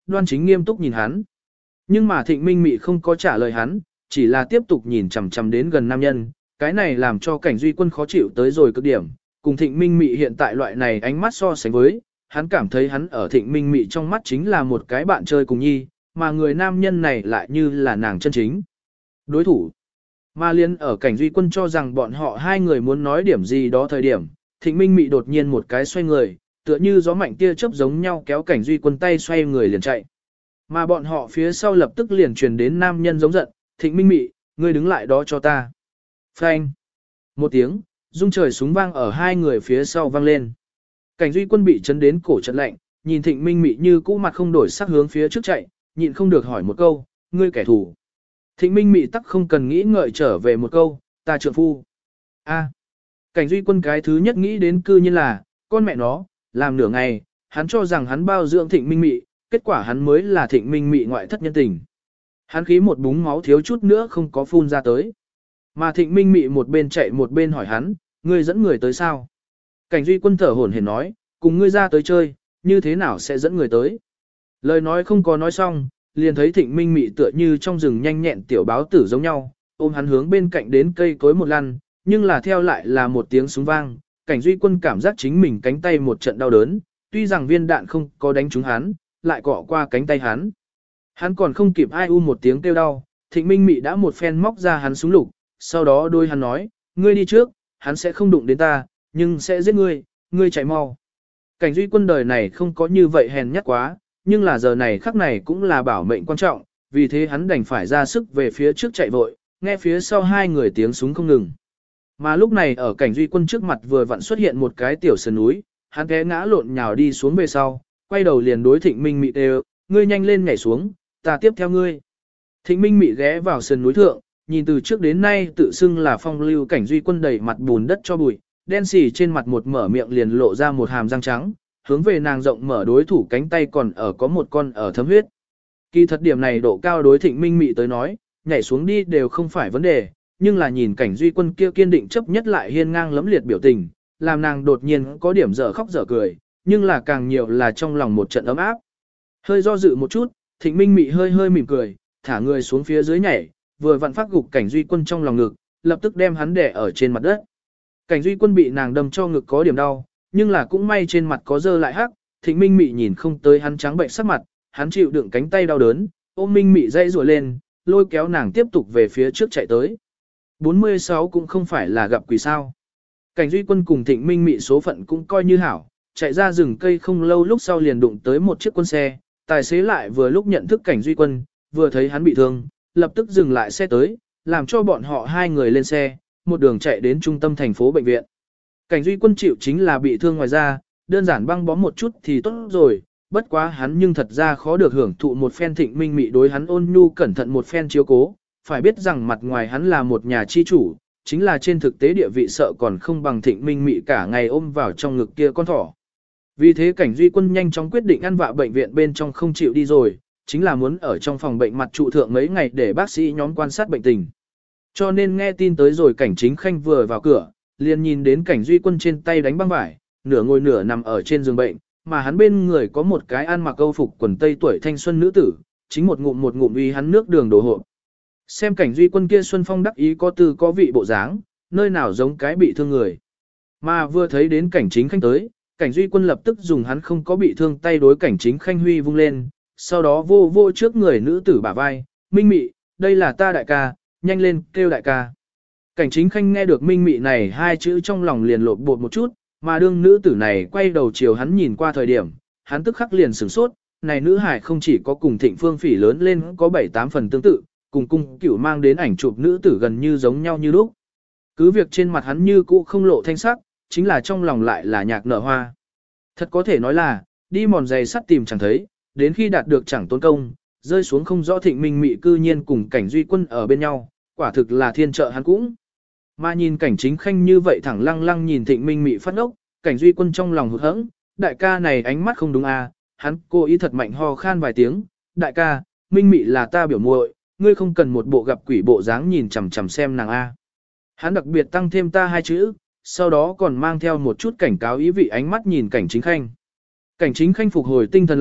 đoan chính nghiêm túc nhìn hắn. Nhưng mà Thịnh Minh Mị không có trả lời hắn, chỉ là tiếp tục nhìn chằm chằm đến gần nam nhân, cái này làm cho Cảnh Duy Quân khó chịu tới rồi cực điểm, cùng Thịnh Minh Mị hiện tại loại này ánh mắt so sánh với, hắn cảm thấy hắn ở Thịnh Minh Mị trong mắt chính là một cái bạn chơi cùng nhi, mà người nam nhân này lại như là nàng chân chính. Đối thủ. Mà liên ở Cảnh Duy Quân cho rằng bọn họ hai người muốn nói điểm gì đó thời điểm, Thịnh Minh Mị đột nhiên một cái xoay người, tựa như gió mạnh tia chớp giống nhau kéo Cảnh Duy Quân tay xoay người liền chạy. Mà bọn họ phía sau lập tức liền truyền đến nam nhân giống giận, Thịnh Minh Mị, ngươi đứng lại đó cho ta. Phanh. Một tiếng, rung trời súng vang ở hai người phía sau vang lên. Cảnh Duy Quân bị chấn đến cổ chật lạnh, nhìn Thịnh Minh Mị như cũ mặt không đổi sắc hướng phía trước chạy, nhịn không được hỏi một câu, ngươi kẻ thù. Thịnh Minh Mị tắc không cần nghĩ ngợi trở về một câu, ta trượng phu. A. Cảnh Duy Quân cái thứ nhất nghĩ đến cư nhiên là, con mẹ nó, làm nửa ngày, hắn cho rằng hắn bao dưỡng Thịnh Minh Mị, kết quả hắn mới là Thịnh Minh Mị ngoại thất nhân tình. Hắn khí một búng máu thiếu chút nữa không có phun ra tới. Mà Thịnh Minh Mị một bên chạy một bên hỏi hắn, ngươi dẫn người tới sao? Cảnh Duy Quân thở hổn hển nói, cùng ngươi ra tới chơi, như thế nào sẽ dẫn người tới? Lời nói không có nói xong, liền thấy Thịnh Minh Mị tựa như trong rừng nhanh nhẹn tiểu báo tử giống nhau, ôm hắn hướng bên cạnh đến cây cối một lăn, nhưng là theo lại là một tiếng súng vang, Cảnh Duy Quân cảm giác chính mình cánh tay một trận đau đớn, tuy rằng viên đạn không có đánh trúng hắn, lại cọ qua cánh tay hắn. Hắn còn không kịp ai u một tiếng kêu đau, Thịnh Minh Mị đã một phen móc ra hắn súng lục, sau đó đôi hắn nói, ngươi đi trước, hắn sẽ không đụng đến ta, nhưng sẽ giết ngươi, ngươi chạy mau. Cảnh Duy Quân đời này không có như vậy hèn nhát quá, nhưng là giờ này khắc này cũng là bảo mệnh quan trọng, vì thế hắn đành phải ra sức về phía trước chạy vội, nghe phía sau hai người tiếng súng không ngừng. Mà lúc này ở Cảnh Duy Quân trước mặt vừa vặn xuất hiện một cái tiểu sườn núi, hắn té ngã lộn nhào đi xuống về sau, quay đầu liền đối Thịnh Minh Mị đều, ngươi nhanh lên nhảy xuống, ta tiếp theo ngươi. Thịnh Minh Mị ghé vào sườn núi thượng, nhìn từ trước đến nay tự xưng là phong lưu Cảnh Duy Quân đầy mặt bùn đất cho bụi, đen xì trên mặt một mở miệng liền lộ ra một hàm răng trắng, hướng về nàng rộng mở đối thủ cánh tay còn ở có một con ở thấm huyết. Kỳ thật điểm này độ cao đối Thịnh Minh Mị tới nói, nhảy xuống đi đều không phải vấn đề, nhưng là nhìn Cảnh Duy Quân kia kiên định chấp nhất lại hiên ngang lẫm liệt biểu tình, làm nàng đột nhiên có điểm dở khóc dở cười, nhưng là càng nhiều là trong lòng một trận ấm áp. Hơi do dự một chút, Thịnh Minh Mị hơi hơi mỉm cười, thả người xuống phía dưới nhảy, vừa vặn phát gục Cảnh Duy Quân trong lòng ngực, lập tức đem hắn đè ở trên mặt đất. Cảnh Duy Quân bị nàng đâm cho ngực có điểm đau, nhưng là cũng may trên mặt có dơ lại hắc, Thịnh Minh Mị nhìn không tới hắn trắng bệnh sắc mặt, hắn chịu đựng cánh tay đau đớn, ôm Minh Mị dây rùa lên, lôi kéo nàng tiếp tục về phía trước chạy tới. bốn mươi sáu cũng không phải là gặp quỷ sao. Cảnh Duy Quân cùng Thịnh Minh Mị số phận cũng coi như hảo, chạy ra rừng cây không lâu lúc sau liền đụng tới một chiếc quân xe, tài xế lại vừa lúc nhận thức Cảnh Duy Quân, vừa thấy hắn bị thương, lập tức dừng lại xe tới, làm cho bọn họ hai người lên xe, một đường chạy đến trung tâm thành phố bệnh viện. Cảnh Duy Quân chịu chính là bị thương ngoài da, đơn giản băng bó một chút thì tốt rồi, bất quá hắn nhưng thật ra khó được hưởng thụ một phen Thịnh Minh Mị đối hắn ôn nhu cẩn thận một phen chiếu cố, phải biết rằng mặt ngoài hắn là một nhà chi chủ, chính là trên thực tế địa vị sợ còn không bằng Thịnh Minh Mị cả ngày ôm vào trong ngực kia con thỏ. Vì thế Cảnh Duy Quân nhanh chóng quyết định ăn vạ bệnh viện bên trong không chịu đi rồi, chính là muốn ở trong phòng bệnh mặt trụ thượng mấy ngày để bác sĩ nhóm quan sát bệnh tình. Cho nên nghe tin tới rồi Cảnh Chính Khanh vừa vào cửa, liền nhìn đến Cảnh Duy Quân trên tay đánh băng vải, nửa ngồi nửa nằm ở trên giường bệnh, mà hắn bên người có một cái ăn mặc câu phục quần tây tuổi thanh xuân nữ tử, chính một ngụm một ngụm uy hắn nước đường đổ hộ. Xem Cảnh Duy Quân kia xuân phong đắc ý có tư có vị bộ dáng, nơi nào giống cái bị thương người. Mà vừa thấy đến Cảnh Chính Khanh tới, Cảnh Duy Quân lập tức dùng hắn không có bị thương tay đối Cảnh Chính Khanh huy vung lên, sau đó vô vô trước người nữ tử bả vai, Minh Mị, đây là ta đại ca, nhanh lên kêu đại ca. Cảnh Chính Khanh nghe được Minh Mị này hai chữ trong lòng liền lột bột một chút, mà đương nữ tử này quay đầu chiều hắn nhìn qua thời điểm, hắn tức khắc liền sửng sốt, này nữ hải không chỉ có cùng Thịnh Phương Phỉ lớn lên có bảy tám phần tương tự, cùng cung cửu mang đến ảnh chụp nữ tử gần như giống nhau như lúc. Cứ việc trên mặt hắn như cũ không lộ thanh sắc, chính là trong lòng lại là nhạc nở hoa. Thật có thể nói là, đi mòn giày sắt tìm chẳng thấy, đến khi đạt được chẳng tốn công, rơi xuống không rõ Thịnh Minh Mị cư nhiên cùng Cảnh Duy Quân ở bên nhau, quả thực là thiên trợ hắn cũng. Mà nhìn Cảnh Chính Khanh như vậy thẳng lăng lăng nhìn Thịnh Minh Mị phát ốc, Cảnh Duy Quân trong lòng hụt hẫng, đại ca này ánh mắt không đúng à, hắn cố ý thật mạnh ho khan vài tiếng, đại ca, Minh Mị là ta biểu muội, ngươi không cần một bộ gặp quỷ bộ dáng nhìn chằm chằm xem nàng a. Hắn đặc biệt tăng thêm ta hai chữ, sau đó còn mang theo một chút cảnh cáo ý vị ánh mắt nhìn Cảnh Chính Khanh. Cảnh Chính Khanh phục hồi tinh thần lại,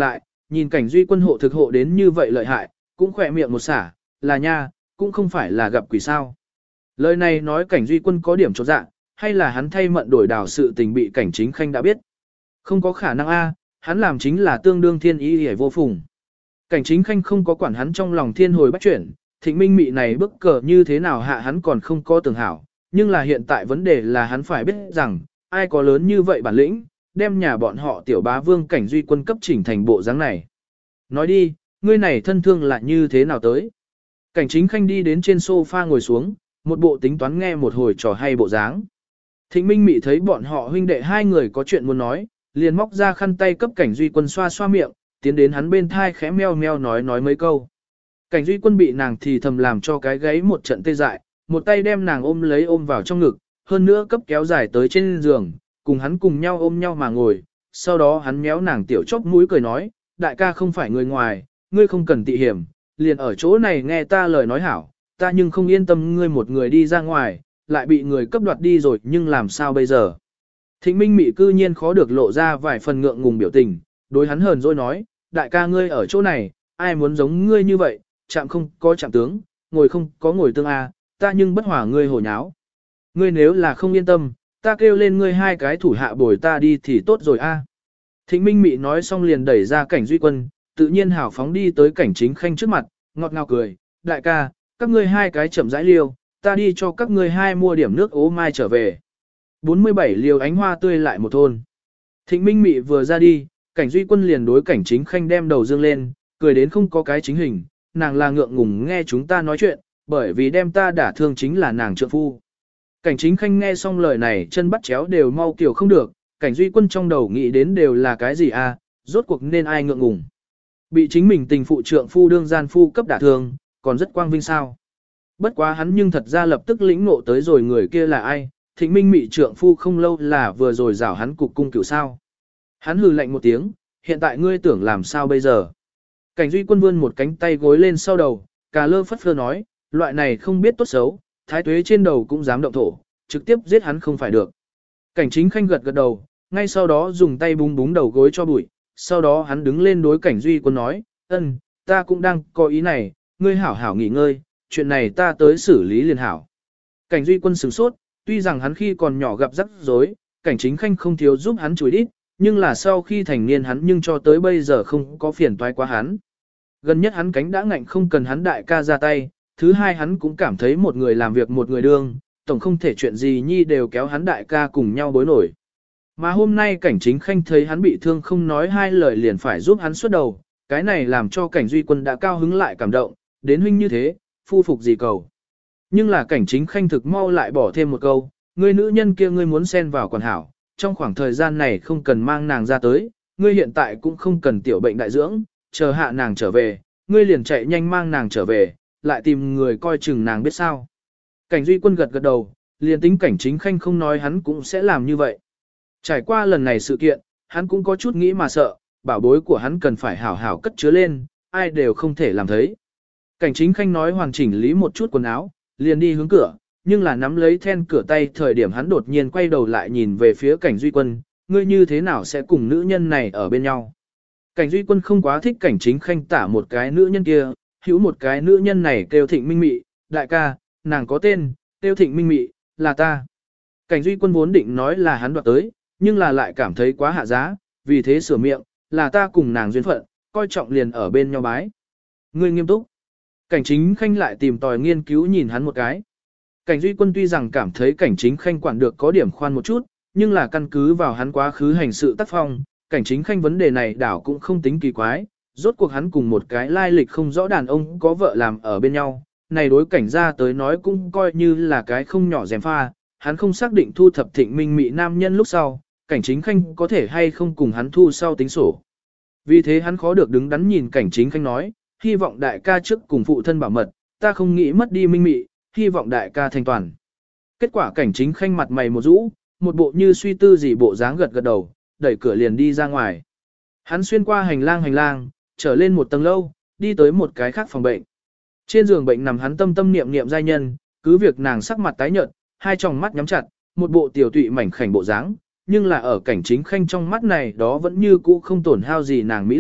nhìn cảnh Duy Quân hộ thực hộ đến như vậy lợi hại, cũng khỏe miệng một xả, là nha, cũng không phải là gặp quỷ sao. Lời này nói cảnh Duy Quân có điểm chột dạ, hay là hắn thay mận đổi đảo sự tình bị cảnh Chính Khanh đã biết. Không có khả năng a, hắn làm chính là tương đương thiên ý hề vô phùng. Cảnh Chính Khanh không có quản hắn trong lòng thiên hồi bách chuyển, Thịnh Minh Mị này bức cờ như thế nào hạ hắn còn không có tưởng hảo, nhưng là hiện tại vấn đề là hắn phải biết rằng, ai có lớn như vậy bản lĩnh, đem nhà bọn họ tiểu bá vương cảnh Duy Quân cấp chỉnh thành bộ dáng này. Nói đi, ngươi này thân thương là như thế nào tới? Cảnh Chính Khanh đi đến trên sofa ngồi xuống, một bộ tính toán nghe một hồi trò hay bộ dáng. Thịnh Minh Mị thấy bọn họ huynh đệ hai người có chuyện muốn nói, liền móc ra khăn tay cấp cảnh Duy Quân xoa xoa miệng, tiến đến hắn bên thai khẽ meo meo nói nói mấy câu. Cảnh Duy Quân bị nàng thì thầm làm cho cái gáy một trận tê dại, một tay đem nàng ôm lấy ôm vào trong ngực, hơn nữa cấp kéo dài tới trên giường, cùng hắn cùng nhau ôm nhau mà ngồi, sau đó hắn méo nàng tiểu chóp mũi cười nói, đại ca không phải người ngoài, ngươi không cần tị hiểm, liền ở chỗ này nghe ta lời nói hảo, ta nhưng không yên tâm ngươi một người đi ra ngoài, lại bị người cấp đoạt đi rồi nhưng làm sao bây giờ. Thịnh Minh Mị cư nhiên khó được lộ ra vài phần ngượng ngùng biểu tình, đối hắn hờn dỗi nói, đại ca ngươi ở chỗ này, ai muốn giống ngươi như vậy, chạm không có chạm tướng, ngồi không có ngồi tương a, ta nhưng bất hòa ngươi hồ nháo. Ngươi nếu là không yên tâm, ta kêu lên ngươi hai cái thủ hạ bồi ta đi thì tốt rồi a. Thịnh Minh Mị nói xong liền đẩy ra cảnh Duy Quân, tự nhiên hào phóng đi tới cảnh Chính Khanh trước mặt, ngọt ngào cười, đại ca, các ngươi hai cái chậm rãi liêu, ta đi cho các ngươi hai mua điểm nước ố mai trở về. bốn mươi bảy liều ánh hoa tươi lại một thôn. Thịnh Minh Mị vừa ra đi, cảnh Duy Quân liền đối cảnh Chính Khanh đem đầu dương lên, cười đến không có cái chính hình, nàng là ngượng ngùng nghe chúng ta nói chuyện, bởi vì đem ta đả thương chính là nàng trượng phu. Cảnh Chính Khanh nghe xong lời này chân bắt chéo đều mau kiểu không được, cảnh Duy Quân trong đầu nghĩ đến đều là cái gì a, rốt cuộc nên ai ngượng ngùng. Bị chính mình tình phụ trượng phu đương gian phu cấp đả thương, còn rất quang vinh sao. Bất quá hắn nhưng thật ra lập tức lĩnh ngộ tới rồi người kia là ai, Thịnh Minh Mị trượng phu không lâu là vừa rồi rảo hắn cục cung cửu sao. Hắn hừ lạnh một tiếng, hiện tại ngươi tưởng làm sao bây giờ. Cảnh Duy Quân vươn một cánh tay gối lên sau đầu, cà lơ phất phơ nói, loại này không biết tốt xấu, thái tuế trên đầu cũng dám động thổ, trực tiếp giết hắn không phải được. Cảnh Chính Khanh gật gật đầu, ngay sau đó dùng tay búng búng đầu gối cho bụi, sau đó hắn đứng lên đối Cảnh Duy Quân nói, ân, ta cũng đang có ý này, ngươi hảo hảo nghỉ ngơi, chuyện này ta tới xử lý liền hảo. Cảnh Duy Quân sửng sốt, tuy rằng hắn khi còn nhỏ gặp rắc rối, Cảnh Chính Khanh không thiếu giúp hắn chùi đít, nhưng là sau khi thành niên hắn nhưng cho tới bây giờ không có phiền toái quá hắn. Gần nhất hắn cánh đã ngạnh không cần hắn đại ca ra tay, thứ hai hắn cũng cảm thấy một người làm việc một người đương, tổng không thể chuyện gì nhi đều kéo hắn đại ca cùng nhau bối nổi. Mà hôm nay Cảnh Chính Khanh thấy hắn bị thương không nói hai lời liền phải giúp hắn xuất đầu, cái này làm cho Cảnh Duy Quân đã cao hứng lại cảm động, đến huynh như thế, phu phục gì cầu. Nhưng là Cảnh Chính Khanh thực mau lại bỏ thêm một câu, ngươi nữ nhân kia ngươi muốn xen vào quản hảo, trong khoảng thời gian này không cần mang nàng ra tới, ngươi hiện tại cũng không cần tiểu bệnh đại dưỡng, chờ hạ nàng trở về, ngươi liền chạy nhanh mang nàng trở về, lại tìm người coi chừng nàng biết sao. Cảnh Duy Quân gật gật đầu, liền tính Cảnh Chính Khanh không nói hắn cũng sẽ làm như vậy. Trải qua lần này sự kiện, hắn cũng có chút nghĩ mà sợ, bảo bối của hắn cần phải hảo hảo cất chứa lên, ai đều không thể làm thấy. Cảnh Chính Khanh nói hoàn chỉnh lý một chút quần áo, liền đi hướng cửa, nhưng là nắm lấy then cửa tay thời điểm hắn đột nhiên quay đầu lại nhìn về phía Cảnh Duy Quân, ngươi như thế nào sẽ cùng nữ nhân này ở bên nhau. Cảnh Duy Quân không quá thích Cảnh Chính Khanh tả một cái nữ nhân kia, hữu một cái nữ nhân này kêu Thịnh Minh Mị, đại ca, nàng có tên, kêu Thịnh Minh Mị, là ta. Cảnh Duy Quân vốn định nói là hắn đoạt tới, nhưng là lại cảm thấy quá hạ giá, vì thế sửa miệng, là ta cùng nàng duyên phận, coi trọng liền ở bên nhau bái. Ngươi nghiêm túc. Cảnh Chính Khanh lại tìm tòi nghiên cứu nhìn hắn một cái. Cảnh Duy Quân tuy rằng cảm thấy Cảnh Chính Khanh quản được có điểm khoan một chút, nhưng là căn cứ vào hắn quá khứ hành sự tác phong, Cảnh Chính Khanh vấn đề này đảo cũng không tính kỳ quái, rốt cuộc hắn cùng một cái lai lịch không rõ đàn ông có vợ làm ở bên nhau, này đối cảnh ra tới nói cũng coi như là cái không nhỏ dèm pha, hắn không xác định thu thập Thịnh Minh Mị nam nhân lúc sau, Cảnh Chính Khanh có thể hay không cùng hắn thu sau tính sổ. Vì thế hắn khó được đứng đắn nhìn Cảnh Chính Khanh nói, hy vọng đại ca trước cùng phụ thân bảo mật, ta không nghĩ mất đi Minh Mị, hy vọng đại ca thành toàn. Kết quả Cảnh Chính Khanh mặt mày một rũ, một bộ như suy tư gì bộ dáng gật gật đầu, đẩy cửa liền đi ra ngoài. Hắn xuyên qua hành lang hành lang, trở lên một tầng lâu, đi tới một cái khác phòng bệnh. Trên giường bệnh nằm hắn tâm tâm niệm niệm giai nhân, cứ việc nàng sắc mặt tái nhợt, hai tròng mắt nhắm chặt, một bộ tiểu tụy mảnh khảnh bộ dáng, nhưng là ở Cảnh Chính Khanh trong mắt này đó vẫn như cũ không tổn hao gì nàng mỹ lệ,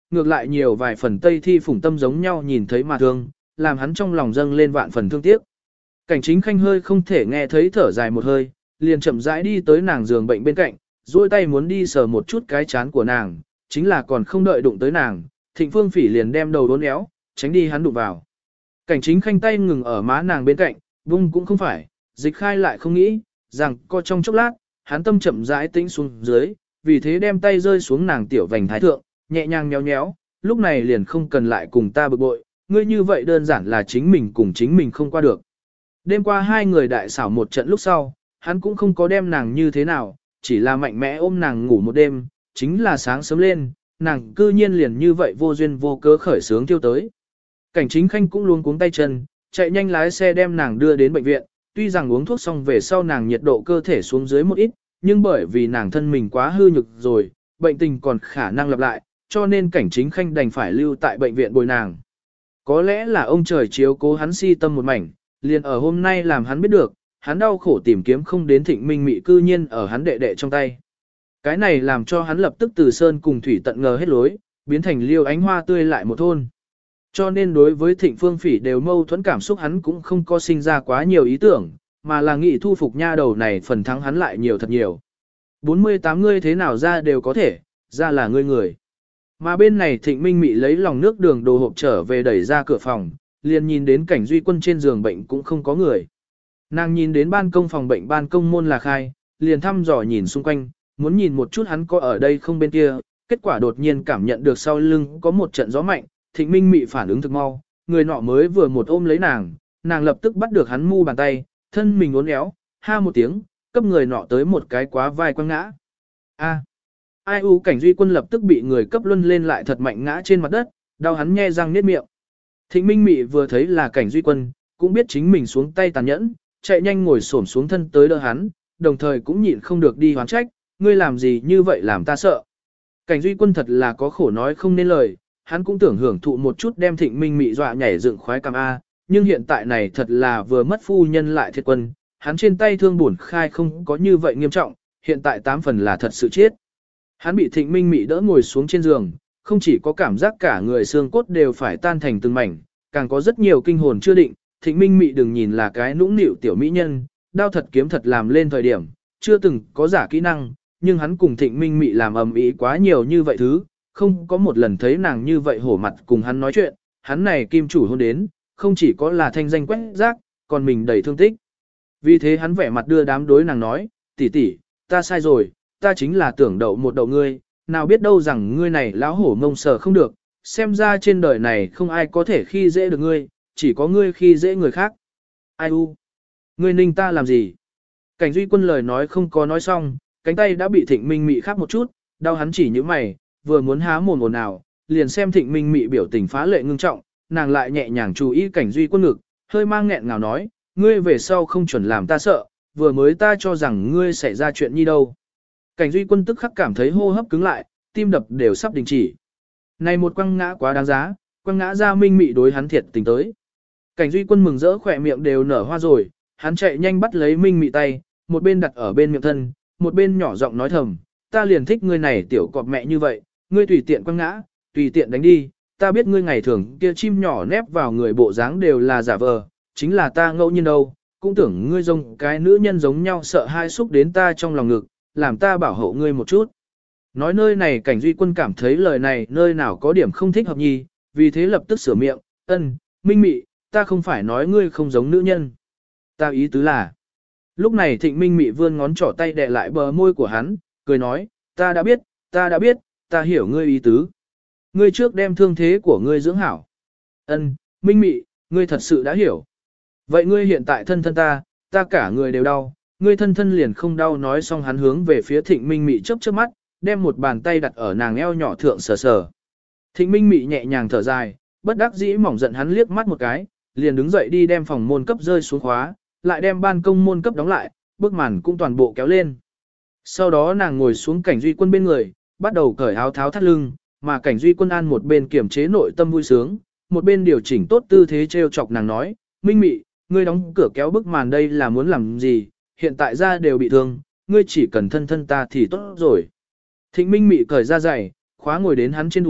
ngược lại nhiều vài phần tây thi phủng tâm giống nhau nhìn thấy mà thương, làm hắn trong lòng dâng lên vạn phần thương tiếc. Cảnh Chính Khanh hơi không thể nghe thấy thở dài một hơi, liền chậm rãi đi tới nàng giường bệnh bên cạnh, duỗi tay muốn đi sờ một chút cái chán của nàng, chính là còn không đợi đụng tới nàng, Thịnh Phương Phỉ liền đem đầu đốn éo, tránh đi hắn đụng vào. Cảnh Chính Khanh tay ngừng ở má nàng bên cạnh, vung cũng không phải, dịch khai lại không nghĩ, rằng co trong chốc lát, hắn tâm chậm rãi tĩnh xuống dưới, vì thế đem tay rơi xuống nàng tiểu vành thái thượng, nhẹ nhàng nhéo nhéo, lúc này liền không cần lại cùng ta bực bội, ngươi như vậy đơn giản là chính mình cùng chính mình không qua được. Đêm qua hai người đại xảo một trận lúc sau, hắn cũng không có đem nàng như thế nào, chỉ là mạnh mẽ ôm nàng ngủ một đêm, chính là sáng sớm lên, nàng cư nhiên liền như vậy vô duyên vô cớ khởi sướng tiêu tới. Cảnh Chính Khanh cũng luôn cuống tay chân, chạy nhanh lái xe đem nàng đưa đến bệnh viện, tuy rằng uống thuốc xong về sau nàng nhiệt độ cơ thể xuống dưới một ít, nhưng bởi vì nàng thân mình quá hư nhược rồi, bệnh tình còn khả năng lặp lại, cho nên Cảnh Chính Khanh đành phải lưu tại bệnh viện bồi nàng. Có lẽ là ông trời chiếu cố hắn si tâm một mảnh, liền ở hôm nay làm hắn biết được, hắn đau khổ tìm kiếm không đến Thịnh Minh Mị cư nhiên ở hắn đệ đệ trong tay. Cái này làm cho hắn lập tức từ sơn cùng thủy tận ngờ hết lối, biến thành liêu ánh hoa tươi lại một thôn. Cho nên đối với Thịnh Phương Phỉ đều mâu thuẫn cảm xúc hắn cũng không có sinh ra quá nhiều ý tưởng, mà là nghĩ thu phục nha đầu này phần thắng hắn lại nhiều thật nhiều. bốn mươi tám ngươi thế nào ra đều có thể, ra là ngươi người. Mà bên này Thịnh Minh Mị lấy lòng nước đường đồ hộp trở về đẩy ra cửa phòng, liền nhìn đến Cảnh Duy Quân trên giường bệnh cũng không có người. Nàng nhìn đến ban công phòng bệnh ban công môn là khai, liền thăm dò nhìn xung quanh, muốn nhìn một chút hắn có ở đây không bên kia, kết quả đột nhiên cảm nhận được sau lưng có một trận gió mạnh, Thịnh Minh Mị phản ứng thực mau, người nọ mới vừa một ôm lấy nàng, nàng lập tức bắt được hắn mu bàn tay, thân mình uốn éo, ha một tiếng, cấp người nọ tới một cái quá vai quăng ngã. A. Ai u Cảnh Duy Quân lập tức bị người cấp luân lên lại thật mạnh ngã trên mặt đất, đau hắn nhe răng niết miệng. Thịnh Minh Mị vừa thấy là Cảnh Duy Quân, cũng biết chính mình xuống tay tàn nhẫn, chạy nhanh ngồi xổm xuống thân tới đỡ hắn, đồng thời cũng nhịn không được đi hoán trách, ngươi làm gì như vậy làm ta sợ. Cảnh Duy Quân thật là có khổ nói không nên lời, hắn cũng tưởng hưởng thụ một chút đem Thịnh Minh Mị dọa nhảy dựng khoái cam A, nhưng hiện tại này thật là vừa mất phu nhân lại thiệt quân, hắn trên tay thương buồn khai không có như vậy nghiêm trọng, hiện tại tám phần là thật sự chết. Hắn bị Thịnh Minh Mị đỡ ngồi xuống trên giường, không chỉ có cảm giác cả người xương cốt đều phải tan thành từng mảnh, càng có rất nhiều kinh hồn chưa định. Thịnh Minh Mị đừng nhìn là cái nũng nịu tiểu mỹ nhân, đao thật kiếm thật làm lên thời điểm, chưa từng có giả kỹ năng, nhưng hắn cùng Thịnh Minh Mị làm ầm ĩ quá nhiều như vậy thứ, không có một lần thấy nàng như vậy hổ mặt cùng hắn nói chuyện, hắn này kim chủ hôn đến, không chỉ có là thanh danh quét rác, còn mình đầy thương tích. Vì thế hắn vẻ mặt đưa đám đối nàng nói, tỷ tỷ, ta sai rồi, ta chính là tưởng đậu một đậu ngươi, nào biết đâu rằng ngươi này lão hổ ngông sở không được, xem ra trên đời này không ai có thể khi dễ được ngươi, chỉ có ngươi khi dễ người khác. Ai u? Ngươi ninh ta làm gì? Cảnh Duy Quân lời nói không có nói xong, cánh tay đã bị Thịnh Minh Mị khắp một chút, đau hắn chỉ như mày, vừa muốn há mồm ồn ào, liền xem Thịnh Minh Mị biểu tình phá lệ ngưng trọng, nàng lại nhẹ nhàng chú ý Cảnh Duy Quân ngực, hơi mang nghẹn ngào nói, ngươi về sau không chuẩn làm ta sợ, vừa mới ta cho rằng ngươi xảy ra chuyện như đâu. Cảnh Duy Quân tức khắc cảm thấy hô hấp cứng lại, tim đập đều sắp đình chỉ. Này một quăng ngã quá đáng giá, quăng ngã ra Minh Mị đối hắn thiệt tình tới. Cảnh Duy Quân mừng rỡ khỏe miệng đều nở hoa rồi, hắn chạy nhanh bắt lấy Minh Mị tay, một bên đặt ở bên miệng thân, một bên nhỏ giọng nói thầm, ta liền thích ngươi này tiểu cọp mẹ như vậy, ngươi tùy tiện quăng ngã, tùy tiện đánh đi, ta biết ngươi ngày thường kia chim nhỏ nép vào người bộ dáng đều là giả vờ, chính là ta ngẫu nhiên đâu, cũng tưởng ngươi giống cái nữ nhân giống nhau sợ hai xúc đến ta trong lòng ngực, làm ta bảo hộ ngươi một chút. Nói nơi này Cảnh Duy Quân cảm thấy lời này nơi nào có điểm không thích hợp nhi, vì thế lập tức sửa miệng, ân, Minh Mị, ta không phải nói ngươi không giống nữ nhân. Ta ý tứ là, lúc này Thịnh Minh Mị vươn ngón trỏ tay đè lại bờ môi của hắn, cười nói, ta đã biết, ta đã biết, ta hiểu ngươi ý tứ. Ngươi trước đem thương thế của ngươi dưỡng hảo. Ân, Minh Mị, ngươi thật sự đã hiểu. Vậy ngươi hiện tại thân thân ta, ta cả người đều đau, ngươi thân thân liền không đau nói xong hắn hướng về phía Thịnh Minh Mị chớp chớp mắt, đem một bàn tay đặt ở nàng eo nhỏ thượng sờ sờ. Thịnh Minh Mị nhẹ nhàng thở dài, bất đắc dĩ mỏng giận hắn liếc mắt một cái, liền đứng dậy đi đem phòng môn cấp rơi xuống khóa, lại đem ban công môn cấp đóng lại, bức màn cũng toàn bộ kéo lên. Sau đó nàng ngồi xuống Cảnh Duy Quân bên người, bắt đầu cởi áo tháo thắt lưng, mà Cảnh Duy Quân an một bên kiểm chế nội tâm vui sướng, một bên điều chỉnh tốt tư thế treo chọc nàng nói, Minh Mị, ngươi đóng cửa kéo bức màn đây là muốn làm gì, hiện tại ra đều bị thương, ngươi chỉ cần thân thân ta thì tốt rồi. Thịnh Minh Mị cởi ra giày, khóa ngồi đến hắn trên đùi,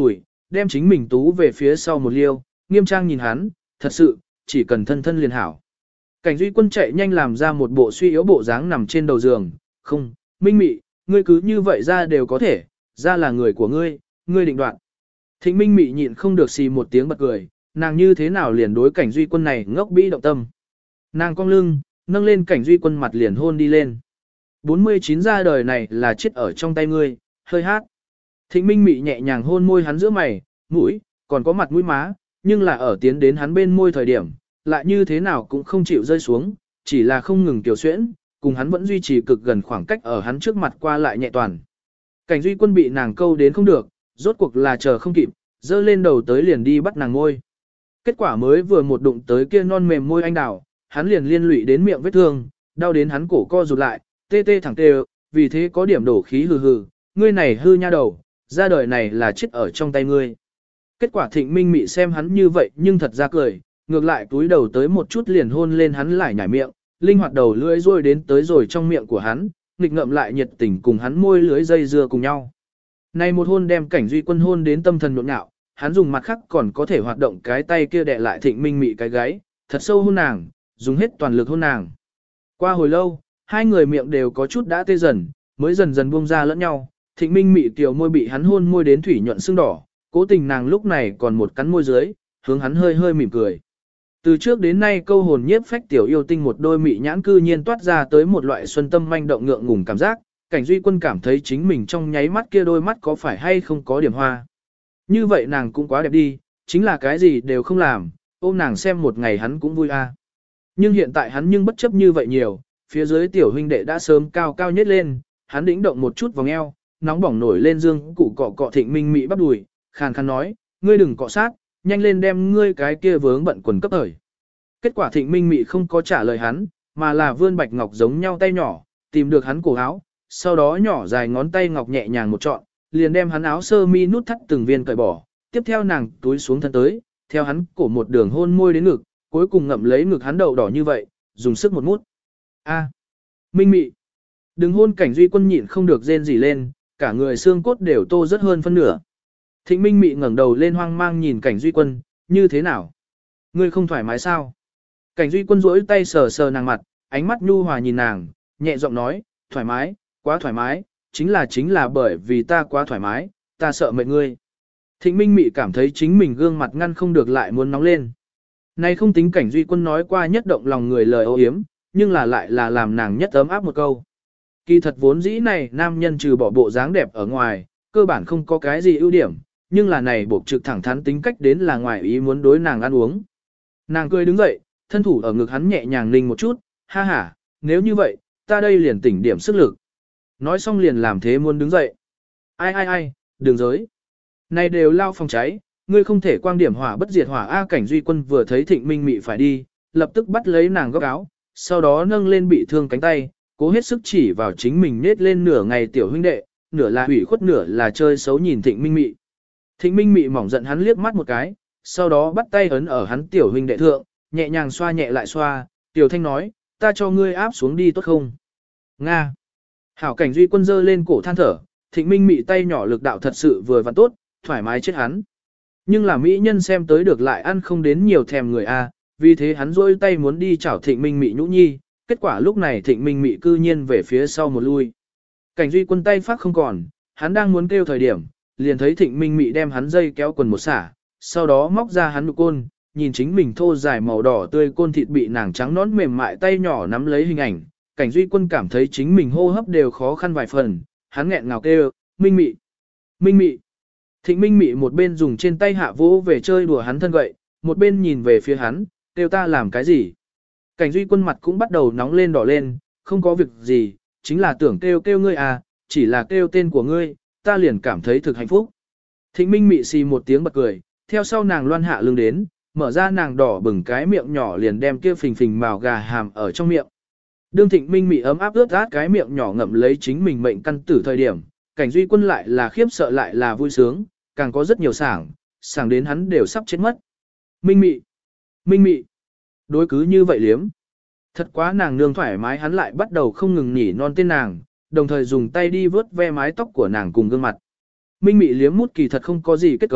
đem chính mình tú về phía sau một liêu, nghiêm trang nhìn hắn, thật sự, chỉ cần thân thân liền hảo. Cảnh Duy Quân chạy nhanh làm ra một bộ suy yếu bộ dáng nằm trên đầu giường, không, Minh Mị, ngươi cứ như vậy ra đều có thể, ra là người của ngươi, ngươi định đoạt. Thịnh Minh Mị nhịn không được xì một tiếng bật cười, nàng như thế nào liền đối Cảnh Duy Quân này ngốc bĩ động tâm. Nàng cong lưng, nâng lên Cảnh Duy Quân mặt liền hôn đi lên. bốn mươi chín ra đời này là chết ở trong tay ngươi, hơi hát. Thịnh Minh Mị nhẹ nhàng hôn môi hắn giữa mày, mũi, còn có mặt mũi má, nhưng là ở tiến đến hắn bên môi thời điểm, lại như thế nào cũng không chịu rơi xuống, chỉ là không ngừng tiểu xuyễn, cùng hắn vẫn duy trì cực gần khoảng cách ở hắn trước mặt qua lại nhẹ toàn. Cảnh Duy Quân bị nàng câu đến không được, rốt cuộc là chờ không kịp, dơ lên đầu tới liền đi bắt nàng môi. Kết quả mới vừa một đụng tới kia non mềm môi anh đào, hắn liền liên lụy đến miệng vết thương, đau đến hắn cổ co rụt lại, tê tê thẳng tê, vì thế có điểm đổ khí hừ hừ, ngươi này hư nha đầu, ra đời này là chết ở trong tay ngươi. Kết quả Thịnh Minh Mị xem hắn như vậy nhưng thật ra cười, ngược lại túi đầu tới một chút liền hôn lên hắn lại nhảy miệng, linh hoạt đầu lưỡi rôi đến tới rồi trong miệng của hắn, nghịch ngậm lại nhiệt tình cùng hắn môi lưới dây dưa cùng nhau. Này một hôn đem Cảnh Duy Quân hôn đến tâm thần nhộn nhạo, hắn dùng mặt khác còn có thể hoạt động cái tay kia đè lại Thịnh Minh Mị cái gáy, thật sâu hôn nàng, dùng hết toàn lực hôn nàng. Qua hồi lâu, hai người miệng đều có chút đã tê dần, mới dần dần buông ra lẫn nhau, Thịnh Minh Mị tiểu môi bị hắn hôn môi đến thủy nhuận sưng đỏ, cố tình nàng lúc này còn một cắn môi dưới, hướng hắn hơi hơi mỉm cười. Từ trước đến nay câu hồn nhiếp phách tiểu yêu tinh một đôi mị nhãn cư nhiên toát ra tới một loại xuân tâm manh động ngượng ngùng cảm giác, Cảnh Duy Quân cảm thấy chính mình trong nháy mắt kia đôi mắt có phải hay không có điểm hoa. Như vậy nàng cũng quá đẹp đi, chính là cái gì đều không làm, ôm nàng xem một ngày hắn cũng vui a. À. Nhưng hiện tại hắn nhưng bất chấp như vậy nhiều, phía dưới tiểu huynh đệ đã sớm cao cao nhất lên, hắn đĩnh động một chút vòng eo, nóng bỏng nổi lên dương cụ cọ cọ Thịnh Minh Mị bắp đùi, khàn khàn nói, ngươi đừng cọ sát, nhanh lên đem ngươi cái kia vướng bận quần cấp thời. Kết quả Thịnh Minh Mị không có trả lời hắn, mà là vươn bạch ngọc giống nhau tay nhỏ, tìm được hắn cổ áo, sau đó nhỏ dài ngón tay ngọc nhẹ nhàng một trọn, liền đem hắn áo sơ mi nút thắt từng viên cởi bỏ, tiếp theo nàng túi xuống thân tới, theo hắn cổ một đường hôn môi đến ngực, cuối cùng ngậm lấy ngực hắn đậu đỏ như vậy, dùng sức một mút. A, Minh Mị, đừng hôn. Cảnh Duy Quân nhịn không được rên rỉ lên, cả người xương cốt đều tô rất hơn phân nửa. Thịnh Minh Mị ngẩng đầu lên hoang mang nhìn Cảnh Duy Quân, như thế nào? Ngươi không thoải mái sao? Cảnh Duy Quân duỗi tay sờ sờ nàng mặt, ánh mắt nhu hòa nhìn nàng, nhẹ giọng nói, thoải mái, quá thoải mái, chính là chính là bởi vì ta quá thoải mái, ta sợ mệt ngươi. Thịnh Minh Mị cảm thấy chính mình gương mặt ngăn không được lại muốn nóng lên. Này không tính Cảnh Duy Quân nói qua nhất động lòng người lời ô yếm, nhưng là lại là làm nàng nhất ấm áp một câu. Kỳ thật vốn dĩ này nam nhân trừ bỏ bộ dáng đẹp ở ngoài, cơ bản không có cái gì ưu điểm, nhưng là này buộc trực thẳng thắn tính cách đến là ngoài ý muốn đối nàng ăn uống. Nàng cười đứng dậy, thân thủ ở ngực hắn nhẹ nhàng ninh một chút, ha ha, nếu như vậy, ta đây liền tỉnh điểm sức lực. Nói xong liền làm thế muốn đứng dậy. Ai ai ai, đường giới. Này đều lao phòng cháy, ngươi không thể quang điểm hỏa bất diệt hỏa. A. Cảnh Duy Quân vừa thấy Thịnh Minh Mị phải đi, lập tức bắt lấy nàng góc áo, sau đó nâng lên bị thương cánh tay, cố hết sức chỉ vào chính mình nết lên nửa ngày tiểu huynh đệ, nửa là hủy khuất nửa là chơi xấu nhìn Thịnh Minh Mị. Thịnh Minh Mị mỏng giận hắn liếc mắt một cái, sau đó bắt tay ấn ở hắn tiểu huynh đệ thượng, nhẹ nhàng xoa nhẹ lại xoa, tiểu thanh nói, ta cho ngươi áp xuống đi tốt không? Nga. Hảo. Cảnh Duy Quân giơ lên cổ than thở, Thịnh Minh Mị tay nhỏ lực đạo thật sự vừa và tốt, thoải mái chết hắn. Nhưng là mỹ nhân xem tới được lại ăn không đến nhiều thèm người a, vì thế hắn rôi tay muốn đi chảo Thịnh Minh Mị nhũ nhi, kết quả lúc này Thịnh Minh Mị cư nhiên về phía sau một lui. Cảnh Duy Quân tay phát không còn, hắn đang muốn kêu thời điểm, liền thấy Thịnh Minh Mị đem hắn dây kéo quần một xả, sau đó móc ra hắn nụ côn, nhìn chính mình thô dài màu đỏ tươi côn thịt bị nàng trắng nón mềm mại tay nhỏ nắm lấy hình ảnh. Cảnh Duy Quân cảm thấy chính mình hô hấp đều khó khăn vài phần, hắn nghẹn ngào kêu, Minh Mị, Minh Mị. Thịnh Minh Mị một bên dùng trên tay hạ vỗ về chơi đùa hắn thân gậy, một bên nhìn về phía hắn, kêu ta làm cái gì. Cảnh Duy Quân mặt cũng bắt đầu nóng lên đỏ lên, không có việc gì, chính là tưởng kêu kêu ngươi à, chỉ là kêu tên của ngươi, ta liền cảm thấy thực hạnh phúc. Thịnh Minh Mị xì một tiếng bật cười, theo sau nàng loan hạ lưng đến, mở ra nàng đỏ bừng cái miệng nhỏ liền đem kia phình phình màu gà hàm ở trong miệng. Đương Thịnh Minh Mị ấm áp ướt át cái miệng nhỏ ngậm lấy chính mình mệnh căn tử thời điểm, Cảnh Duy Quân lại là khiếp sợ lại là vui sướng, càng có rất nhiều sảng, sảng đến hắn đều sắp chết mất. Minh Mị, Minh Mị, đối cứ như vậy liếm. Thật quá nàng nương thoải mái, hắn lại bắt đầu không ngừng nhỉ non tên nàng, đồng thời dùng tay đi vớt ve mái tóc của nàng cùng gương mặt. Minh Mị liếm mút kỳ thật không có gì kết cấu,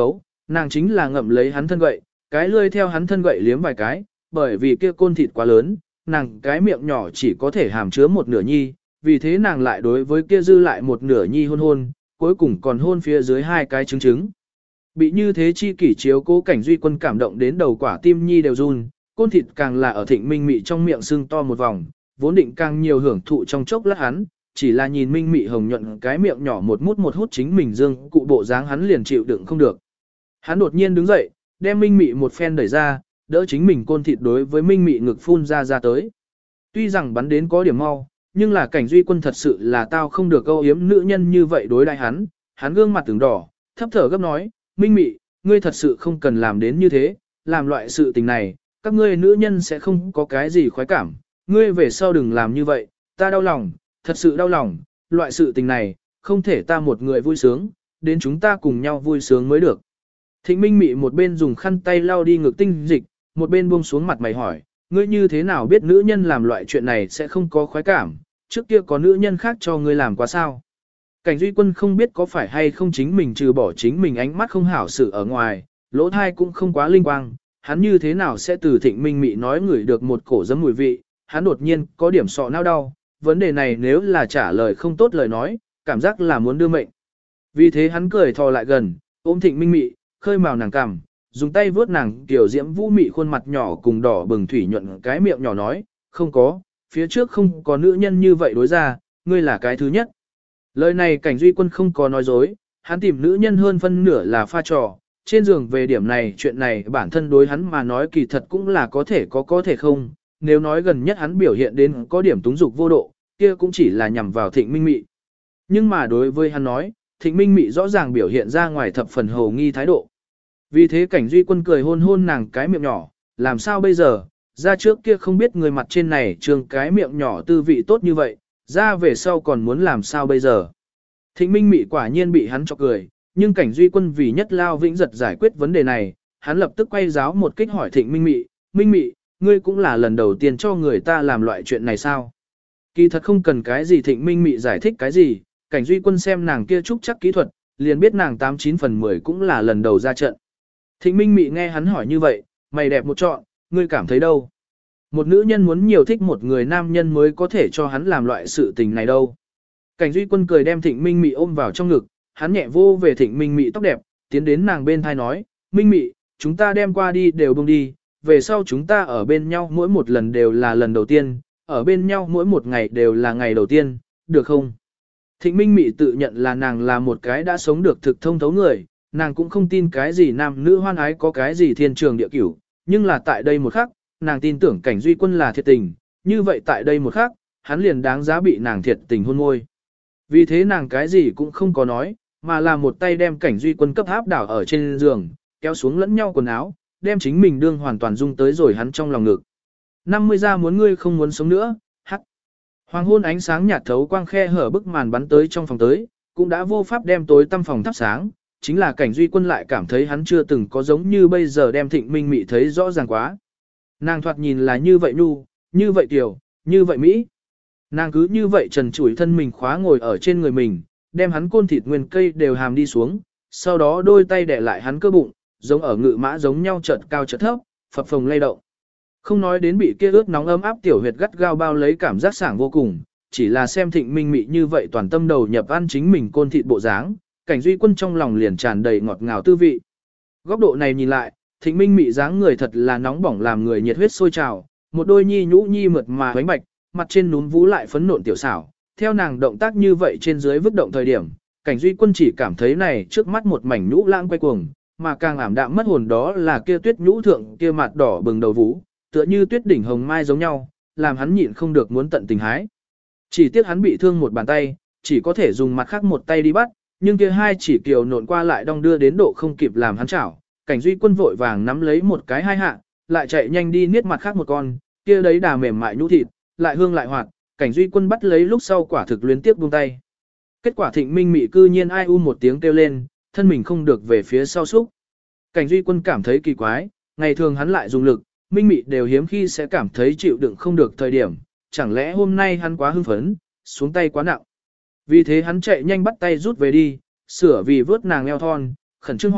nàng chính là ngậm lấy hắn thân gậy, cái lươi theo hắn thân gậy liếm vài cái, bởi vì kia côn thịt quá lớn, nàng cái miệng nhỏ chỉ có thể hàm chứa một nửa nhi, vì thế nàng lại đối với kia dư lại một nửa nhi hôn hôn, cuối cùng còn hôn phía dưới hai cái trứng trứng. Bị như thế chi kỷ chiếu cố Cảnh Duy Quân cảm động đến đầu quả tim nhi đều run, côn thịt càng là ở Thịnh Minh Mị trong miệng sưng to một vòng, vốn định càng nhiều hưởng thụ trong chốc lát hắn, chỉ là nhìn Minh Mị hồng nhuận cái miệng nhỏ một mút một hút chính mình dương cụ bộ dáng hắn liền chịu đựng không được. Hắn đột nhiên đứng dậy, đem Minh Mị một phen đẩy ra, đỡ chính mình côn thịt đối với Minh Mị ngực phun ra ra tới. Tuy rằng bắn đến có điểm mau, nhưng là Cảnh Duy Quân thật sự là tao không được câu yếm nữ nhân như vậy đối đãi hắn, hắn gương mặt từng đỏ, thấp thở gấp nói, Minh Mị, ngươi thật sự không cần làm đến như thế, làm loại sự tình này, các ngươi nữ nhân sẽ không có cái gì khoái cảm, ngươi về sau đừng làm như vậy, ta đau lòng, thật sự đau lòng, loại sự tình này, không thể ta một người vui sướng, đến chúng ta cùng nhau vui sướng mới được. Thịnh Minh Mị một bên dùng khăn tay lau đi ngực tinh dịch, một bên buông xuống mặt mày hỏi, ngươi như thế nào biết nữ nhân làm loại chuyện này sẽ không có khoái cảm, trước kia có nữ nhân khác cho ngươi làm quá sao? Cảnh Duy Quân không biết có phải hay không chính mình trừ bỏ chính mình ánh mắt không hảo sự ở ngoài, lỗ thai cũng không quá linh quang, hắn như thế nào sẽ từ Thịnh Minh Mị nói ngửi được một cổ giấm mùi vị, hắn đột nhiên có điểm sọ não đau, vấn đề này nếu là trả lời không tốt lời nói, cảm giác là muốn đưa mệnh. Vì thế hắn cười thò lại gần, ôm Thịnh Minh Mị, khơi màu nàng cằm, dùng tay vớt nàng tiểu diễm vũ mị khuôn mặt nhỏ cùng đỏ bừng thủy nhuận cái miệng nhỏ nói, không có, phía trước không có nữ nhân như vậy đối ra, ngươi là cái thứ nhất. Lời này Cảnh Duy Quân không có nói dối, hắn tìm nữ nhân hơn phân nửa là pha trò, trên giường về điểm này chuyện này bản thân đối hắn mà nói kỳ thật cũng là có thể có có thể không, nếu nói gần nhất hắn biểu hiện đến có điểm túng dục vô độ, kia cũng chỉ là nhằm vào Thịnh Minh Mị. Nhưng mà đối với hắn nói, Thịnh Minh Mị rõ ràng biểu hiện ra ngoài thập phần hồ nghi thái độ. Vì thế Cảnh Duy Quân cười hôn hôn nàng cái miệng nhỏ, làm sao bây giờ, ra trước kia không biết người mặt trên này trường cái miệng nhỏ tư vị tốt như vậy, ra về sau còn muốn làm sao bây giờ. Thịnh Minh Mị quả nhiên bị hắn chọc cười, nhưng Cảnh Duy Quân vì nhất lao vĩnh giật giải quyết vấn đề này, hắn lập tức quay giáo một kích hỏi Thịnh Minh Mị, Minh Mị, ngươi cũng là lần đầu tiên cho người ta làm loại chuyện này sao? Kỳ thật không cần cái gì Thịnh Minh Mị giải thích cái gì, Cảnh Duy Quân xem nàng kia trúc chắc kỹ thuật, liền biết nàng tám chín phần mười cũng là lần đầu ra trận. Thịnh Minh Mị nghe hắn hỏi như vậy, mày đẹp một trọn, ngươi cảm thấy đâu? Một nữ nhân muốn nhiều thích một người nam nhân mới có thể cho hắn làm loại sự tình này đâu. Cảnh Duy Quân cười đem Thịnh Minh Mị ôm vào trong ngực, hắn nhẹ vô về Thịnh Minh Mị tóc đẹp, tiến đến nàng bên thai nói, Minh Mị, chúng ta đem qua đi đều buông đi, về sau chúng ta ở bên nhau mỗi một lần đều là lần đầu tiên, ở bên nhau mỗi một ngày đều là ngày đầu tiên, được không? Thịnh Minh Mị tự nhận là nàng là một cái đã sống được thực thông thấu người, nàng cũng không tin cái gì nam nữ hoan ái có cái gì thiên trường địa cửu, nhưng là tại đây một khắc, nàng tin tưởng Cảnh Duy Quân là thiệt tình, như vậy tại đây một khắc, hắn liền đáng giá bị nàng thiệt tình hôn môi. Vì thế nàng cái gì cũng không có nói, mà là một tay đem Cảnh Duy Quân cấp áp đảo ở trên giường, kéo xuống lẫn nhau quần áo, đem chính mình đương hoàn toàn dung tới rồi hắn trong lòng ngực. năm mươi ra muốn ngươi không muốn sống nữa, hắc. Hoàng hôn ánh sáng nhạt thấu quang khe hở bức màn bắn tới trong phòng tới, cũng đã vô pháp đem tối tăm phòng thắp sáng, chính là Cảnh Duy Quân lại cảm thấy hắn chưa từng có giống như bây giờ đem Thịnh Minh Mị thấy rõ ràng quá. Nàng thoạt nhìn là như vậy nhu, như vậy tiểu, như vậy mỹ. Nàng cứ như vậy trần trụi thân mình khóa ngồi ở trên người mình, đem hắn côn thịt nguyên cây đều hàm đi xuống, sau đó đôi tay đè lại hắn cơ bụng, giống ở ngự mã giống nhau chợt cao chợt thấp, phập phồng lay động. Không nói đến bị kia ướt nóng ấm áp tiểu huyệt gắt gao bao lấy cảm giác sảng vô cùng, chỉ là xem Thịnh Minh Mị như vậy toàn tâm đầu nhập ăn chính mình côn thịt bộ dáng, Cảnh Duy Quân trong lòng liền tràn đầy ngọt ngào tư vị. Góc độ này nhìn lại, Thịnh Minh Mị dáng người thật là nóng bỏng làm người nhiệt huyết sôi trào, một đôi nhi nhũ nhi mượt mà bánh bạch, mặt trên núm vú lại phấn nộn tiểu xảo, theo nàng động tác như vậy trên dưới vứt động thời điểm, Cảnh Duy Quân chỉ cảm thấy này trước mắt một mảnh nhũ lãng quay cuồng, mà càng ảm đạm mất hồn đó là kia tuyết nhũ thượng kia mặt đỏ bừng đầu vú, tựa như tuyết đỉnh hồng mai giống nhau, làm hắn nhịn không được muốn tận tình hái. Chỉ tiếc hắn bị thương một bàn tay, chỉ có thể dùng mặt khác một tay đi bắt, nhưng kia hai chỉ kiều nộn qua lại đong đưa đến độ không kịp làm hắn chảo. Cảnh Duy Quân vội vàng nắm lấy một cái hai hạ, lại chạy nhanh đi niết mặt khác một con, kia đấy đà mềm mại nhũ thịt, lại hương lại hoạt, Cảnh Duy Quân bắt lấy lúc sau quả thực luyến tiếp buông tay. Kết quả Thịnh Minh Mị cư nhiên ai u một tiếng kêu lên, thân mình không được về phía sau xúc. Cảnh Duy Quân cảm thấy kỳ quái, ngày thường hắn lại dùng lực, Minh Mị đều hiếm khi sẽ cảm thấy chịu đựng không được thời điểm, chẳng lẽ hôm nay hắn quá hưng phấn, xuống tay quá nặng. Vì thế hắn chạy nhanh bắt tay rút về đi, sửa vì vớt nàng eo thon, khẩn trương hỏi,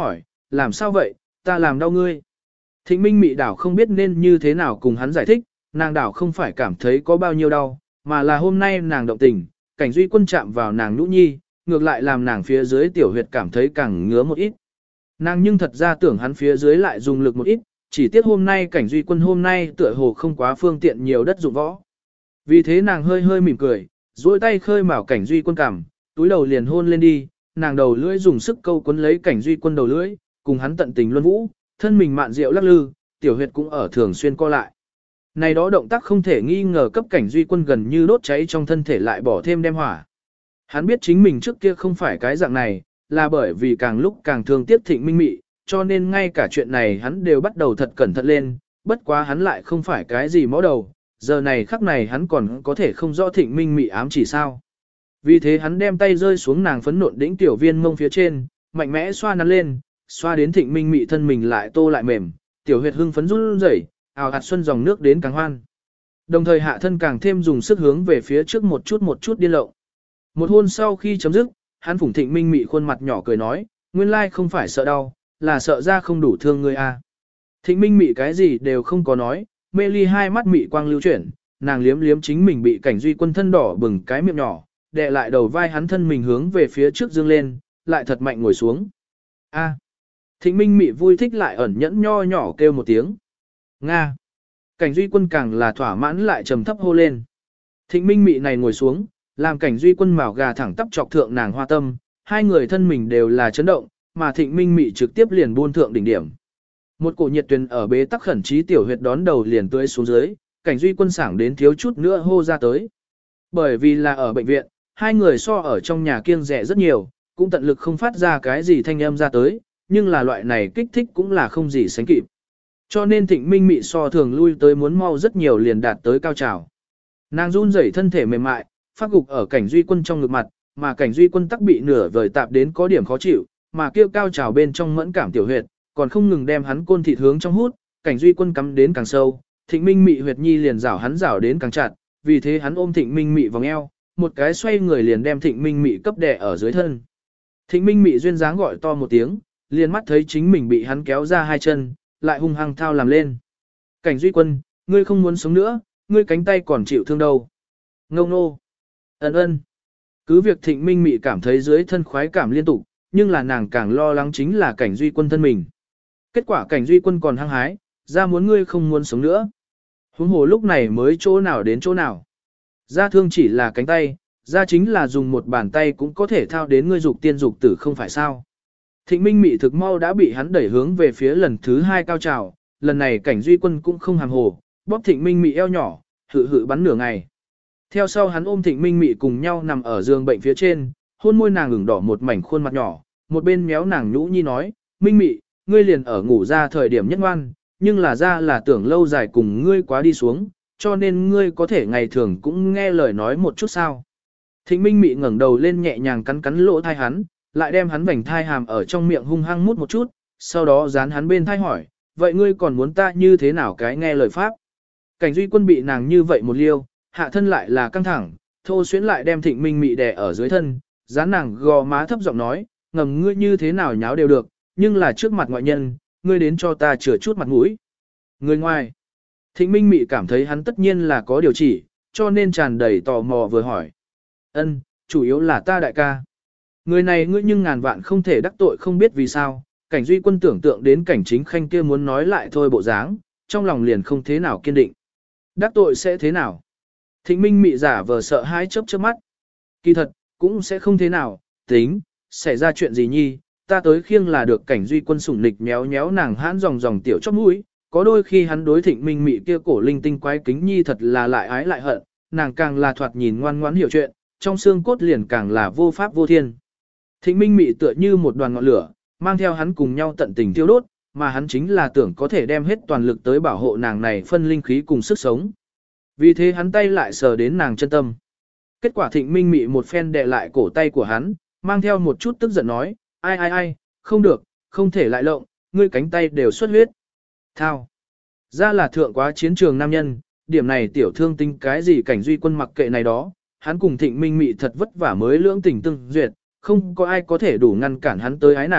làm sao vậy, ta làm đau ngươi. Thịnh Minh Mị đảo không biết nên như thế nào cùng hắn giải thích, nàng đảo không phải cảm thấy có bao nhiêu đau, mà là hôm nay nàng động tình, Cảnh Duy Quân chạm vào nàng nhũ nhi, ngược lại làm nàng phía dưới tiểu huyệt cảm thấy càng ngứa một ít. Nàng nhưng thật ra tưởng hắn phía dưới lại dùng lực một ít, chỉ tiếc hôm nay Cảnh Duy Quân hôm nay tựa hồ không quá phương tiện nhiều đất dụng võ. Vì thế nàng hơi hơi mỉm cười, duỗi tay khơi mào Cảnh Duy Quân cằm, túi đầu liền hôn lên đi, nàng đầu lưỡi dùng sức câu cuốn lấy Cảnh Duy Quân đầu lưỡi, cùng hắn tận tình luân vũ, thân mình mạn diệu lắc lư, tiểu huyệt cũng ở thường xuyên co lại. Này đó động tác không thể nghi ngờ cấp Cảnh Duy Quân gần như đốt cháy trong thân thể lại bỏ thêm đem hỏa. Hắn biết chính mình trước kia không phải cái dạng này, là bởi vì càng lúc càng thương tiếc Thịnh Minh Mị, cho nên ngay cả chuyện này hắn đều bắt đầu thật cẩn thận lên, bất quá hắn lại không phải cái gì mõ đầu, giờ này khắc này hắn còn có thể không rõ Thịnh Minh Mị ám chỉ sao. Vì thế hắn đem tay rơi xuống nàng phấn nộn đỉnh tiểu viên mông phía trên, mạnh mẽ xoa nắn lên, xoa đến Thịnh Minh Mị thân mình lại tô lại mềm, tiểu huyệt hưng phấn run rẩy, ào ạt xuân dòng nước đến càng hoan. Đồng thời hạ thân càng thêm dùng sức hướng về phía trước một chút một chút điên lộng. Một hôn sau khi chấm dứt, hắn phủng Thịnh Minh Mị khuôn mặt nhỏ cười nói, nguyên lai không phải sợ đau, là sợ ra không đủ thương ngươi a. Thịnh Minh Mị cái gì đều không có nói, mê ly hai mắt mị quang lưu chuyển, nàng liếm liếm chính mình bị Cảnh Duy Quân thân đỏ bừng cái miệng nhỏ, đè lại đầu vai hắn thân mình hướng về phía trước dương lên, lại thật mạnh ngồi xuống. A. Thịnh Minh Mị vui thích lại ẩn nhẫn nho nhỏ kêu một tiếng. Nga. Cảnh Duy Quân càng là thỏa mãn lại trầm thấp hô lên. Thịnh Minh Mị này ngồi xuống, làm Cảnh Duy Quân mào gà thẳng tắp chọc thượng nàng hoa tâm, hai người thân mình đều là chấn động, mà Thịnh Minh Mị trực tiếp liền buôn thượng đỉnh điểm. Một cổ nhiệt tuyền ở bế tắc khẩn trí tiểu huyệt đón đầu liền tưới xuống dưới, Cảnh Duy Quân sảng đến thiếu chút nữa hô ra tới. Bởi vì là ở bệnh viện, hai người so ở trong nhà kiêng rẻ rất nhiều, cũng tận lực không phát ra cái gì thanh âm ra tới, nhưng là loại này kích thích cũng là không gì sánh kịp. Cho nên Thịnh Minh Mị so thường lui tới muốn mau rất nhiều liền đạt tới cao trào. Nàng run rẩy thân thể mềm mại, phát gục ở Cảnh Duy Quân trong ngực mặt, mà Cảnh Duy Quân tắc bị nửa vời tạp đến có điểm khó chịu, mà kêu cao trào bên trong mẫn cảm tiểu huyệt, còn không ngừng đem hắn côn thịt hướng trong hút, Cảnh Duy Quân cắm đến càng sâu, Thịnh Minh Mị huyệt nhi liền rảo hắn rảo đến càng chặt, vì thế hắn ôm Thịnh Minh Mị vòng eo, một cái xoay người liền đem Thịnh Minh Mị cấp đè ở dưới thân. Thịnh Minh Mị duyên dáng gọi to một tiếng, liền mắt thấy chính mình bị hắn kéo ra hai chân, lại hung hăng thao làm lên. Cảnh Duy Quân, ngươi không muốn sống nữa, ngươi cánh tay còn chịu thương đâu. Ngông nô. Ấn ơn. Cứ việc Thịnh Minh Mị cảm thấy dưới thân khoái cảm liên tục, nhưng là nàng càng lo lắng chính là Cảnh Duy Quân thân mình. Kết quả Cảnh Duy Quân còn hăng hái, ra muốn ngươi không muốn sống nữa. Huống hồ lúc này mới chỗ nào đến chỗ nào. Ra thương chỉ là cánh tay, ra chính là dùng một bàn tay cũng có thể thao đến ngươi dục tiên dục tử không phải sao. Thịnh Minh Mị thực mau đã bị hắn đẩy hướng về phía lần thứ hai cao trào, lần này Cảnh Duy Quân cũng không hàm hồ, bóp Thịnh Minh Mị eo nhỏ, hự hự bắn nửa ngày. Theo sau hắn ôm Thịnh Minh Mị cùng nhau nằm ở giường bệnh phía trên, hôn môi nàng ửng đỏ một mảnh khuôn mặt nhỏ, một bên méo nàng nhũ nhi nói, Minh Mị, ngươi liền ở ngủ ra thời điểm nhất ngoan, nhưng là ra là tưởng lâu dài cùng ngươi quá đi xuống, cho nên ngươi có thể ngày thường cũng nghe lời nói một chút sao. Thịnh Minh Mị ngẩng đầu lên nhẹ nhàng cắn cắn lỗ thai hắn, lại đem hắn vành thai hàm ở trong miệng hung hăng mút một chút, sau đó dán hắn bên thai hỏi, vậy ngươi còn muốn ta như thế nào cái nghe lời pháp? Cảnh Duy Quân bị nàng như vậy một liêu, hạ thân lại là căng thẳng, thô xuyến lại đem Thịnh Minh Mị đè ở dưới thân, dán nàng gò má thấp giọng nói, ngầm ngươi như thế nào nháo đều được, nhưng là trước mặt ngoại nhân, ngươi đến cho ta chừa chút mặt mũi. Người ngoài, Thịnh Minh Mị cảm thấy hắn tất nhiên là có điều chỉ, cho nên tràn đầy tò mò vừa hỏi. Ân, chủ yếu là ta đại ca. Người này ngươi nhưng ngàn vạn không thể đắc tội không biết vì sao, Cảnh Duy Quân tưởng tượng đến Cảnh Chính Khanh kia muốn nói lại thôi bộ dáng, trong lòng liền không thế nào kiên định. Đắc tội sẽ thế nào? Thịnh Minh Mị giả vờ sợ hãi chớp chớp mắt. Kỳ thật, cũng sẽ không thế nào, tính, xảy ra chuyện gì nhi, ta tới khiêng là được Cảnh Duy Quân sủng nịch méo méo nàng hãn dòng dòng tiểu chóp mũi, có đôi khi hắn đối Thịnh Minh Mị kia cổ linh tinh quái kính nhi thật là lại ái lại hận, nàng càng là thoạt nhìn ngoan ngoãn hiểu chuyện, trong xương cốt liền càng là vô pháp vô thiên. Thịnh Minh Mị tựa như một đoàn ngọn lửa, mang theo hắn cùng nhau tận tình thiêu đốt, mà hắn chính là tưởng có thể đem hết toàn lực tới bảo hộ nàng này phân linh khí cùng sức sống. Vì thế hắn tay lại sờ đến nàng chân tâm. Kết quả Thịnh Minh Mị một phen đè lại cổ tay của hắn, mang theo một chút tức giận nói, ai ai ai, không được, không thể lại lộng, ngươi cánh tay đều xuất huyết. Thao. Ra là thượng quá chiến trường nam nhân, điểm này tiểu thương tinh cái gì Cảnh Duy Quân mặc kệ này đó, hắn cùng Thịnh Minh Mị thật vất vả mới lưỡng tình tương duyệt, không có ai có thể đủ ngăn cản hắn tới ái nàng,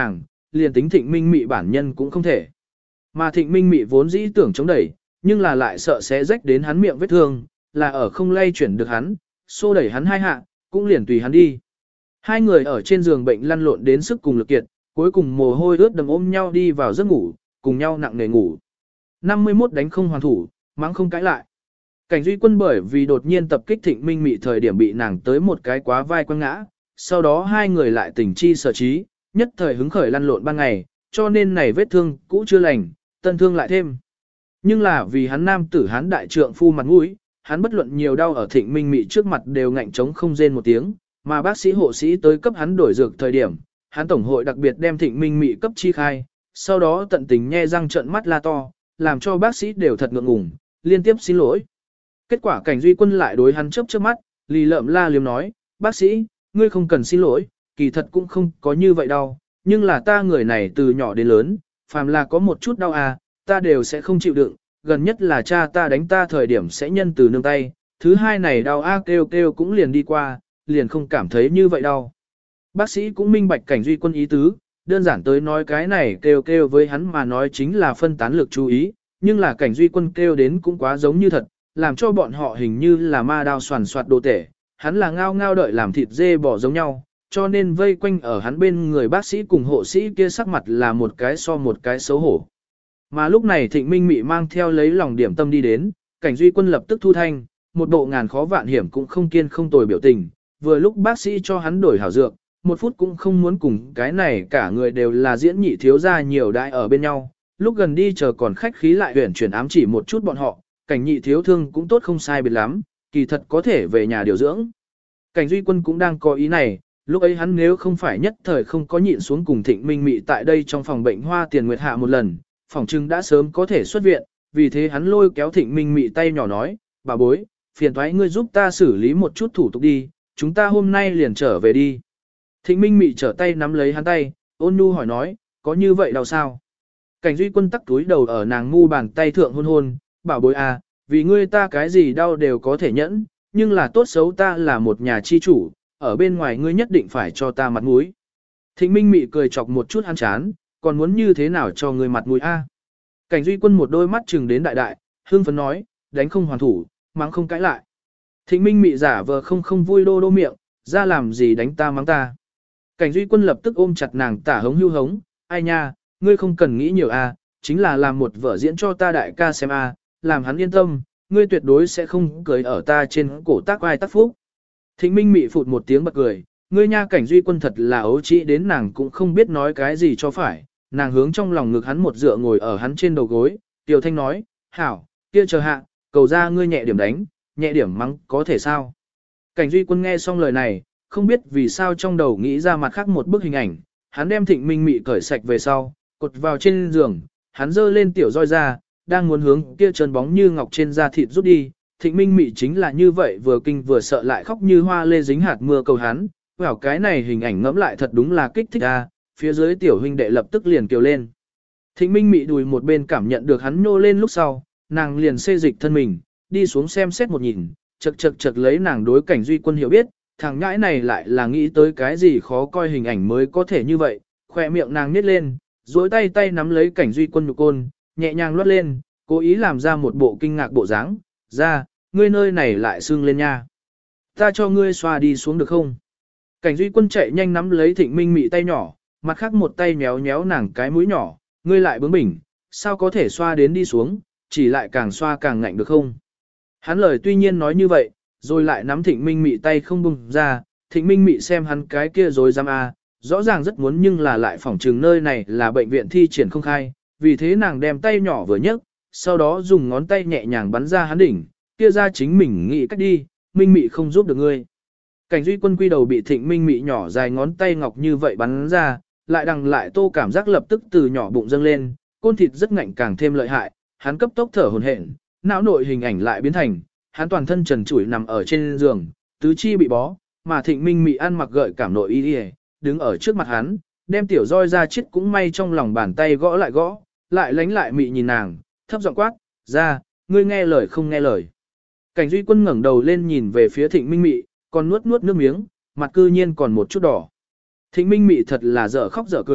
liền tính thịnh minh mị bản nhân cũng không thể. Mà thịnh minh mị vốn dĩ tưởng chống đẩy, nhưng là lại sợ sẽ rách đến hắn miệng vết thương, là ở không lay chuyển được hắn, xô đẩy hắn hai hạ, cũng liền tùy hắn đi. Hai người ở trên giường bệnh lăn lộn đến sức cùng lực kiệt, cuối cùng mồ hôi ướt đầm ôm nhau đi vào giấc ngủ, cùng nhau nặng nề ngủ. năm mươi mốt đánh không hoàn thủ, mắng không cãi lại. Cảnh Duy Quân bởi vì đột nhiên tập kích thịnh minh mị thời điểm bị nàng tới một cái quá vai quăng ngã, sau đó hai người lại tình chi sở trí, nhất thời hứng khởi lăn lộn ban ngày, cho nên này vết thương cũ chưa lành, tân thương lại thêm. Nhưng là vì hắn nam tử hắn đại trượng phu mặt mũi, hắn bất luận nhiều đau ở thịnh minh mị trước mặt đều ngạnh chống không rên một tiếng, mà bác sĩ hộ sĩ tới cấp hắn đổi dược thời điểm, hắn tổng hội đặc biệt đem thịnh minh mị cấp chi khai, sau đó tận tình nhe răng trợn mắt la to, làm cho bác sĩ đều thật ngượng ngùng, liên tiếp xin lỗi. Kết quả Cảnh Duy Quân lại đối hắn chớp chớp mắt, lì lợm la liếm nói, bác sĩ, ngươi không cần xin lỗi, kỳ thật cũng không có như vậy đâu, nhưng là ta người này từ nhỏ đến lớn, phàm là có một chút đau à, ta đều sẽ không chịu đựng, gần nhất là cha ta đánh ta thời điểm sẽ nhân từ nương tay, thứ hai này đau a kêu kêu cũng liền đi qua, liền không cảm thấy như vậy đâu. Bác sĩ cũng minh bạch Cảnh Duy Quân ý tứ, đơn giản tới nói cái này kêu kêu với hắn mà nói chính là phân tán lực chú ý, nhưng là Cảnh Duy Quân kêu đến cũng quá giống như thật, làm cho bọn họ hình như là ma đao soàn soạt đồ tể, hắn là ngao ngao đợi làm thịt dê bò giống nhau, cho nên vây quanh ở hắn bên người bác sĩ cùng hộ sĩ kia sắc mặt là một cái so một cái xấu hổ. Mà lúc này Thịnh Minh Mị mang theo lấy lòng điểm tâm đi đến, Cảnh Duy Quân lập tức thu thanh, một bộ ngàn khó vạn hiểm cũng không kiên không tồi biểu tình, vừa lúc bác sĩ cho hắn đổi hảo dược, một phút cũng không muốn cùng cái này cả người đều là diễn nhị thiếu gia nhiều đại ở bên nhau, lúc gần đi chờ còn khách khí lại huyển chuyển ám chỉ một chút bọn họ, Cảnh nhị thiếu thương cũng tốt không sai biệt lắm, kỳ thật có thể về nhà điều dưỡng. Cảnh Duy Quân cũng đang có ý này, lúc ấy hắn nếu không phải nhất thời không có nhịn xuống cùng Thịnh Minh Mị tại đây trong phòng bệnh hoa tiền nguyệt hạ một lần, phòng trưng đã sớm có thể xuất viện, vì thế hắn lôi kéo Thịnh Minh Mị tay nhỏ nói, bà bối, phiền thoái ngươi giúp ta xử lý một chút thủ tục đi, chúng ta hôm nay liền trở về đi. Thịnh Minh Mị trở tay nắm lấy hắn tay, ôn nhu hỏi nói, có như vậy đâu sao? Cảnh Duy Quân tắc túi đầu ở nàng ngu bàn tay thượng hôn hôn, bảo bối à, vì ngươi ta cái gì đau đều có thể nhẫn, nhưng là tốt xấu ta là một nhà chi chủ, ở bên ngoài ngươi nhất định phải cho ta mặt mũi. Thịnh Minh Mị cười chọc một chút hắn chán, còn muốn như thế nào cho ngươi mặt mũi a? Cảnh Duy Quân một đôi mắt chừng đến đại đại, hương phấn nói, đánh không hoàn thủ, mắng không cãi lại. Thịnh Minh Mị giả vờ không không vui đô đô miệng, ra làm gì đánh ta mắng ta. Cảnh Duy Quân lập tức ôm chặt nàng tả hống hưu hống, ai nha, ngươi không cần nghĩ nhiều a, chính là làm một vở diễn cho ta đại ca xem a, làm hắn yên tâm, ngươi tuyệt đối sẽ không cười ở ta trên cổ tác ai tác phúc. Thịnh Minh Mị phụt một tiếng bật cười, ngươi nha Cảnh Duy Quân thật là ấu trĩ đến nàng cũng không biết nói cái gì cho phải, nàng hướng trong lòng ngực hắn một dựa ngồi ở hắn trên đầu gối, Tiểu Thanh nói, hảo, kia chờ hạ, cầu ra ngươi nhẹ điểm đánh, nhẹ điểm mắng, có thể sao? Cảnh Duy Quân nghe xong lời này, không biết vì sao trong đầu nghĩ ra mặt khác một bức hình ảnh, hắn đem Thịnh Minh Mị cởi sạch về sau, cột vào trên giường, hắn giơ lên tiểu roi ra, đang muốn hướng kia trơn bóng như ngọc trên da thịt rút đi, Thịnh Minh Mị chính là như vậy vừa kinh vừa sợ lại khóc như hoa lê dính hạt mưa cầu hắn, vào cái này hình ảnh ngẫm lại thật đúng là kích thích a, phía dưới tiểu huynh đệ lập tức liền kêu lên. Thịnh Minh Mị đùi một bên cảm nhận được hắn nhô lên lúc sau, nàng liền xê dịch thân mình, đi xuống xem xét một nhìn, chật chật chật lấy nàng đối Cảnh Duy Quân hiểu biết, thằng nhãi này lại là nghĩ tới cái gì khó coi hình ảnh mới có thể như vậy, khỏe miệng nàng nhếch lên, duỗi tay tay nắm lấy Cảnh Duy Quân nhục côn, nhẹ nhàng loát lên, cố ý làm ra một bộ kinh ngạc bộ dáng, ra, ngươi nơi này lại sưng lên nha. Ta cho ngươi xoa đi xuống được không? Cảnh Duy Quân chạy nhanh nắm lấy Thịnh Minh Mị tay nhỏ, mặt khác một tay méo méo nàng cái mũi nhỏ, ngươi lại bướng bỉnh, sao có thể xoa đến đi xuống, chỉ lại càng xoa càng ngạnh được không? Hắn lời tuy nhiên nói như vậy, rồi lại nắm Thịnh Minh Mị tay không bung ra, Thịnh Minh Mị xem hắn cái kia rồi dám a, rõ ràng rất muốn nhưng là lại phỏng trừng nơi này là bệnh viện thi triển không khai, vì thế nàng đem tay nhỏ vừa nhấc, sau đó dùng ngón tay nhẹ nhàng bắn ra hắn đỉnh, kia ra chính mình nghĩ cách đi, Minh Mị không giúp được ngươi. Cảnh Duy Quân quy đầu bị Thịnh Minh Mị nhỏ dài ngón tay ngọc như vậy bắn ra, lại đằng lại tô cảm giác lập tức từ nhỏ bụng dâng lên, côn thịt rất ngạnh càng thêm lợi hại, hắn cấp tốc thở hổn hển, não nội hình ảnh lại biến thành, hắn toàn thân trần trụi nằm ở trên giường, tứ chi bị bó, mà Thịnh Minh Mị ăn mặc gợi cảm nội y, đứng ở trước mặt hắn, đem tiểu roi ra chết cũng may trong lòng bàn tay gõ lại gõ, lại lánh lại Mị nhìn nàng, thấp giọng quát, ra, ngươi nghe lời không nghe lời. Cảnh Duy Quân ngẩng đầu lên nhìn về phía Thịnh Minh Mị, còn nuốt nuốt nước miếng, mặt cư nhiên còn một chút đỏ. Thịnh Minh Mị thật là dở khóc dở cười,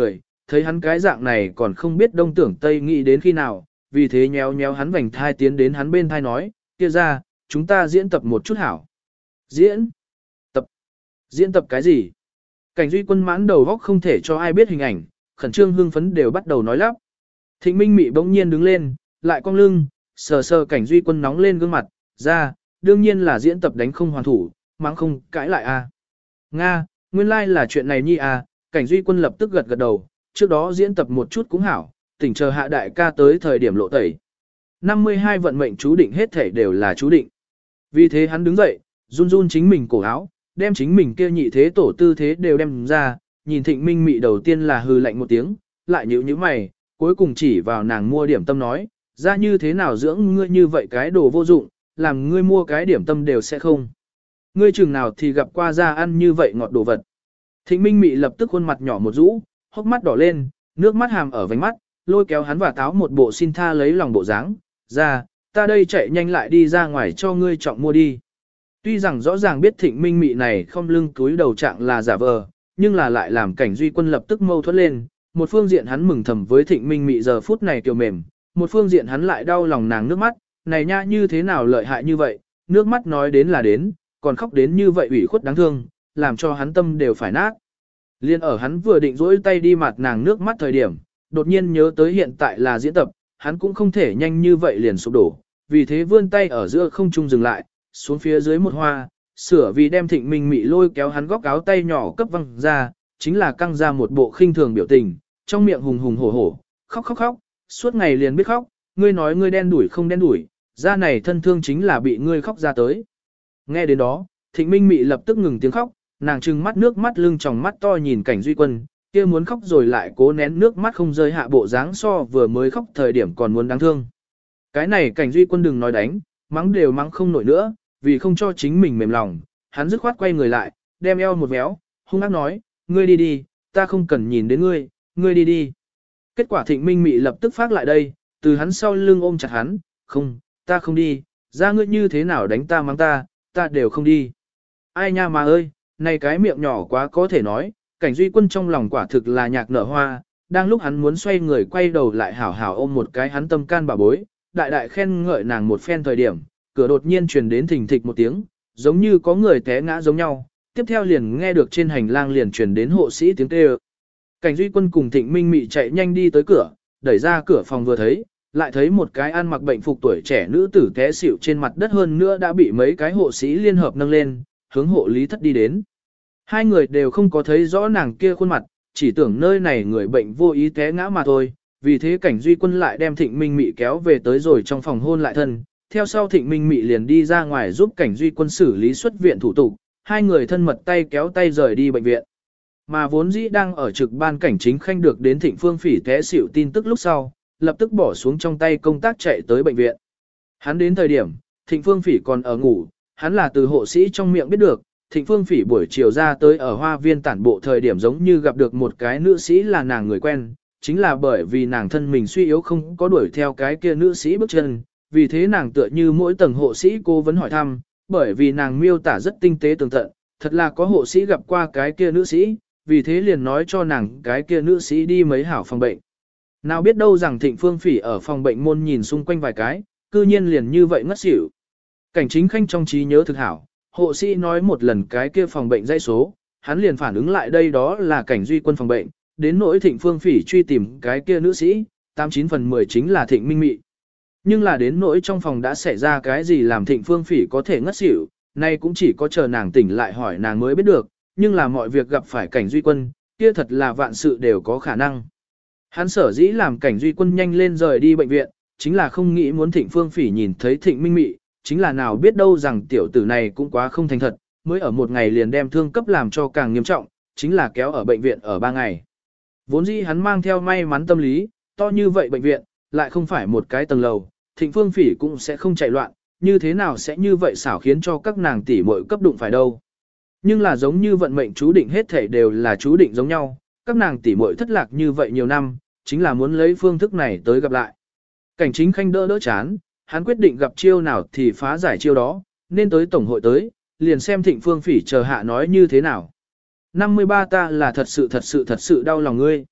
thấy hắn cái dạng này còn không biết đông tưởng tây nghĩ đến khi nào, vì thế nhéo nhéo hắn vành thai tiến đến hắn bên thai nói, kia ra, chúng ta diễn tập một chút hảo. Diễn? Tập? Diễn tập cái gì? Cảnh Duy Quân mãn đầu góc không thể cho ai biết hình ảnh, khẩn trương hưng phấn đều bắt đầu nói lắp. Thịnh Minh Mị bỗng nhiên đứng lên, lại cong lưng, sờ sờ Cảnh Duy Quân nóng lên gương mặt, ra, đương nhiên là diễn tập đánh không hoàn thủ, mắng không cãi lại a. Nga, nguyên lai like là chuyện này nhi à, Cảnh Duy Quân lập tức gật gật đầu, trước đó diễn tập một chút cũng hảo, tỉnh chờ hạ đại ca tới thời điểm lộ tẩy. năm mươi hai vận mệnh chú định hết thể đều là chú định. Vì thế hắn đứng dậy, run run chính mình cổ áo, đem chính mình kia nhị thế tổ tư thế đều đem ra, nhìn Thịnh Minh Mị đầu tiên là hừ lạnh một tiếng, lại nhíu nhíu mày, cuối cùng chỉ vào nàng mua điểm tâm nói, ra như thế nào dưỡng ngươi như vậy cái đồ vô dụng, làm ngươi mua cái điểm tâm đều sẽ không. Ngươi chừng nào thì gặp qua ra ăn như vậy ngọt đồ vật. Thịnh Minh Mị lập tức khuôn mặt nhỏ một rũ, hốc mắt đỏ lên, nước mắt hàm ở vành mắt, lôi kéo hắn và táo một bộ xin tha lấy lòng bộ dáng, ra, ta đây chạy nhanh lại đi ra ngoài cho ngươi trọng mua đi. Tuy rằng rõ ràng biết Thịnh Minh Mị này không lưng túi đầu trạng là giả vờ, nhưng là lại làm Cảnh Duy Quân lập tức mâu thuẫn lên, một phương diện hắn mừng thầm với Thịnh Minh Mị giờ phút này kiều mềm, một phương diện hắn lại đau lòng nàng nước mắt, này nha như thế nào lợi hại như vậy, nước mắt nói đến là đến, còn khóc đến như vậy ủy khuất đáng thương, làm cho hắn tâm đều phải nát. Liên ở hắn vừa định rỗi tay đi mặt nàng nước mắt thời điểm, đột nhiên nhớ tới hiện tại là diễn tập, hắn cũng không thể nhanh như vậy liền sụp đổ, vì thế vươn tay ở giữa không trung dừng lại, xuống phía dưới một hoa, sửa vì đem Thịnh Minh Mị lôi kéo hắn góc áo tay nhỏ cấp văng ra, chính là căng ra một bộ khinh thường biểu tình, trong miệng hùng hùng hổ hổ, khóc khóc khóc, suốt ngày liền biết khóc, ngươi nói ngươi đen đuổi không đen đuổi, ra này thân thương chính là bị ngươi khóc ra tới. Nghe đến đó, Thịnh Minh Mị lập tức ngừng tiếng khóc, nàng trừng mắt nước mắt lưng tròng mắt to nhìn Cảnh Duy Quân, kia muốn khóc rồi lại cố nén nước mắt không rơi hạ bộ dáng so vừa mới khóc thời điểm còn muốn đáng thương. Cái này Cảnh Duy Quân đừng nói đánh, mắng đều mắng không nổi nữa, vì không cho chính mình mềm lòng, hắn dứt khoát quay người lại, đem eo một véo, hung ác nói, ngươi đi đi, ta không cần nhìn đến ngươi, ngươi đi đi. Kết quả Thịnh Minh Mị lập tức phát lại đây, từ hắn sau lưng ôm chặt hắn, không, ta không đi, ra ngươi như thế nào đánh ta mắng ta, ta đều không đi. Ai nha mà ơi, này cái miệng nhỏ quá có thể nói, Cảnh Duy Quân trong lòng quả thực là nhạc nở hoa, đang lúc hắn muốn xoay người quay đầu lại hảo hảo ôm một cái hắn tâm can bà bối, đại đại khen ngợi nàng một phen thời điểm, cửa đột nhiên truyền đến thình thịch một tiếng, giống như có người té ngã giống nhau, tiếp theo liền nghe được trên hành lang liền truyền đến hộ sĩ tiếng kêu. Cảnh Duy Quân cùng Thịnh Minh Mị chạy nhanh đi tới cửa, đẩy ra cửa phòng vừa thấy, lại thấy một cái ăn mặc bệnh phục tuổi trẻ nữ tử té xỉu trên mặt đất hơn nữa đã bị mấy cái hộ sĩ liên hợp nâng lên, hướng hộ lý thất đi đến. Hai người đều không có thấy rõ nàng kia khuôn mặt, chỉ tưởng nơi này người bệnh vô ý té ngã mà thôi, vì thế Cảnh Duy Quân lại đem Thịnh Minh Mị kéo về tới rồi trong phòng hôn lại thân, theo sau Thịnh Minh Mị liền đi ra ngoài giúp Cảnh Duy Quân xử lý xuất viện thủ tục, hai người thân mật tay kéo tay rời đi bệnh viện. Mà vốn dĩ đang ở trực ban Cảnh Chính Khanh được đến Thịnh Phương Phỉ té xỉu tin tức lúc sau, lập tức bỏ xuống trong tay công tác chạy tới bệnh viện. Hắn đến thời điểm, Thịnh Phương Phỉ còn ở ngủ, hắn là từ hộ sĩ trong miệng biết được, Thịnh Phương Phỉ buổi chiều ra tới ở hoa viên tản bộ thời điểm giống như gặp được một cái nữ sĩ là nàng người quen, chính là bởi vì nàng thân mình suy yếu không có đuổi theo cái kia nữ sĩ bước chân, vì thế nàng tựa như mỗi tầng hộ sĩ cô vấn hỏi thăm, bởi vì nàng miêu tả rất tinh tế tường tận, thật là có hộ sĩ gặp qua cái kia nữ sĩ, vì thế liền nói cho nàng cái kia nữ sĩ đi mấy hảo phòng bệnh. Nào biết đâu rằng Thịnh Phương Phỉ ở phòng bệnh môn nhìn xung quanh vài cái, cư nhiên liền như vậy ngất xỉu. Cảnh Chính Khanh trong trí nhớ thực hảo, hộ sĩ nói một lần cái kia phòng bệnh dãy số, hắn liền phản ứng lại đây đó là Cảnh Duy Quân phòng bệnh, đến nỗi Thịnh Phương Phỉ truy tìm cái kia nữ sĩ, tám chín phần mười chính là Thịnh Minh Mị. Nhưng là đến nỗi trong phòng đã xảy ra cái gì làm Thịnh Phương Phỉ có thể ngất xỉu, nay cũng chỉ có chờ nàng tỉnh lại hỏi nàng mới biết được, nhưng là mọi việc gặp phải Cảnh Duy Quân, kia thật là vạn sự đều có khả năng. Hắn sở dĩ làm Cảnh Duy Quân nhanh lên rời đi bệnh viện, chính là không nghĩ muốn Thịnh Phương Phỉ nhìn thấy Thịnh Minh Mị, chính là nào biết đâu rằng tiểu tử này cũng quá không thành thật, mới ở một ngày liền đem thương cấp làm cho càng nghiêm trọng, chính là kéo ở bệnh viện ở ba ngày. Vốn dĩ hắn mang theo may mắn tâm lý, to như vậy bệnh viện, lại không phải một cái tầng lầu, Thịnh Phương Phỉ cũng sẽ không chạy loạn, như thế nào sẽ như vậy xảo khiến cho các nàng tỷ muội cấp đụng phải đâu. Nhưng là giống như vận mệnh chú định hết thể đều là chú định giống nhau, các nàng tỷ muội thất lạc như vậy nhiều năm, chính là muốn lấy phương thức này tới gặp lại. Cảnh Chính Khanh đỡ đỡ chán, hắn quyết định gặp chiêu nào thì phá giải chiêu đó, nên tới tổng hội tới, liền xem Thịnh Phương Phỉ chờ hạ nói như thế nào. năm mươi ba ta là thật sự thật sự thật sự đau lòng ngươi.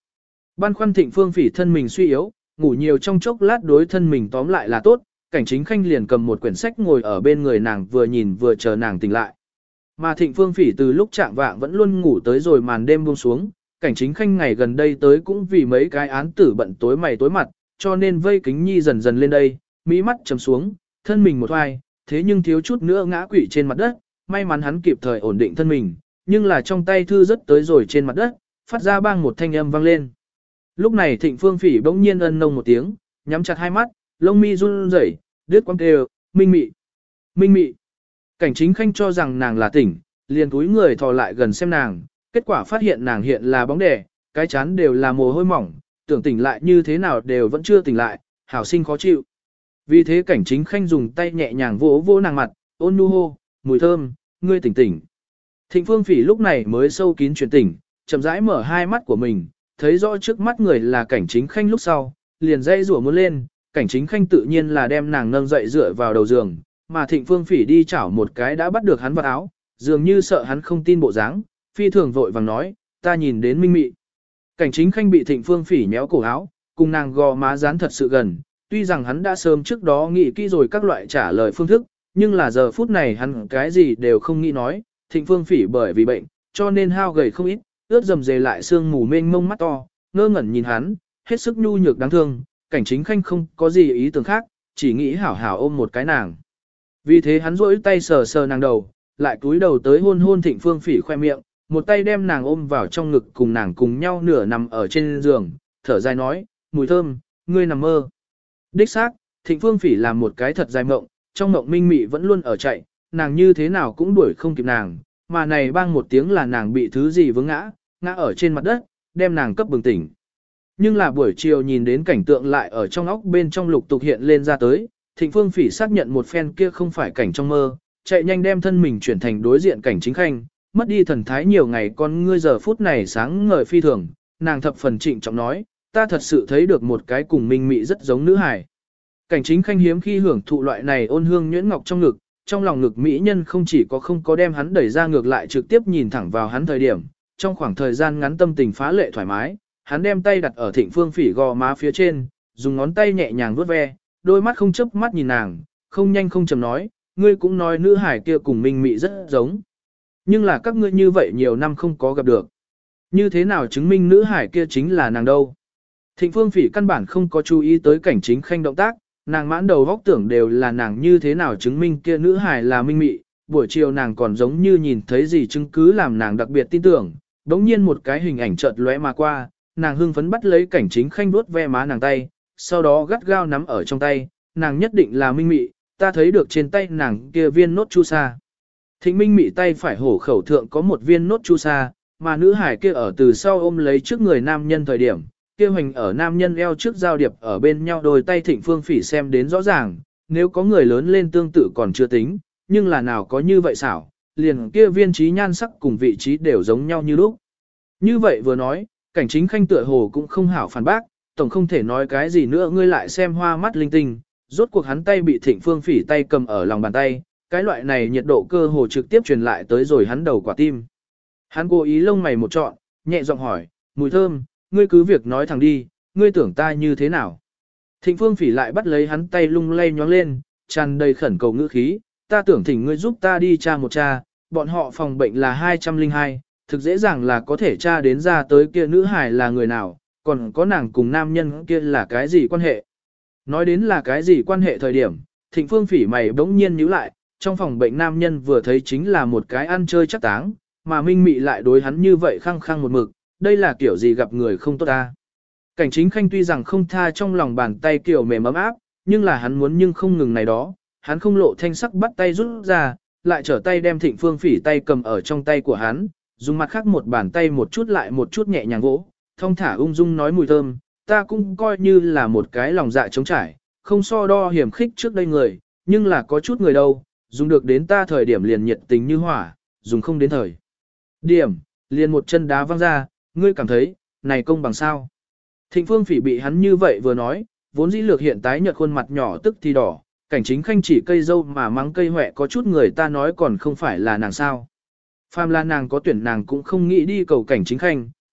Băn khoăn Thịnh Phương Phỉ thân mình suy yếu, ngủ nhiều trong chốc lát đối thân mình tóm lại là tốt, Cảnh Chính Khanh liền cầm một quyển sách ngồi ở bên người nàng vừa nhìn vừa chờ nàng tỉnh lại. Mà Thịnh Phương Phỉ từ lúc trạng vạng vẫn luôn ngủ tới rồi màn đêm buông xuống, Cảnh Chính Khanh ngày gần đây tới cũng vì mấy cái án tử bận tối mày tối mặt, cho nên vây kính nhi dần dần lên đây, mỹ mắt trầm xuống, thân mình một hoài, thế nhưng thiếu chút nữa ngã quỵ trên mặt đất, may mắn hắn kịp thời ổn định thân mình, nhưng là trong tay thư rất tới rồi trên mặt đất, phát ra bang một thanh âm vang lên. Lúc này Thịnh Phương Phỉ bỗng nhiên ân nông một tiếng, nhắm chặt hai mắt, lông mi run rẩy, đứt quãng kêu, Minh Mị, Minh Mị. Cảnh Chính Khanh cho rằng nàng là tỉnh, liền túi người thò lại gần xem nàng, kết quả phát hiện nàng hiện là bóng đè, cái chán đều là mồ hôi mỏng, tưởng tỉnh lại như thế nào đều vẫn chưa tỉnh lại, hảo sinh khó chịu. Vì thế Cảnh Chính Khanh dùng tay nhẹ nhàng vỗ vỗ nàng mặt, ôn nhu hô, mùi thơm, ngươi tỉnh tỉnh. Thịnh Phương Phỉ lúc này mới sâu kín chuyển tỉnh, chậm rãi mở hai mắt của mình, thấy rõ trước mắt người là Cảnh Chính Khanh lúc sau, liền dây rủa muốn lên, Cảnh Chính Khanh tự nhiên là đem nàng nâng dậy dựa vào đầu giường, mà Thịnh Phương Phỉ đi chảo một cái đã bắt được hắn vào áo, dường như sợ hắn không tin bộ dáng, phi thường vội vàng nói, ta nhìn đến Minh Mị. Cảnh Chính Khanh bị Thịnh Phương Phỉ méo cổ áo, cùng nàng gò má dán thật sự gần, tuy rằng hắn đã sớm trước đó nghĩ kỹ rồi các loại trả lời phương thức, nhưng là giờ phút này hắn cái gì đều không nghĩ nói, Thịnh Phương Phỉ bởi vì bệnh, cho nên hao gầy không ít, ướt dầm dề lại sương mù mênh mông mắt to, ngơ ngẩn nhìn hắn, hết sức nhu nhược đáng thương, Cảnh Chính Khanh không có gì ý tưởng khác, chỉ nghĩ hảo hảo ôm một cái nàng. Vì thế hắn rỗi tay sờ sờ nàng đầu, lại cúi đầu tới hôn hôn Thịnh Phương Phỉ khoe miệng, một tay đem nàng ôm vào trong ngực cùng nàng cùng nhau nửa nằm ở trên giường, thở dài nói, mùi thơm, ngươi nằm mơ. Đích xác, Thịnh Phương Phỉ làm một cái thật dài mộng, trong mộng Minh Mị vẫn luôn ở chạy, nàng như thế nào cũng đuổi không kịp nàng, mà này bang một tiếng là nàng bị thứ gì vướng ngã, ngã ở trên mặt đất, đem nàng cấp bừng tỉnh. Nhưng là buổi chiều nhìn đến cảnh tượng lại ở trong óc bên trong lục tục hiện lên ra tới, Thịnh Phương Phỉ xác nhận một phen kia không phải cảnh trong mơ, chạy nhanh đem thân mình chuyển thành đối diện Cảnh Chính Khanh, mất đi thần thái nhiều ngày con ngươi giờ phút này sáng ngời phi thường, nàng thập phần trịnh trọng nói, ta thật sự thấy được một cái cùng Minh Mị rất giống nữ hài. Cảnh Chính Khanh hiếm khi hưởng thụ loại này ôn hương nhuyễn ngọc trong ngực, trong lòng ngực mỹ nhân không chỉ có không có đem hắn đẩy ra ngược lại trực tiếp nhìn thẳng vào hắn thời điểm, trong khoảng thời gian ngắn tâm tình phá lệ thoải mái, hắn đem tay đặt ở Thịnh Phương Phỉ gò má phía trên, dùng ngón tay nhẹ nhàng vuốt ve, đôi mắt không chớp mắt nhìn nàng, không nhanh không chậm nói, ngươi cũng nói nữ hải kia cùng Minh Mị rất giống. Nhưng là các ngươi như vậy nhiều năm không có gặp được. Như thế nào chứng minh nữ hải kia chính là nàng đâu? Thịnh Phương Phỉ căn bản không có chú ý tới Cảnh Chính Khanh động tác, nàng mãn đầu góc tưởng đều là nàng như thế nào chứng minh kia nữ hải là Minh Mị, buổi chiều nàng còn giống như nhìn thấy gì chứng cứ làm nàng đặc biệt tin tưởng, đống nhiên một cái hình ảnh chợt lóe mà qua, nàng hưng phấn bắt lấy Cảnh Chính Khanh vuốt ve má nàng tay, sau đó gắt gao nắm ở trong tay, nàng nhất định là Minh Mị, ta thấy được trên tay nàng kia viên nốt chu sa. Thịnh Minh Mị tay phải hổ khẩu thượng có một viên nốt chu sa, mà nữ hải kia ở từ sau ôm lấy trước người nam nhân thời điểm, kia hoành ở nam nhân eo trước giao điệp ở bên nhau đôi tay Thịnh Phương Phỉ xem đến rõ ràng, nếu có người lớn lên tương tự còn chưa tính, nhưng là nào có như vậy xảo, liền kia viên trí nhan sắc cùng vị trí đều giống nhau như lúc. Như vậy vừa nói, Cảnh Chính Khanh tựa hồ cũng không hảo phản bác, tổng không thể nói cái gì nữa ngươi lại xem hoa mắt linh tinh, rốt cuộc hắn tay bị Thịnh Phương Phỉ tay cầm ở lòng bàn tay, cái loại này nhiệt độ cơ hồ trực tiếp truyền lại tới rồi hắn đầu quả tim. Hắn cố ý lông mày một trọn, nhẹ giọng hỏi, mùi thơm, ngươi cứ việc nói thẳng đi, ngươi tưởng ta như thế nào? Thịnh Phương Phỉ lại bắt lấy hắn tay lung lay nhoáng lên, tràn đầy khẩn cầu ngữ khí, ta tưởng thỉnh ngươi giúp ta đi tra một tra, bọn họ phòng bệnh là hai trăm linh hai, thực dễ dàng là có thể tra đến ra tới kia nữ hài là người nào, còn có nàng cùng nam nhân kia là cái gì quan hệ. Nói đến là cái gì quan hệ thời điểm, Thịnh Phương Phỉ mày bỗng nhiên nhíu lại, trong phòng bệnh nam nhân vừa thấy chính là một cái ăn chơi chắc táng, mà Minh Mị lại đối hắn như vậy khăng khăng một mực, đây là kiểu gì gặp người không tốt ta. Cảnh Chính Khanh tuy rằng không tha trong lòng bàn tay kiểu mềm ấm áp, nhưng là hắn muốn nhưng không ngừng này đó, hắn không lộ thanh sắc bắt tay rút ra, lại trở tay đem Thịnh Phương Phỉ tay cầm ở trong tay của hắn, dùng mặt khác một bàn tay một chút lại một chút nhẹ nhàng vỗ, thong thả ung dung nói mùi thơm, ta cũng coi như là một cái lòng dạ trống trải, không so đo hiểm khích trước đây người, nhưng là có chút người đâu, dùng được đến ta thời điểm liền nhiệt tình như hỏa, dùng không đến thời điểm, liền một chân đá văng ra, ngươi cảm thấy, này công bằng sao? Thịnh Phương Phỉ bị hắn như vậy vừa nói, vốn dĩ lược hiện tái nhợt khuôn mặt nhỏ tức thì đỏ, Cảnh Chính Khanh chỉ cây dâu mà mắng cây hoẹ có chút người ta nói còn không phải là nàng sao. Phàm là nàng có tuyển nàng cũng không nghĩ đi cầu Cảnh Chính Khanh,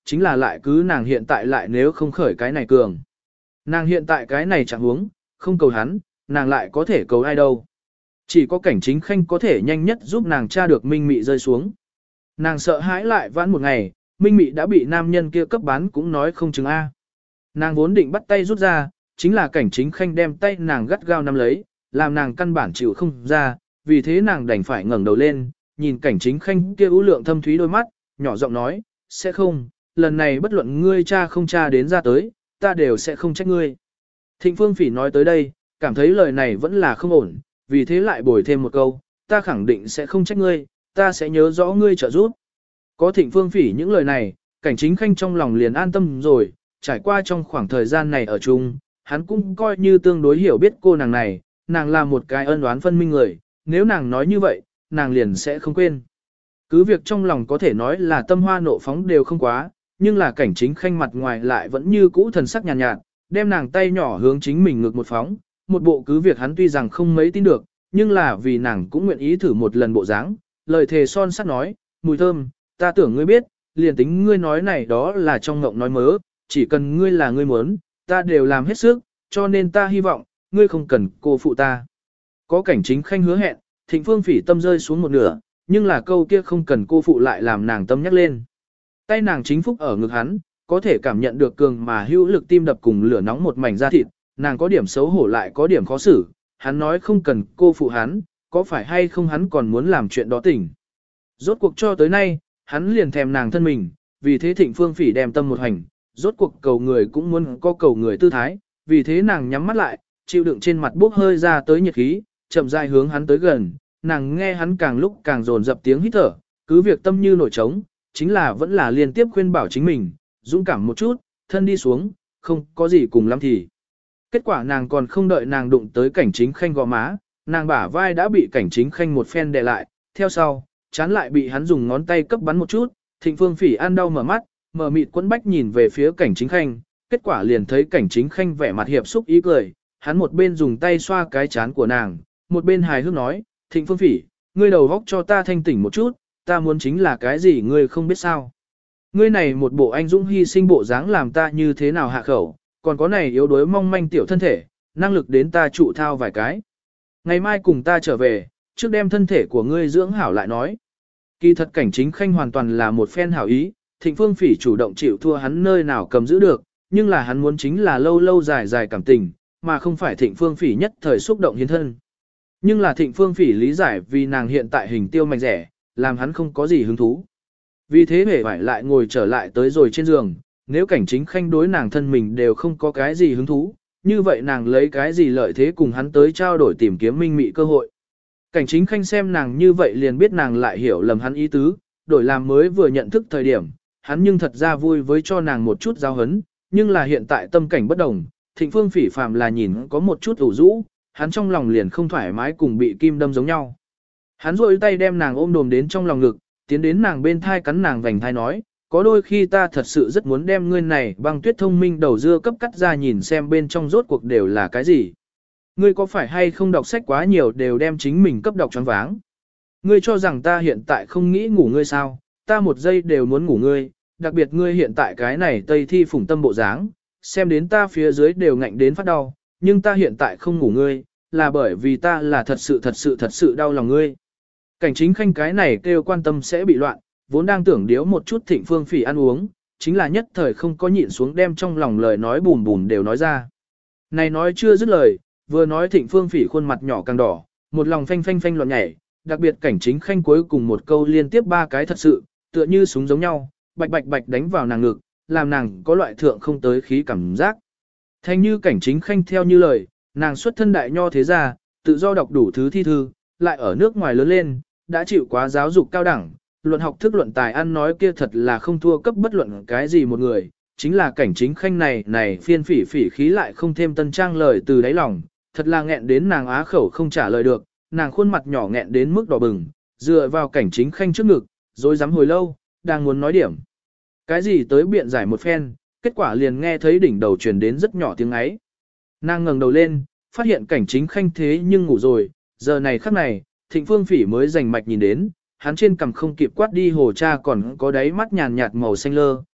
chính là lại cứ nàng hiện tại lại nếu không khởi cái này cường. Nàng hiện tại cái này chẳng huống, không cầu hắn, nàng lại có thể cầu ai đâu. Chỉ có cảnh chính khanh có thể nhanh nhất giúp nàng tra được Minh Mị rơi xuống. Nàng sợ hãi lại vãn một ngày, Minh Mị đã bị nam nhân kia cấp bán cũng nói không chừng A. Nàng vốn định bắt tay rút ra, chính là cảnh chính khanh đem tay nàng gắt gao nắm lấy, làm nàng căn bản chịu không ra, vì thế nàng đành phải ngẩng đầu lên, nhìn cảnh chính khanh kia ưu lượng thâm thúy đôi mắt, nhỏ giọng nói, sẽ không, lần này bất luận ngươi cha không cha đến ra tới, ta đều sẽ không trách ngươi. Thịnh Phương Phỉ nói tới đây, cảm thấy lời này vẫn là không ổn, vì thế lại bồi thêm một câu, ta khẳng định sẽ không trách ngươi, ta sẽ nhớ rõ ngươi trợ giúp. Có Thịnh Phương Phỉ những lời này, cảnh chính khanh trong lòng liền an tâm rồi, trải qua trong khoảng thời gian này ở chung, hắn cũng coi như tương đối hiểu biết cô nàng này, nàng là một cái ân oán phân minh người, nếu nàng nói như vậy, nàng liền sẽ không quên. Cứ việc trong lòng có thể nói là tâm hoa nộ phóng đều không quá, nhưng là cảnh chính khanh mặt ngoài lại vẫn như cũ thần sắc nhàn nhạt, nhạt, đem nàng tay nhỏ hướng chính mình ngược một phóng, một bộ cứ việc hắn tuy rằng không mấy tin được, nhưng là vì nàng cũng nguyện ý thử một lần bộ dáng, lời thề son sắt nói, mùi thơm, ta tưởng ngươi biết, liền tính ngươi nói này đó là trong ngộng nói mớ, chỉ cần ngươi là ngươi muốn, ta đều làm hết sức, cho nên ta hy vọng, ngươi không cần cô phụ ta. Có cảnh chính khanh hứa hẹn, Thịnh Phương Phỉ tâm rơi xuống một nửa, nhưng là câu kia không cần cô phụ lại làm nàng tâm nhắc lên. Tay nàng chính phúc ở ngực hắn, có thể cảm nhận được cường mà hữu lực tim đập cùng lửa nóng một mảnh da thịt, nàng có điểm xấu hổ lại có điểm khó xử, hắn nói không cần cô phụ hắn, có phải hay không hắn còn muốn làm chuyện đó tỉnh. Rốt cuộc cho tới nay, hắn liền thèm nàng thân mình, vì thế Thịnh Phương Phỉ đem tâm một hành, rốt cuộc cầu người cũng muốn có cầu người tư thái, vì thế nàng nhắm mắt lại, chịu đựng trên mặt bốc hơi ra tới nhiệt khí, chậm rãi hướng hắn tới gần, nàng nghe hắn càng lúc càng dồn dập tiếng hít thở, cứ việc tâm như nổi trống, chính là vẫn là liên tiếp khuyên bảo chính mình, dũng cảm một chút, thân đi xuống, không có gì cùng lắm thì. Kết quả nàng còn không đợi nàng đụng tới cảnh chính khanh gò má, nàng bả vai đã bị cảnh chính khanh một phen đè lại, theo sau, chán lại bị hắn dùng ngón tay cấp bắn một chút, Thịnh Phương Phỉ ăn đau mở mắt, mở mịt quấn bách nhìn về phía cảnh chính khanh, kết quả liền thấy cảnh chính khanh vẻ mặt hiệp xúc ý cười, hắn một bên dùng tay xoa cái chán của nàng, một bên hài hước nói, Thịnh Phương Phỉ, ngươi đầu góc cho ta thanh tỉnh một chút, ta muốn chính là cái gì ngươi không biết sao. Ngươi này một bộ anh dũng hy sinh bộ dáng làm ta như thế nào hạ khẩu, còn có này yếu đuối mong manh tiểu thân thể, năng lực đến ta trụ thao vài cái. Ngày mai cùng ta trở về, trước đem thân thể của ngươi dưỡng hảo lại nói. Kỳ thật cảnh chính khanh hoàn toàn là một phen hảo ý, Thịnh Phương Phỉ chủ động chịu thua hắn nơi nào cầm giữ được, nhưng là hắn muốn chính là lâu lâu dài dài cảm tình, mà không phải Thịnh Phương Phỉ nhất thời xúc động hiến thân. Nhưng là Thịnh Phương Phỉ lý giải vì nàng hiện tại hình tiêu mạnh rẻ, làm hắn không có gì hứng thú. Vì thế hề phải lại ngồi trở lại tới rồi trên giường, nếu cảnh chính khanh đối nàng thân mình đều không có cái gì hứng thú, như vậy nàng lấy cái gì lợi thế cùng hắn tới trao đổi tìm kiếm minh mị cơ hội. Cảnh chính khanh xem nàng như vậy liền biết nàng lại hiểu lầm hắn ý tứ, đổi làm mới vừa nhận thức thời điểm, hắn nhưng thật ra vui với cho nàng một chút giáo hấn, nhưng là hiện tại tâm cảnh bất đồng, Thịnh Phương Phỉ phàm là nhìn có một chút ủ rũ, hắn trong lòng liền không thoải mái cùng bị kim đâm giống nhau. Hắn rôi tay đem nàng ôm đồm đến trong lòng ngực, tiến đến nàng bên thai cắn nàng vành thai nói, có đôi khi ta thật sự rất muốn đem ngươi này băng tuyết thông minh đầu dưa cấp cắt ra nhìn xem bên trong rốt cuộc đều là cái gì. Ngươi có phải hay không đọc sách quá nhiều đều đem chính mình cấp đọc choáng váng. Ngươi cho rằng ta hiện tại không nghĩ ngủ ngươi sao, ta một giây đều muốn ngủ ngươi, đặc biệt ngươi hiện tại cái này tây thi phủng tâm bộ dáng, xem đến ta phía dưới đều ngạnh đến phát đau, nhưng ta hiện tại không ngủ ngươi, là bởi vì ta là thật sự thật sự thật sự đau lòng ngươi. Cảnh chính khanh cái này kêu quan tâm sẽ bị loạn, vốn đang tưởng điếu một chút Thịnh Phương Phỉ ăn uống, chính là nhất thời không có nhịn xuống đem trong lòng lời nói bùn bùn đều nói ra. Này nói chưa dứt lời, vừa nói Thịnh Phương Phỉ khuôn mặt nhỏ càng đỏ, một lòng phanh phanh phanh loạn nhảy, đặc biệt cảnh chính khanh cuối cùng một câu liên tiếp ba cái thật sự, tựa như súng giống nhau, bạch bạch bạch đánh vào nàng ngực, làm nàng có loại thượng không tới khí cảm giác. Thanh như cảnh chính khanh theo như lời, nàng xuất thân đại nho thế gia, tự do đọc đủ thứ thi thư, lại ở nước ngoài lớn lên, đã chịu quá giáo dục cao đẳng, luận học thức luận tài ăn nói kia thật là không thua cấp bất luận cái gì một người, chính là cảnh chính khanh này này phiên phỉ phỉ khí lại không thêm tân trang lời từ đáy lòng, thật là nghẹn đến nàng á khẩu không trả lời được, nàng khuôn mặt nhỏ nghẹn đến mức đỏ bừng, dựa vào cảnh chính khanh trước ngực, rồi dám hồi lâu, đang muốn nói điểm. Cái gì tới biện giải một phen, kết quả liền nghe thấy đỉnh đầu truyền đến rất nhỏ tiếng ấy. Nàng ngẩng đầu lên, phát hiện cảnh chính khanh thế nhưng ngủ rồi, giờ này khắc này, Thịnh Phương Phỉ mới rành mạch nhìn đến, hắn trên cằm không kịp quát đi hồ cha còn có đáy mắt nhàn nhạt màu xanh lơ,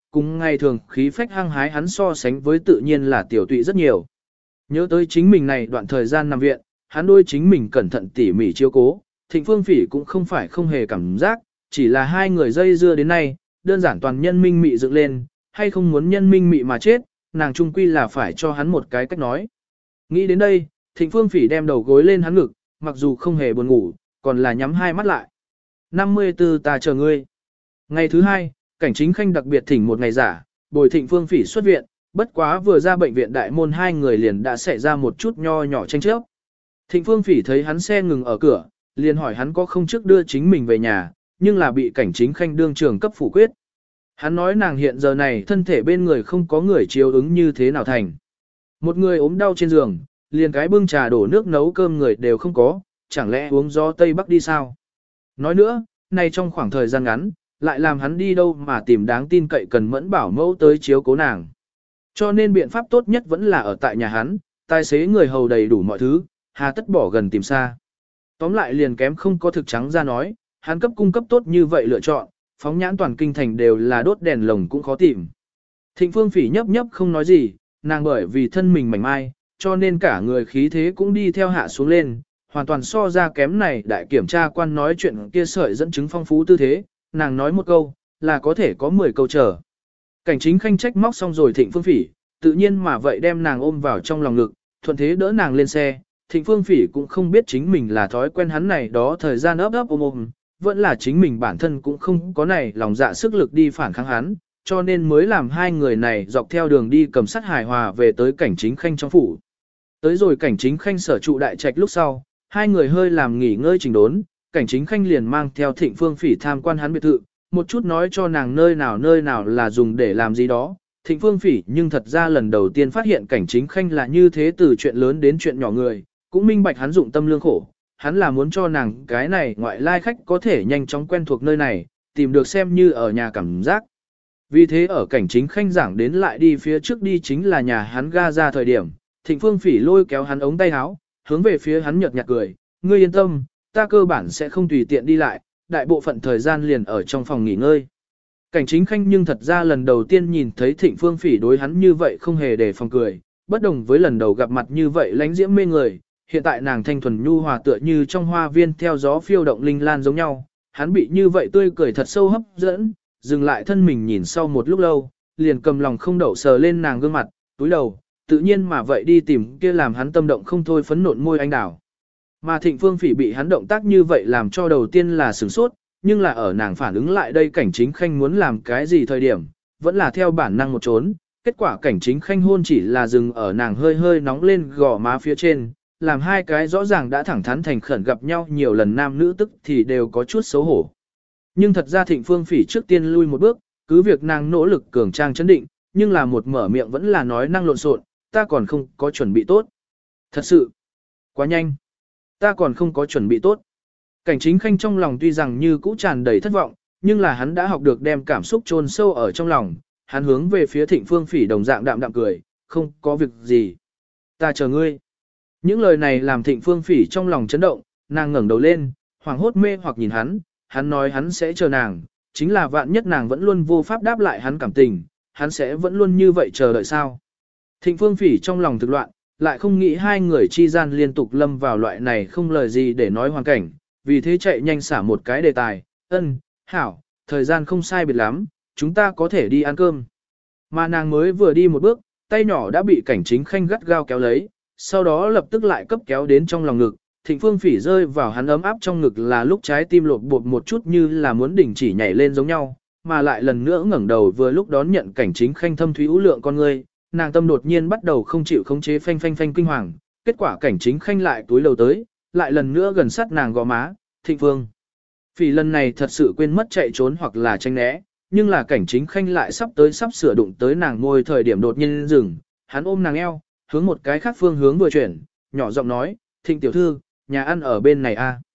cùng ngày thường khí phách hăng hái hắn so sánh với tự nhiên là tiểu tụy rất nhiều. Nhớ tới chính mình này đoạn thời gian nằm viện, hắn đôi chính mình cẩn thận tỉ mỉ chiếu cố, Thịnh Phương Phỉ cũng không phải không hề cảm giác, chỉ là hai người dây dưa đến nay, đơn giản toàn nhân minh mị dựng lên, hay không muốn nhân minh mị mà chết, nàng trung quy là phải cho hắn một cái cách nói. Nghĩ đến đây, Thịnh Phương Phỉ đem đầu gối lên hắn ngực, mặc dù không hề buồn ngủ, còn là nhắm hai mắt lại. năm mươi tư ta chờ ngươi. Ngày thứ hai, Cảnh Chính Khanh đặc biệt thỉnh một ngày giả, bồi Thịnh Phương Phỉ xuất viện, bất quá vừa ra bệnh viện đại môn hai người liền đã xảy ra một chút nho nhỏ tranh chấp. Thịnh Phương Phỉ thấy hắn xe ngừng ở cửa, liền hỏi hắn có không trước đưa chính mình về nhà, nhưng là bị Cảnh Chính Khanh đương trường cấp phủ quyết. Hắn nói nàng hiện giờ này thân thể bên người không có người chiếu ứng như thế nào thành. Một người ốm đau trên giường, liền cái bưng trà đổ nước nấu cơm người đều không có, chẳng lẽ uống gió Tây Bắc đi sao? Nói nữa, này trong khoảng thời gian ngắn, lại làm hắn đi đâu mà tìm đáng tin cậy cần mẫn bảo mẫu tới chiếu cố nàng. Cho nên biện pháp tốt nhất vẫn là ở tại nhà hắn, tài xế người hầu đầy đủ mọi thứ, hà tất bỏ gần tìm xa. Tóm lại liền kém không có thực trắng ra nói, hắn cấp cung cấp tốt như vậy lựa chọn, phóng nhãn toàn kinh thành đều là đốt đèn lồng cũng khó tìm. Thịnh Phương Phỉ nhấp nhấp không nói gì, nàng bởi vì thân mình mảnh mai, cho nên cả người khí thế cũng đi theo hạ xuống lên, hoàn toàn so ra kém này đại kiểm tra quan nói chuyện kia sợi dẫn chứng phong phú tư thế, nàng nói một câu, là có thể có mười câu chờ. Cảnh Chính Khanh trách móc xong rồi Thịnh Phương Phỉ, tự nhiên mà vậy đem nàng ôm vào trong lòng ngực, thuận thế đỡ nàng lên xe. Thịnh Phương Phỉ cũng không biết chính mình là thói quen hắn này đó thời gian ấp ấp ôm ôm, vẫn là chính mình bản thân cũng không có này lòng dạ sức lực đi phản kháng hắn, cho nên mới làm hai người này dọc theo đường đi cầm sắt hài hòa về tới Cảnh Chính Khanh trong phủ. Tới rồi Cảnh Chính Khanh sở trụ đại trạch lúc sau, hai người hơi làm nghỉ ngơi trình đốn, Cảnh Chính Khanh liền mang theo Thịnh Phương Phỉ tham quan hắn biệt thự, một chút nói cho nàng nơi nào nơi nào là dùng để làm gì đó. Thịnh Phương Phỉ nhưng thật ra lần đầu tiên phát hiện Cảnh Chính Khanh là như thế từ chuyện lớn đến chuyện nhỏ người, cũng minh bạch hắn dụng tâm lương khổ, hắn là muốn cho nàng cái này ngoại lai khách có thể nhanh chóng quen thuộc nơi này, tìm được xem như ở nhà cảm giác. Vì thế ở Cảnh Chính Khanh giảng đến lại đi phía trước đi chính là nhà hắn ga ra thời điểm, Thịnh Phương Phỉ lôi kéo hắn ống tay áo, hướng về phía hắn nhợt nhạt cười, ngươi yên tâm, ta cơ bản sẽ không tùy tiện đi lại, đại bộ phận thời gian liền ở trong phòng nghỉ ngơi. Cảnh Chính Khanh nhưng thật ra lần đầu tiên nhìn thấy Thịnh Phương Phỉ đối hắn như vậy không hề để phòng cười, bất đồng với lần đầu gặp mặt như vậy lánh diễm mê người, hiện tại nàng thanh thuần nhu hòa tựa như trong hoa viên theo gió phiêu động linh lan giống nhau, hắn bị như vậy tươi cười thật sâu hấp dẫn, dừng lại thân mình nhìn sau một lúc lâu, liền cầm lòng không đậu sờ lên nàng gương mặt, túi đầu, tự nhiên mà vậy đi tìm kia làm hắn tâm động không thôi phấn nộn môi anh đào. Mà Thịnh Phương Phỉ bị hắn động tác như vậy làm cho đầu tiên là sửng sốt, nhưng là ở nàng phản ứng lại đây Cảnh Chính Khanh muốn làm cái gì thời điểm, vẫn là theo bản năng một trốn, kết quả Cảnh Chính Khanh hôn chỉ là dừng ở nàng hơi hơi nóng lên gò má phía trên, làm hai cái rõ ràng đã thẳng thắn thành khẩn gặp nhau nhiều lần nam nữ tức thì đều có chút xấu hổ. Nhưng thật ra Thịnh Phương Phỉ trước tiên lui một bước, cứ việc nàng nỗ lực cường trang chấn định, nhưng là một mở miệng vẫn là nói năng lộn xộn, ta còn không có chuẩn bị tốt. Thật sự, quá nhanh, ta còn không có chuẩn bị tốt. Cảnh Chính Khanh trong lòng tuy rằng như cũ tràn đầy thất vọng, nhưng là hắn đã học được đem cảm xúc chôn sâu ở trong lòng, hắn hướng về phía Thịnh Phương Phỉ đồng dạng đạm đạm cười, không có việc gì. Ta chờ ngươi. Những lời này làm Thịnh Phương Phỉ trong lòng chấn động, nàng ngẩng đầu lên, hoảng hốt mê hoặc nhìn hắn, hắn nói hắn sẽ chờ nàng, chính là vạn nhất nàng vẫn luôn vô pháp đáp lại hắn cảm tình, hắn sẽ vẫn luôn như vậy chờ đợi sao. Thịnh Phương Phỉ trong lòng thực loạn, lại không nghĩ hai người chi gian liên tục lâm vào loại này không lời gì để nói hoàn cảnh, vì thế chạy nhanh xả một cái đề tài, ân, hảo, thời gian không sai biệt lắm, chúng ta có thể đi ăn cơm. Mà nàng mới vừa đi một bước, tay nhỏ đã bị Cảnh Chính Khanh gắt gao kéo lấy, sau đó lập tức lại cấp kéo đến trong lòng ngực, Thịnh Phương Phỉ rơi vào hắn ấm áp trong ngực là lúc trái tim lột bột một chút như là muốn đình chỉ nhảy lên giống nhau, mà lại lần nữa ngẩng đầu vừa lúc đón nhận Cảnh Chính Khanh thâm thúy ưu lượng con ngươi, nàng tâm đột nhiên bắt đầu không chịu khống chế phanh phanh phanh kinh hoàng, kết quả Cảnh Chính Khanh lại túi lầu tới, lại lần nữa gần sát nàng gò má, Thịnh Phương Phỉ lần này thật sự quên mất chạy trốn hoặc là tránh né, nhưng là Cảnh Chính Khanh lại sắp tới sắp sửa đụng tới nàng môi thời điểm đột nhiên dừng, hắn ôm nàng eo, hướng một cái khác phương hướng vừa chuyển, nhỏ giọng nói, Thịnh tiểu thư, nhà ăn ở bên này a.